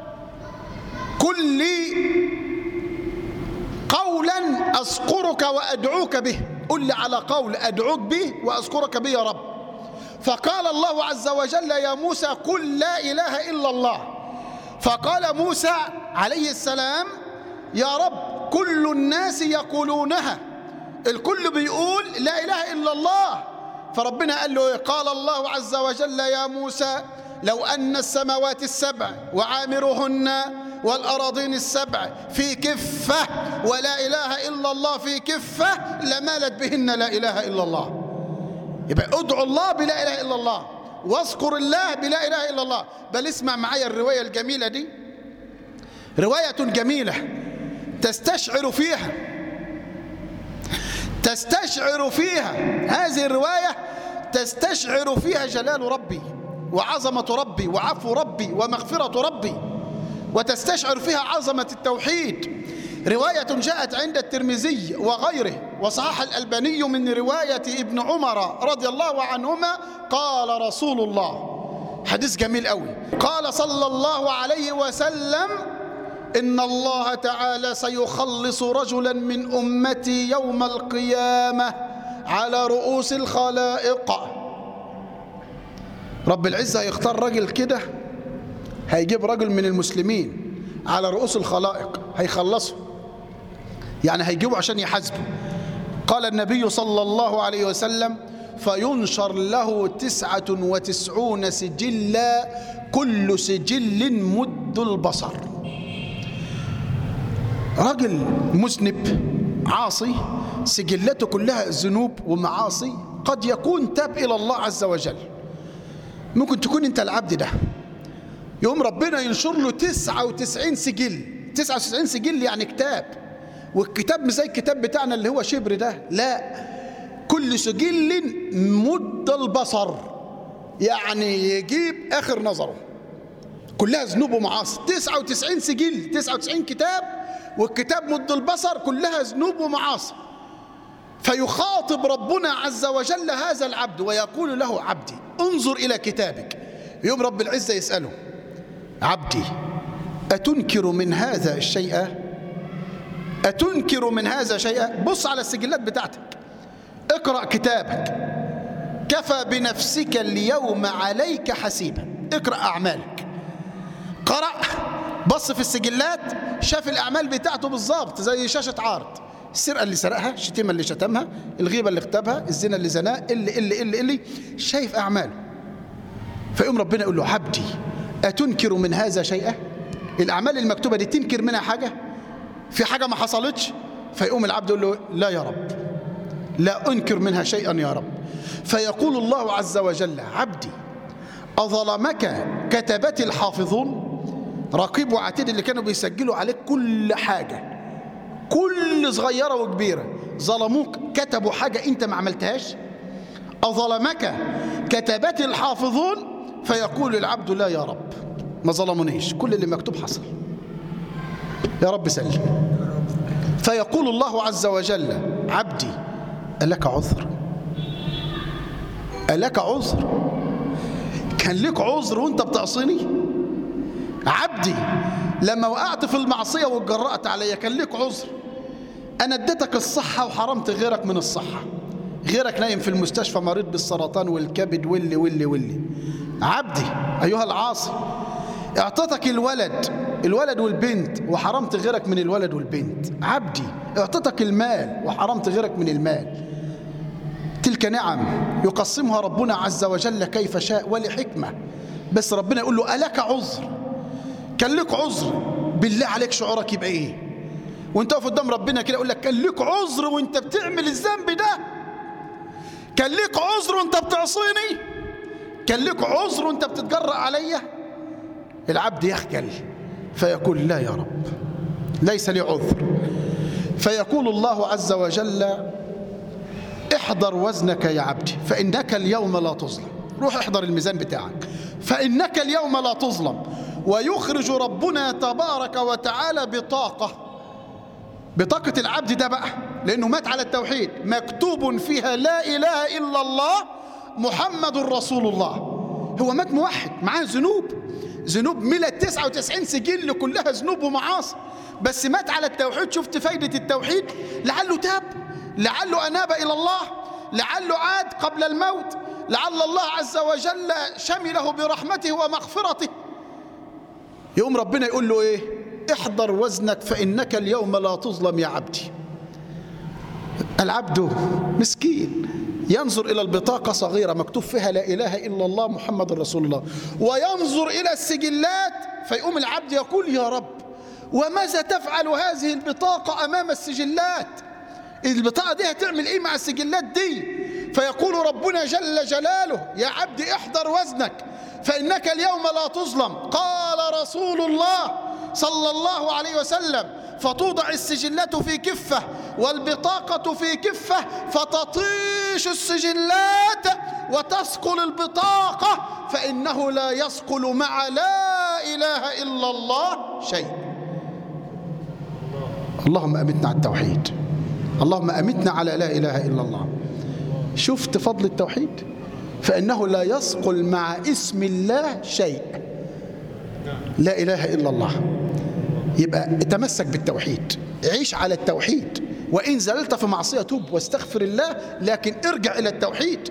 كن لي قولا أذكرك وأدعوك به، قل لي على قول أدعوك به وأذكرك به يا رب. فقال الله عز وجل يا موسى قل لا إله إلا الله. فقال موسى عليه السلام يا رب كل الناس يقولونها، الكل بيقول لا إله إلا الله. فربنا قال له قال الله عز وجل يا موسى لو أن السماوات السبع وعامرهن والأراضين السبع في كفة ولا إله إلا الله في كفة لمالت بهن لا إله إلا الله. يبقى ادعو الله بلا إله إلا الله واذكر الله بلا إله إلا الله. بل اسمع معايا الرواية الجميلة دي، رواية جميلة تستشعر فيها هذه الرواية تستشعر فيها جلال ربي وعظمة ربي وعفو ربي ومغفرة ربي، وتستشعر فيها عظمة التوحيد. رواية جاءت عند الترمذي وغيره وصحح الألباني من رواية ابن عمر رضي الله عنهما قال رسول الله، حديث جميل قوي، قال صلى الله عليه وسلم إن الله تعالى سيخلص رجلا من أمتي يوم القيامة على رؤوس الخلائق. رب العزة هيختار رجل كده، هيجيب رجل من المسلمين على رؤوس الخلائق هيخلصه، يعني هيجيبه عشان يحاسبه. قال النبي صلى الله عليه وسلم فينشر له 99 سجلا كل سجل مد البصر. رجل مذنب عاصي سجلته كلها ذنوب ومعاصي، قد يكون تاب إلى الله عز وجل، ممكن تكون انت العبد ده، يوم ربنا ينشر له 99 سجل. 99 سجل يعني كتاب، والكتاب مش زي الكتاب بتاعنا اللي هو شبر ده، لا، كل سجل مد البصر، يعني يجيب آخر نظره، كلها ذنوب ومعاصي. 99 سجل، 99 كتاب، والكتاب مد البصر كلها ذنوب ومعاصي. فيخاطب ربنا عز وجل هذا العبد ويقول له عبدي انظر إلى كتابك. يوم رب العزة يسأله عبدي أتنكر من هذا الشيء؟ أتنكر من هذا شيئا؟ بص على السجلات بتاعتك، اقرأ كتابك، كفى بنفسك اليوم عليك حسيبا. اقرأ أعمالك، قرأ، بص في السجلات، شاف الأعمال بتاعته بالظبط زي شاشة عرض، السرقة اللي سرقها، الشتيمة اللي شتمها، الغيبة اللي اغتابها، الزنا اللي زناه، اللي شايف أعماله. فيقوم ربنا يقول له عبدي أتنكر من هذا شيئا؟ الأعمال المكتوبة دي تنكر منها حاجة؟ في حاجة ما حصلتش؟ فيقوم العبد يقول له لا يا رب، لا أنكر منها شيئا يا رب. فيقول الله عز وجل عبدي أظلمك كتبت الحافظون؟ رقيب وعتيد اللي كانوا بيسجلوا عليك كل حاجة، كل صغيرة وكبيرة، ظلموك، كتبوا حاجة أنت ما عملتهاش؟ أظلمك كتبت الحافظون؟ فيقول العبد لا يا رب، ما ظلمونيش، كل اللي مكتوب حصل، يا رب سلم. فيقول الله عز وجل عبدي ألك عذر؟ ألك عذر؟ كان لك عذر وانت بتعصيني؟ عبدي لما وقعت في المعصية واتجرأت عليا كان لك عذر؟ أنا اديتك الصحة وحرمت غيرك من الصحة، غيرك نايم في المستشفى مريض بالسرطان والكبد واللي عبدي أيها العاصي اعطتك الولد والبنت وحرمت غيرك من الولد والبنت. عبدي اعطتك المال وحرمت غيرك من المال. تلك نعم يقسمها ربنا عز وجل كيف شاء ولحكمة، بس ربنا يقول له ألك عذر؟ كان لك عذر؟ بالله عليك شعورك يبقى ايه وانت واقف قدام ربنا كده يقول لك كان لك عذر وانت بتعمل الذنب ده؟ كان لك عذر وانت بتعصيني؟ كان لك عذر وانت بتتجرأ عليا؟ العبد يخجل فيقول لا يا رب ليس لي عذر. فيقول الله عز وجل احضر وزنك يا عبدي فإنك اليوم لا تظلم. روح احضر الميزان بتاعك فإنك اليوم لا تظلم. ويخرج ربنا تبارك وتعالى بطاقة العبد ده بقى، لأنه مات على التوحيد، مكتوب فيها لا إله إلا الله محمد رسول الله. هو مات موحد، معاه ذنوب ملت 99 سجل كلها ذنوب ومعاصي، بس مات على التوحيد. شفت فايدة التوحيد؟ لعله تاب، لعله أناب إلى الله، لعله عاد قبل الموت، لعل الله عز وجل شمله برحمته ومغفرته. يقوم ربنا يقول له إيه؟ احضر وزنك فإنك اليوم لا تظلم يا عبدي. العبد مسكين ينظر إلى البطاقة صغيرة مكتوب فيها لا إله إلا الله محمد رسول الله، وينظر إلى السجلات، فيقوم العبد يقول يا رب وماذا تفعل هذه البطاقة أمام السجلات؟ البطاقة دي هتعمل إيه مع السجلات دي؟ فيقول ربنا جل جلاله يا عبدي احضر وزنك فإنك اليوم لا تظلم. قال رسول الله صلى الله عليه وسلم فتوضع السجلات في كفة والبطاقة في كفة، فتطيش السجلات وتثقل البطاقة، فإنه لا يثقل مع لا إله إلا الله شيء. اللهم أمتنا على التوحيد، اللهم أمتنا على لا إله إلا الله. شفت فضل التوحيد؟ فإنه لا يثقل مع اسم الله شيء. لا إله إلا الله. يبقى تمسك بالتوحيد، عيش على التوحيد، وإن زللت في معصية توب واستغفر الله، لكن ارجع إلى التوحيد،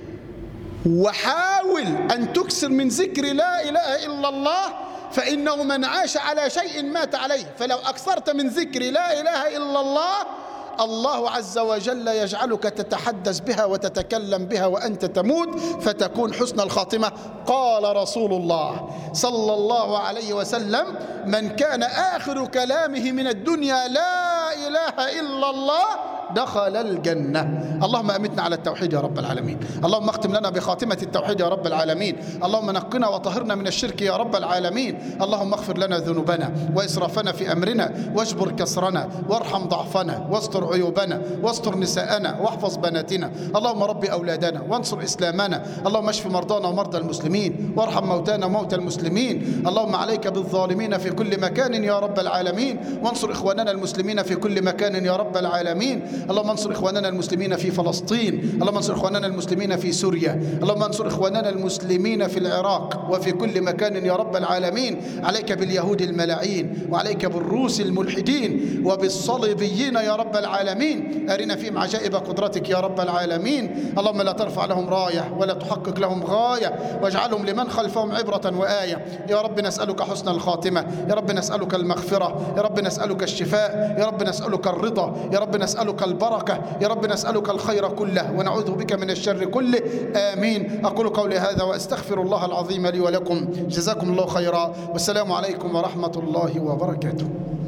وحاول أن تكثر من ذكر لا إله إلا الله، فإنه من عاش على شيء مات عليه. فلو أكثرت من ذكر لا إله إلا الله، الله عز وجل يجعلك تتحدث بها وتتكلم بها وأنت تموت، فتكون حسن الخاتمة. قال رسول الله صلى الله عليه وسلم من كان آخر كلامه من الدنيا لا إله إلا الله دخل الجنة. اللهم أمتنا على التوحيد يا رب العالمين. اللهم اختم لنا بخاتمة التوحيد يا رب العالمين. اللهم نقنا وطهرنا من الشرك يا رب العالمين. اللهم اغفر لنا ذنوبنا وإسرافنا في أمرنا، واجبر كسرنا، وارحم ضعفنا، واستر عيوبنا، واستر نساءنا، واحفظ بناتنا. اللهم رب أولادنا وانصر إسلامنا. اللهم اشف مرضانا ومرضى المسلمين، وارحم موتانا وموتى المسلمين. اللهم عليك بالظالمين في كل مكان يا رب العالمين، وانصر إخواننا المسلمين في كل مكان يا رب العالمين. اللهم انصر إخواننا المسلمين في فلسطين، اللهم انصر إخواننا المسلمين في سوريا، اللهم انصر إخواننا المسلمين في العراق وفي كل مكان يا رب العالمين. عليك باليهود الملاعين، وعليك بالروس الملحدين، وبالصليبيين يا رب العالمين. أرنا فيهم عجائب قدرتك يا رب العالمين. اللهم لا ترفع لهم راية ولا تحقق لهم غاية، واجعلهم لمن خلفهم عبرة وآية. يا رب نسألك حسن الخاتمة، يا رب نسألك المغفرة، يا رب نسألك الشفاء، يا رب نسألك الرضا، يا رب نسألك البركة، يا رب نسألك الخير كله ونعوذ بك من الشر كله. آمين. أقول قولي هذا وأستغفر الله العظيم لي ولكم. جزاكم الله خيرا، والسلام عليكم ورحمة الله وبركاته.